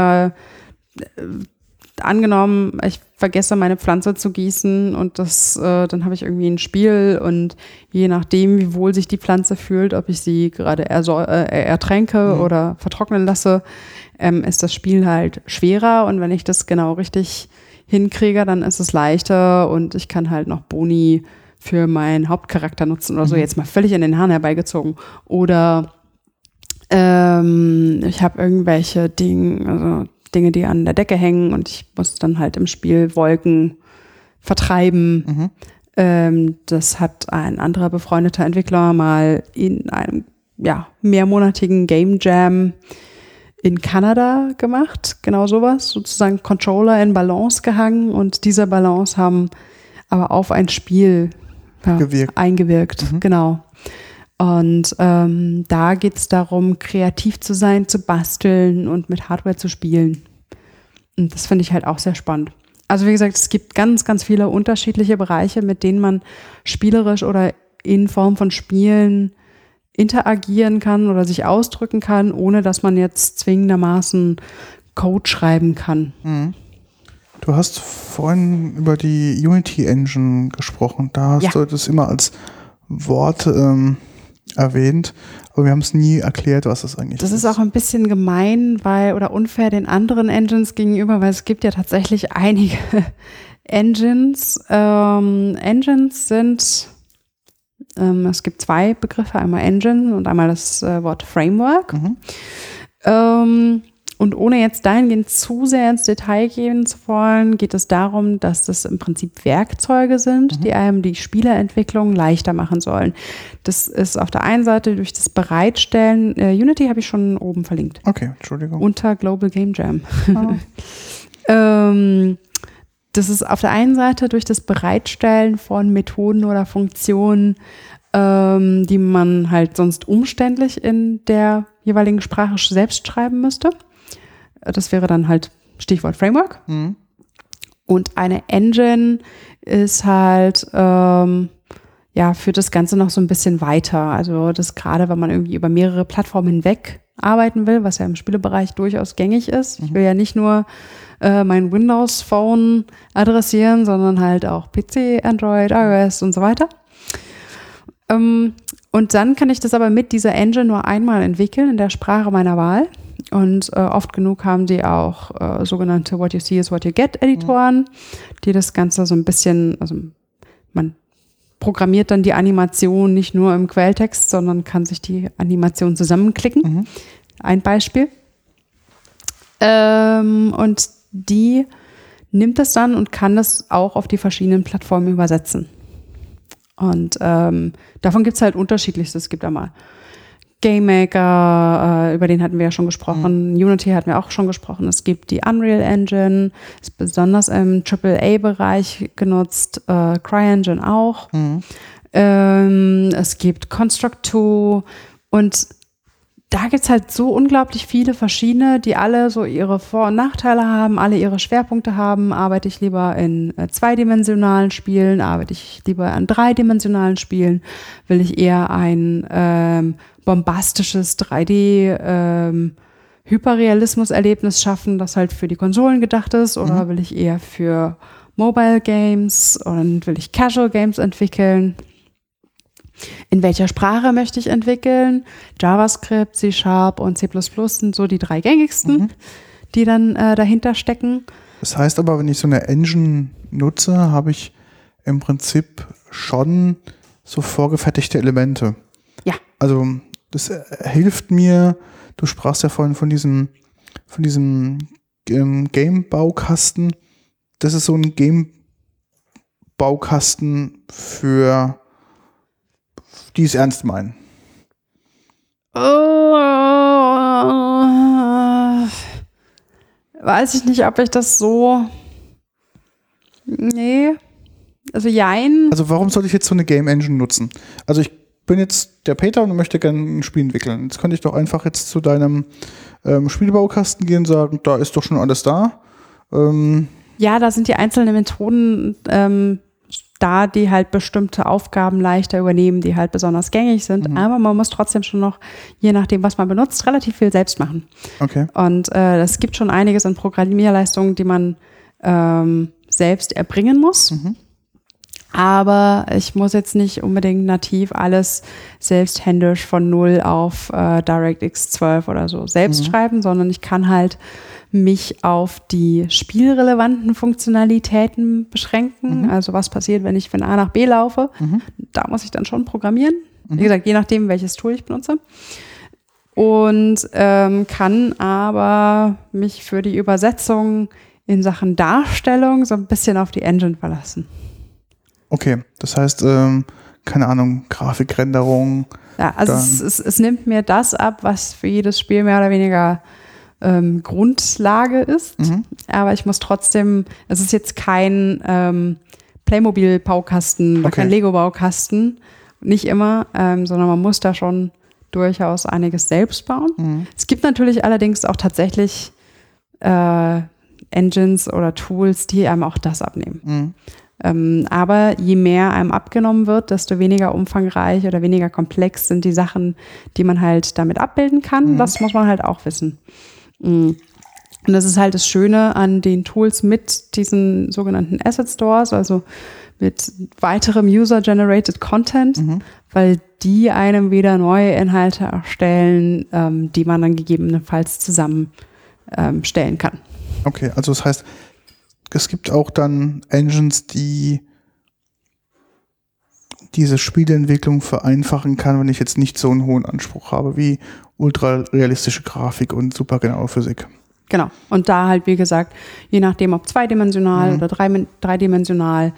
Speaker 2: angenommen, ich vergesse meine Pflanze zu gießen und dann habe ich irgendwie ein Spiel und je nachdem, wie wohl sich die Pflanze fühlt, ob ich sie gerade ertränke oder vertrocknen lasse, ist das Spiel halt schwerer und wenn ich das genau richtig hinkriege, dann ist es leichter und ich kann halt noch Boni für meinen Hauptcharakter nutzen oder so, jetzt mal völlig in den Haaren herbeigezogen. Oder ich habe irgendwelche Dinge, die an der Decke hängen und ich muss dann halt im Spiel Wolken vertreiben. Das hat ein anderer befreundeter Entwickler mal in einem mehrmonatigen Game Jam in Kanada gemacht. Genau sowas, sozusagen Controller in Balance gehangen und diese Balance haben aber auf ein Spiel eingewirkt. Genau. Und da geht es darum, kreativ zu sein, zu basteln und mit Hardware zu spielen. Und das finde ich halt auch sehr spannend. Also wie gesagt, es gibt ganz, ganz viele unterschiedliche Bereiche, mit denen man spielerisch oder in Form von Spielen interagieren kann oder sich ausdrücken kann, ohne dass man jetzt zwingendermaßen Code schreiben kann.
Speaker 1: Du hast vorhin über die Unity Engine gesprochen. Da hast du das immer als Wort erwähnt, aber wir haben es nie erklärt, was das eigentlich ist.
Speaker 2: Das ist auch ein bisschen gemein oder unfair den anderen Engines gegenüber, weil es gibt ja tatsächlich einige Engines. Engines sind, es gibt 2 Begriffe, einmal Engine und einmal das Wort Framework. Und ohne jetzt dahingehend zu sehr ins Detail gehen zu wollen, geht es darum, dass das im Prinzip Werkzeuge sind, die einem die Spieleentwicklung leichter machen sollen. Das ist auf der einen Seite durch das Bereitstellen, Unity habe ich schon oben verlinkt.
Speaker 1: Okay, Entschuldigung.
Speaker 2: Unter Global Game Jam. Das ist auf der einen Seite durch das Bereitstellen von Methoden oder Funktionen, die man halt sonst umständlich in der jeweiligen Sprache selbst schreiben müsste. Das wäre dann halt Stichwort Framework. Und eine Engine ist halt führt das Ganze noch so ein bisschen weiter. Also das gerade, wenn man irgendwie über mehrere Plattformen hinweg arbeiten will, was ja im Spielebereich durchaus gängig ist. Ich will ja nicht nur mein Windows-Phone adressieren, sondern halt auch PC, Android, iOS und so weiter. Und dann kann ich das aber mit dieser Engine nur einmal entwickeln in der Sprache meiner Wahl. Und oft genug haben die auch sogenannte What you see is what you get Editoren, die das Ganze so ein bisschen, also man programmiert dann die Animation nicht nur im Quelltext, sondern kann sich die Animation zusammenklicken. Ein Beispiel. Und die nimmt das dann und kann das auch auf die verschiedenen Plattformen übersetzen. Und davon gibt es halt unterschiedlichste. Es gibt einmal Game Maker, über den hatten wir ja schon gesprochen. Unity hatten wir auch schon gesprochen. Es gibt die Unreal Engine, ist besonders im AAA-Bereich genutzt, CryEngine auch. Es gibt Construct 2 und da gibt es halt so unglaublich viele verschiedene, die alle so ihre Vor- und Nachteile haben, alle ihre Schwerpunkte haben. Arbeite ich lieber in zweidimensionalen Spielen, arbeite ich lieber an dreidimensionalen Spielen, will ich eher ein bombastisches 3D Hyperrealismus-Erlebnis schaffen, das halt für die Konsolen gedacht ist, oder will ich eher für Mobile Games und will ich Casual Games entwickeln? In welcher Sprache möchte ich entwickeln? JavaScript, C# und C++ sind so die 3 gängigsten, die dann dahinter stecken.
Speaker 1: Das heißt aber, wenn ich so eine Engine nutze, habe ich im Prinzip schon so vorgefertigte Elemente.
Speaker 2: Ja.
Speaker 1: Also das hilft mir, du sprachst ja vorhin von diesem Game-Baukasten. Das ist so ein Game-Baukasten für die es ernst meinen.
Speaker 2: Weiß ich nicht, ob ich das so. Nee. Also jein.
Speaker 1: Also warum sollte ich jetzt so eine Game Engine nutzen? Also ich bin jetzt der Peter und möchte gerne ein Spiel entwickeln. Jetzt könnte ich doch einfach jetzt zu deinem Spielbaukasten gehen und sagen, da ist doch schon alles da.
Speaker 2: Ja, da sind die einzelnen Methoden da, die halt bestimmte Aufgaben leichter übernehmen, die halt besonders gängig sind. Aber man muss trotzdem schon noch, je nachdem, was man benutzt, relativ viel selbst machen.
Speaker 1: Okay.
Speaker 2: Und es gibt schon einiges an Programmierleistungen, die man selbst erbringen muss. Aber ich muss jetzt nicht unbedingt nativ alles selbsthändisch von 0 auf DirectX 12 oder so selbst schreiben, sondern ich kann halt mich auf die spielrelevanten Funktionalitäten beschränken. Also was passiert, wenn ich von A nach B laufe. Da muss ich dann schon programmieren. Wie gesagt, je nachdem, welches Tool ich benutze. Und kann aber mich für die Übersetzung in Sachen Darstellung so ein bisschen auf die Engine verlassen.
Speaker 1: Okay, das heißt, keine Ahnung, Grafikrenderung.
Speaker 2: Ja, also es nimmt mir das ab, was für jedes Spiel mehr oder weniger Grundlage ist. Aber ich muss trotzdem, es ist jetzt kein Playmobil-Baukasten oder kein Lego-Baukasten, nicht immer, sondern man muss da schon durchaus einiges selbst bauen. Es gibt natürlich allerdings auch tatsächlich Engines oder Tools, die einem auch das abnehmen. Aber je mehr einem abgenommen wird, desto weniger umfangreich oder weniger komplex sind die Sachen, die man halt damit abbilden kann. Das muss man halt auch wissen. Und das ist halt das Schöne an den Tools mit diesen sogenannten Asset Stores, also mit weiterem User-Generated Content, weil die einem wieder neue Inhalte erstellen, die man dann gegebenenfalls zusammenstellen kann.
Speaker 1: Okay, also das heißt, es gibt auch dann Engines, die diese Spieleentwicklung vereinfachen kann, wenn ich jetzt nicht so einen hohen Anspruch habe wie ultra-realistische Grafik und supergenaue Physik.
Speaker 2: Genau. Und da halt, wie gesagt, je nachdem, ob zweidimensional oder dreidimensional,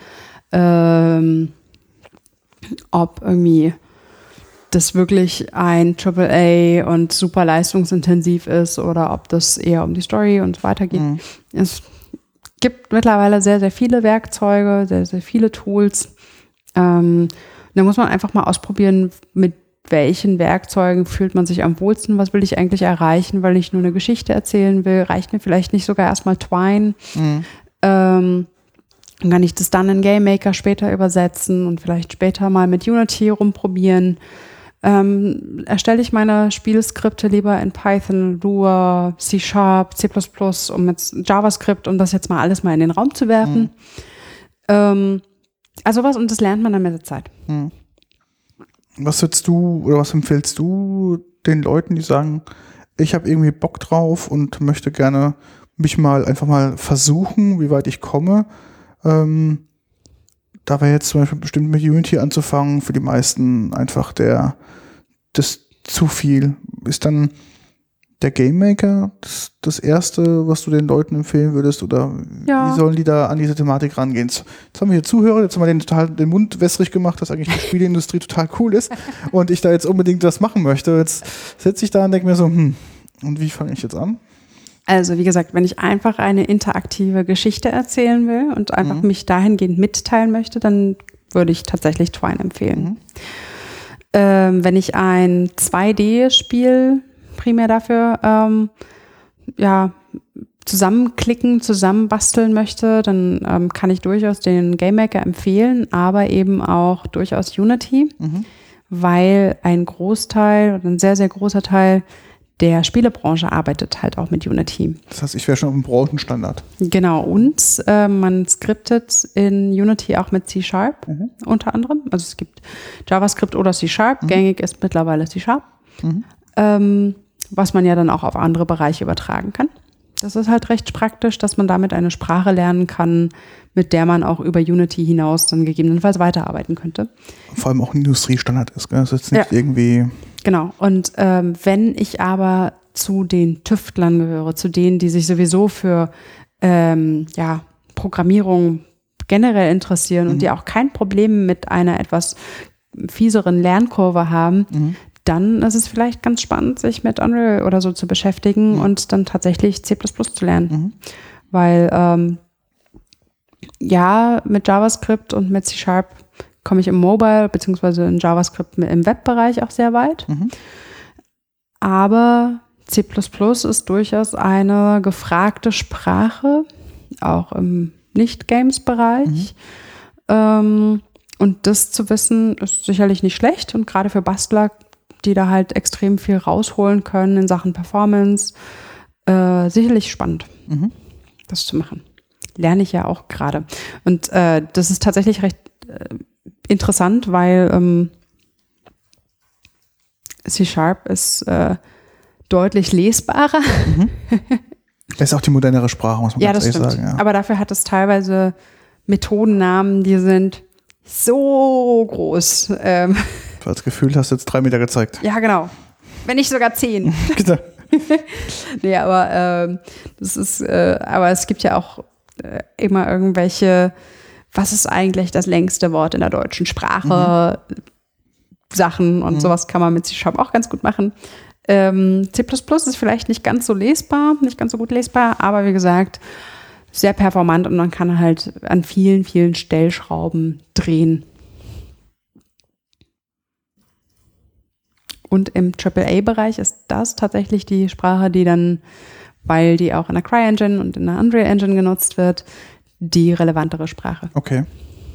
Speaker 2: ob irgendwie das wirklich ein AAA und super leistungsintensiv ist oder ob das eher um die Story und so weiter geht. Es gibt mittlerweile sehr, sehr viele Werkzeuge, sehr, sehr viele Tools. Da muss man einfach mal ausprobieren, mit welchen Werkzeugen fühlt man sich am wohlsten, was will ich eigentlich erreichen, weil ich nur eine Geschichte erzählen will, reicht mir vielleicht nicht sogar erstmal Twine. Kann ich das dann in Game Maker später übersetzen und vielleicht später mal mit Unity rumprobieren. Erstelle ich meine Spielskripte lieber in Python, Lua, C#, C++, um mit JavaScript, um das jetzt mal alles mal in den Raum zu werfen. Also was, und das lernt man dann mit der Zeit.
Speaker 1: Was würdest du oder was empfiehlst du den Leuten, die sagen, ich habe irgendwie Bock drauf und möchte gerne mich mal einfach mal versuchen, wie weit ich komme? Da wäre jetzt zum Beispiel bestimmt mit Unity anzufangen, für die meisten einfach das zu viel. Ist dann der Game Maker das Erste, was du den Leuten empfehlen würdest? Oder wie sollen die da an diese Thematik rangehen? Jetzt haben wir hier Zuhörer, jetzt haben wir den Mund wässrig gemacht, dass eigentlich die Spieleindustrie total cool ist und ich da jetzt unbedingt das machen möchte. Jetzt sitze ich da und denke mir so, und wie fange ich jetzt an?
Speaker 2: Also wie gesagt, wenn ich einfach eine interaktive Geschichte erzählen will und einfach mich dahingehend mitteilen möchte, dann würde ich tatsächlich Twine empfehlen. Wenn ich ein 2D-Spiel primär dafür zusammenbasteln möchte, dann kann ich durchaus den Game Maker empfehlen, aber eben auch durchaus Unity, weil ein Großteil oder ein sehr, sehr großer Teil der Spielebranche arbeitet halt auch mit Unity.
Speaker 1: Das heißt, ich wäre schon auf dem Branchenstandard.
Speaker 2: Genau, und man skriptet in Unity auch mit C# unter anderem. Also es gibt JavaScript oder C#, gängig ist mittlerweile C#, was man ja dann auch auf andere Bereiche übertragen kann. Das ist halt recht praktisch, dass man damit eine Sprache lernen kann, mit der man auch über Unity hinaus dann gegebenenfalls weiterarbeiten könnte.
Speaker 1: Vor allem auch ein Industriestandard ist, gell? Das ist jetzt nicht irgendwie...
Speaker 2: Genau, und wenn ich aber zu den Tüftlern gehöre, zu denen, die sich sowieso für Programmierung generell interessieren und die auch kein Problem mit einer etwas fieseren Lernkurve haben, dann ist es vielleicht ganz spannend, sich mit Unreal oder so zu beschäftigen und dann tatsächlich C++ zu lernen. Weil mit JavaScript und mit C# komme ich im Mobile bzw. in JavaScript im Webbereich auch sehr weit. Aber C++ ist durchaus eine gefragte Sprache, auch im Nicht-Games-Bereich. Und das zu wissen, ist sicherlich nicht schlecht. Und gerade für Bastler, die da halt extrem viel rausholen können in Sachen Performance, sicherlich spannend, das zu machen. Lerne ich ja auch gerade. Und das ist tatsächlich recht interessant, weil C# ist deutlich lesbarer.
Speaker 1: Das ist auch die modernere Sprache, muss man ganz ehrlich sagen. Ja.
Speaker 2: Aber dafür hat es teilweise Methodennamen, die sind so groß.
Speaker 1: Du hast das Gefühl, hast jetzt 3 Meter gezeigt.
Speaker 2: Ja, genau. Wenn nicht sogar 10.
Speaker 1: Genau.
Speaker 2: Nee, aber das ist, aber es gibt ja auch immer irgendwelche, was ist eigentlich das längste Wort in der deutschen Sprache, Sachen und sowas kann man mit C# auch ganz gut machen. C++ ist vielleicht nicht ganz so lesbar, nicht ganz so gut lesbar, aber wie gesagt, sehr performant und man kann halt an vielen, vielen Stellschrauben drehen. Und im AAA-Bereich ist das tatsächlich die Sprache, die dann, weil die auch in der CryEngine und in der Unreal Engine genutzt wird, die relevantere Sprache.
Speaker 1: Okay.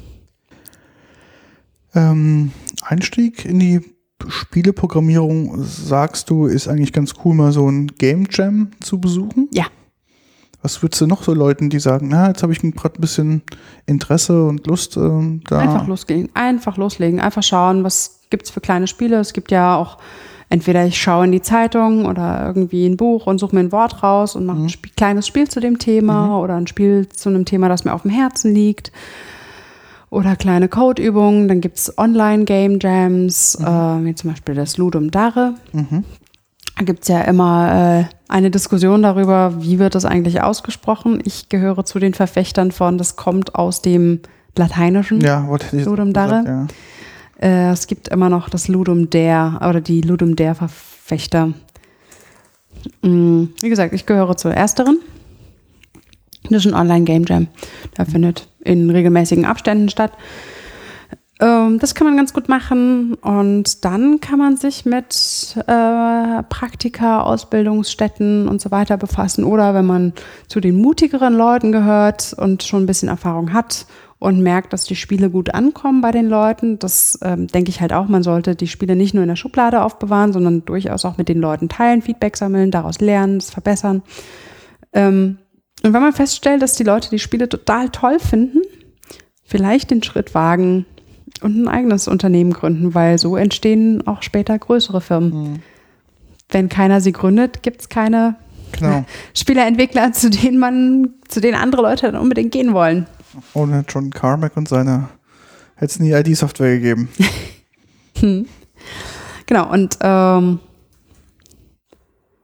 Speaker 1: Einstieg in die Spieleprogrammierung, sagst du, ist eigentlich ganz cool, mal so ein Game Jam zu besuchen?
Speaker 2: Ja.
Speaker 1: Was würdest du noch so Leuten, die sagen, jetzt habe ich gerade ein bisschen Interesse und Lust da?
Speaker 2: Einfach loslegen, einfach schauen, was gibt es für kleine Spiele. Es gibt ja auch, entweder ich schaue in die Zeitung oder irgendwie ein Buch und suche mir ein Wort raus und mache ein kleines Spiel zu dem Thema oder ein Spiel zu einem Thema, das mir auf dem Herzen liegt. Oder kleine Codeübungen. Dann gibt es Online-Game-Jams, wie zum Beispiel das Ludum Dare. Da gibt es ja immer eine Diskussion darüber, wie wird das eigentlich ausgesprochen. Ich gehöre zu den Verfechtern von, das kommt aus dem Lateinischen, Ludum Dare. Gesagt, ja. Es gibt immer noch das Ludum Dare oder die Ludum Dare-Verfechter. Wie gesagt, ich gehöre zur ersteren. Das ist ein Online-Game-Jam. Der findet in regelmäßigen Abständen statt. Das kann man ganz gut machen. Und dann kann man sich mit Praktika, Ausbildungsstätten und so weiter befassen. Oder wenn man zu den mutigeren Leuten gehört und schon ein bisschen Erfahrung hat und merkt, dass die Spiele gut ankommen bei den Leuten. Das denke ich halt auch, man sollte die Spiele nicht nur in der Schublade aufbewahren, sondern durchaus auch mit den Leuten teilen, Feedback sammeln, daraus lernen, es verbessern. Und wenn man feststellt, dass die Leute die Spiele total toll finden, vielleicht den Schritt wagen und ein eigenes Unternehmen gründen, weil so entstehen auch später größere Firmen. Wenn keiner sie gründet, gibt es keine Spieleentwickler, zu denen andere Leute dann unbedingt gehen wollen.
Speaker 1: Ohne John Carmack und seine, hätte es nie ID-Software gegeben.
Speaker 2: Genau, und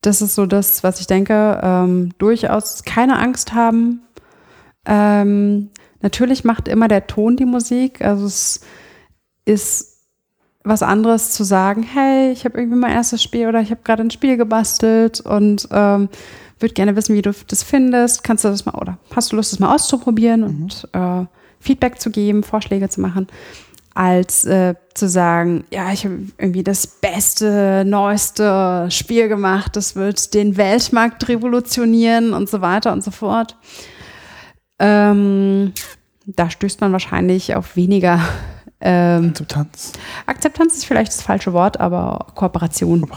Speaker 2: das ist so das, was ich denke, durchaus keine Angst haben. Natürlich macht immer der Ton die Musik. Also es ist was anderes zu sagen, hey, ich habe irgendwie mein erstes Spiel oder ich habe gerade ein Spiel gebastelt und würde gerne wissen, wie du das findest. Kannst du das mal oder hast du Lust, das mal auszuprobieren und Feedback zu geben, Vorschläge zu machen, als zu sagen, ja, ich habe irgendwie das beste, neueste Spiel gemacht, das wird den Weltmarkt revolutionieren und so weiter und so fort. Da stößt man wahrscheinlich auf weniger
Speaker 1: Akzeptanz.
Speaker 2: Akzeptanz ist vielleicht das falsche Wort, aber Kooperation.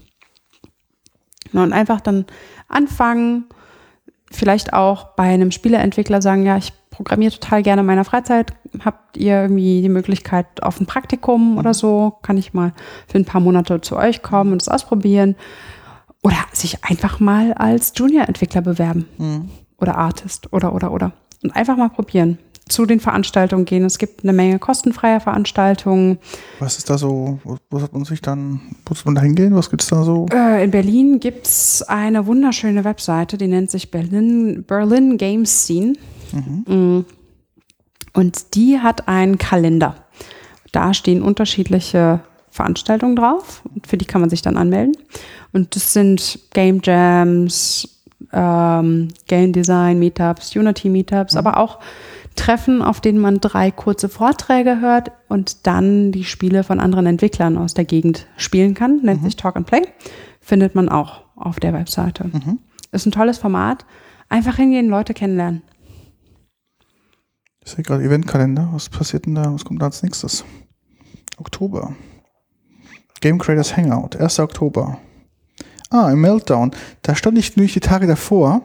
Speaker 2: Und einfach dann anfangen, vielleicht auch bei einem Spieleentwickler sagen, ja, ich programmiere total gerne in meiner Freizeit. Habt ihr irgendwie die Möglichkeit auf ein Praktikum oder so? Kann ich mal für ein paar Monate zu euch kommen und es ausprobieren? Oder sich einfach mal als Junior-Entwickler bewerben. Oder Artist oder. Und einfach mal probieren. Zu den Veranstaltungen gehen. Es gibt eine Menge kostenfreier Veranstaltungen.
Speaker 1: Was ist da so, wo muss man da hingehen? Was gibt es da so?
Speaker 2: In Berlin gibt es eine wunderschöne Webseite, die nennt sich Berlin Games Scene. Und die hat einen Kalender. Da stehen unterschiedliche Veranstaltungen drauf. Und für die kann man sich dann anmelden. Und das sind Game Jams, Game Design Meetups, Unity Meetups, aber auch Treffen, auf denen man 3 kurze Vorträge hört und dann die Spiele von anderen Entwicklern aus der Gegend spielen kann. Nennt sich Talk and Play. Findet man auch auf der Webseite. Ist ein tolles Format. Einfach hingehen, Leute kennenlernen.
Speaker 1: Ich sehe gerade Eventkalender. Was passiert denn da? Was kommt da als nächstes? Oktober. Game Creators Hangout. 1. Oktober. Im Meltdown. Da stand ich nämlich die Tage davor.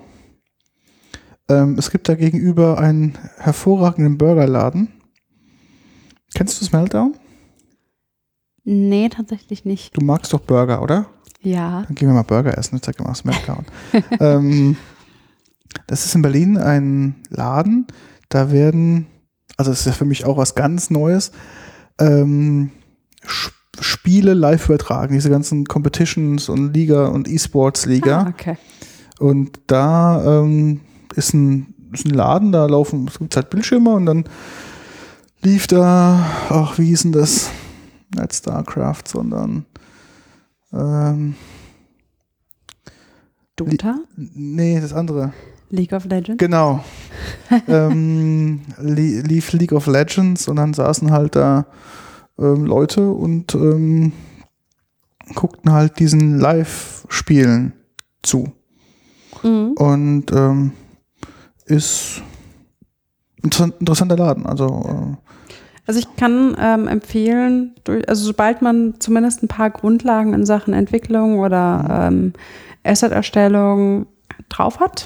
Speaker 1: Es gibt da gegenüber einen hervorragenden Burgerladen. Kennst du das Meltdown?
Speaker 2: Nee, tatsächlich nicht.
Speaker 1: Du magst doch Burger, oder?
Speaker 2: Ja.
Speaker 1: Dann gehen wir mal Burger essen. Ich zeig dir mal das Meltdown. Das ist in Berlin ein Laden. Da werden, also das ist ja für mich auch was ganz Neues, Spiele live übertragen. Diese ganzen Competitions und Liga und E-Sports-Liga.
Speaker 2: Okay.
Speaker 1: Und da ist ein Laden, da es gibt halt Bildschirme und dann lief da, wie hieß denn das? Nicht StarCraft, sondern
Speaker 2: Dota?
Speaker 1: Nee, das andere.
Speaker 2: League of Legends?
Speaker 1: Genau. Lief League of Legends und dann saßen halt da Leute und guckten halt diesen Live-Spielen zu. Und ist ein interessanter Laden. Also
Speaker 2: ich kann empfehlen, sobald man zumindest ein paar Grundlagen in Sachen Entwicklung oder Asset-Erstellung drauf hat,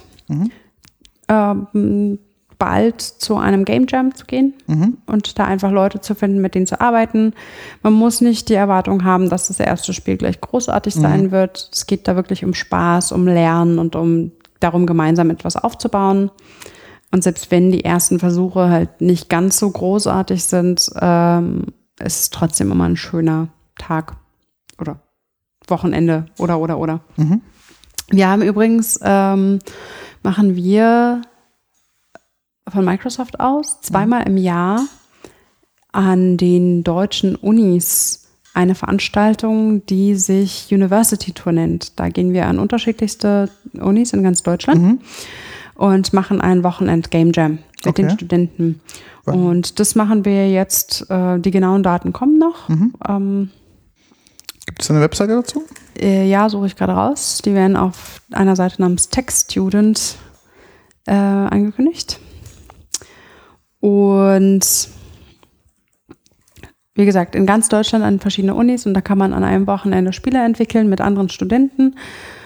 Speaker 2: bald zu einem Game Jam zu gehen und da einfach Leute zu finden, mit denen zu arbeiten. Man muss nicht die Erwartung haben, dass das erste Spiel gleich großartig sein wird. Es geht da wirklich um Spaß, um Lernen und darum, gemeinsam etwas aufzubauen. Und selbst wenn die ersten Versuche halt nicht ganz so großartig sind, ist es trotzdem immer ein schöner Tag oder Wochenende oder. Wir haben übrigens, machen wir von Microsoft aus 2-mal im Jahr an den deutschen Unis eine Veranstaltung, die sich University Tour nennt. Da gehen wir an unterschiedlichste Unis in ganz Deutschland und machen ein Wochenend-Game Jam mit den Studenten. Und das machen wir jetzt, die genauen Daten kommen noch.
Speaker 1: Gibt es eine Webseite dazu?
Speaker 2: Ja, suche ich gerade raus. Die werden auf einer Seite namens Tech Student angekündigt. Und wie gesagt, in ganz Deutschland an verschiedene Unis und da kann man an einem Wochenende Spiele entwickeln mit anderen Studenten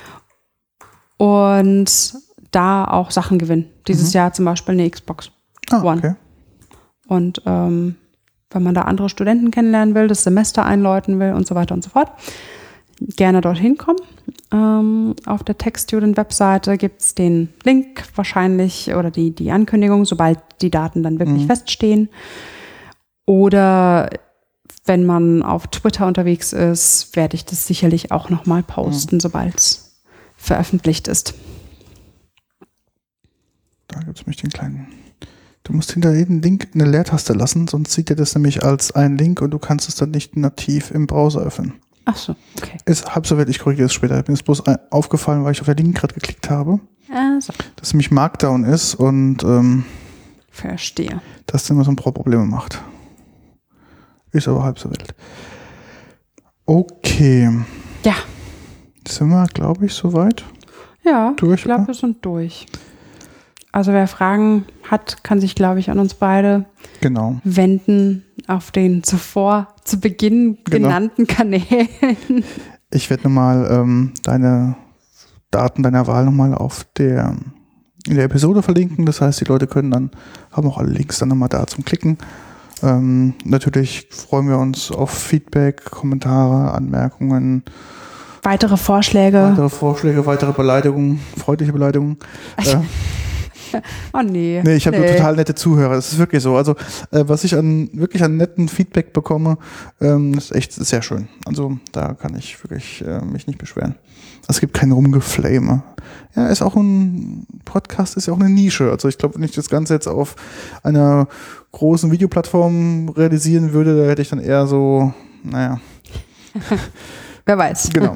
Speaker 2: und da auch Sachen gewinnen. Dieses Jahr zum Beispiel eine Xbox One.
Speaker 1: Okay.
Speaker 2: Und wenn man da andere Studenten kennenlernen will, das Semester einläuten will und so weiter und so fort, gerne dorthin kommen. Auf der Tech Student Webseite gibt es den Link wahrscheinlich oder die Ankündigung, sobald die Daten dann wirklich feststehen. Oder wenn man auf Twitter unterwegs ist, werde ich das sicherlich auch nochmal posten, sobald es veröffentlicht ist.
Speaker 1: Da gibt es nämlich den kleinen. Du musst hinter jedem Link eine Leertaste lassen, sonst sieht er das nämlich als einen Link und du kannst es dann nicht nativ im Browser öffnen.
Speaker 2: Ach so, okay.
Speaker 1: Ist halb so wild, ich korrigiere es später. Mir ist bloß aufgefallen, weil ich auf den Link gerade geklickt habe, dass nämlich Markdown ist und
Speaker 2: verstehe.
Speaker 1: Das dann immer so ein paar Probleme macht. Ist aber halb so wild. Okay.
Speaker 2: Ja.
Speaker 1: Sind wir, glaube ich, soweit?
Speaker 2: Ja,
Speaker 1: durch,
Speaker 2: ich glaube, wir sind durch. Also wer Fragen hat, kann sich, glaube ich, an uns beide wenden auf den zuvor zu Beginn genannten Kanälen.
Speaker 1: Ich werde nochmal deine Daten deiner Wahl nochmal in der Episode verlinken. Das heißt, die Leute haben auch alle Links dann nochmal da zum Klicken. Natürlich freuen wir uns auf Feedback, Kommentare, Anmerkungen.
Speaker 2: Weitere Vorschläge,
Speaker 1: weitere Beleidigungen, freundliche Beleidigungen.
Speaker 2: Oh nee.
Speaker 1: Nee, ich habe nur total nette Zuhörer. Das ist wirklich so. Also, was ich wirklich an netten Feedback bekomme, ist echt sehr schön. Also, da kann ich wirklich mich nicht beschweren. Es gibt kein Rumgeflame. Ja, ist auch ein Podcast, ist ja auch eine Nische. Also, ich glaube, wenn ich das Ganze jetzt auf einer großen Videoplattform realisieren würde, da hätte ich dann eher so, naja.
Speaker 2: Wer weiß.
Speaker 1: Genau.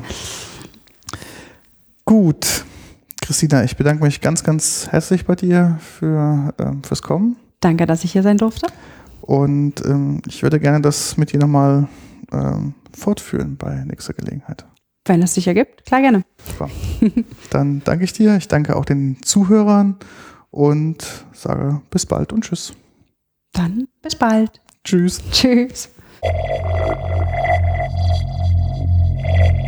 Speaker 1: Gut. Christina, ich bedanke mich ganz, ganz herzlich bei dir fürs Kommen.
Speaker 2: Danke, dass ich hier sein durfte.
Speaker 1: Und ich würde gerne das mit dir nochmal fortführen bei nächster Gelegenheit.
Speaker 2: Wenn es sich ergibt, klar, gerne.
Speaker 1: Super. Dann danke ich dir. Ich danke auch den Zuhörern und sage bis bald und tschüss.
Speaker 2: Dann bis bald.
Speaker 1: Tschüss.
Speaker 2: Tschüss.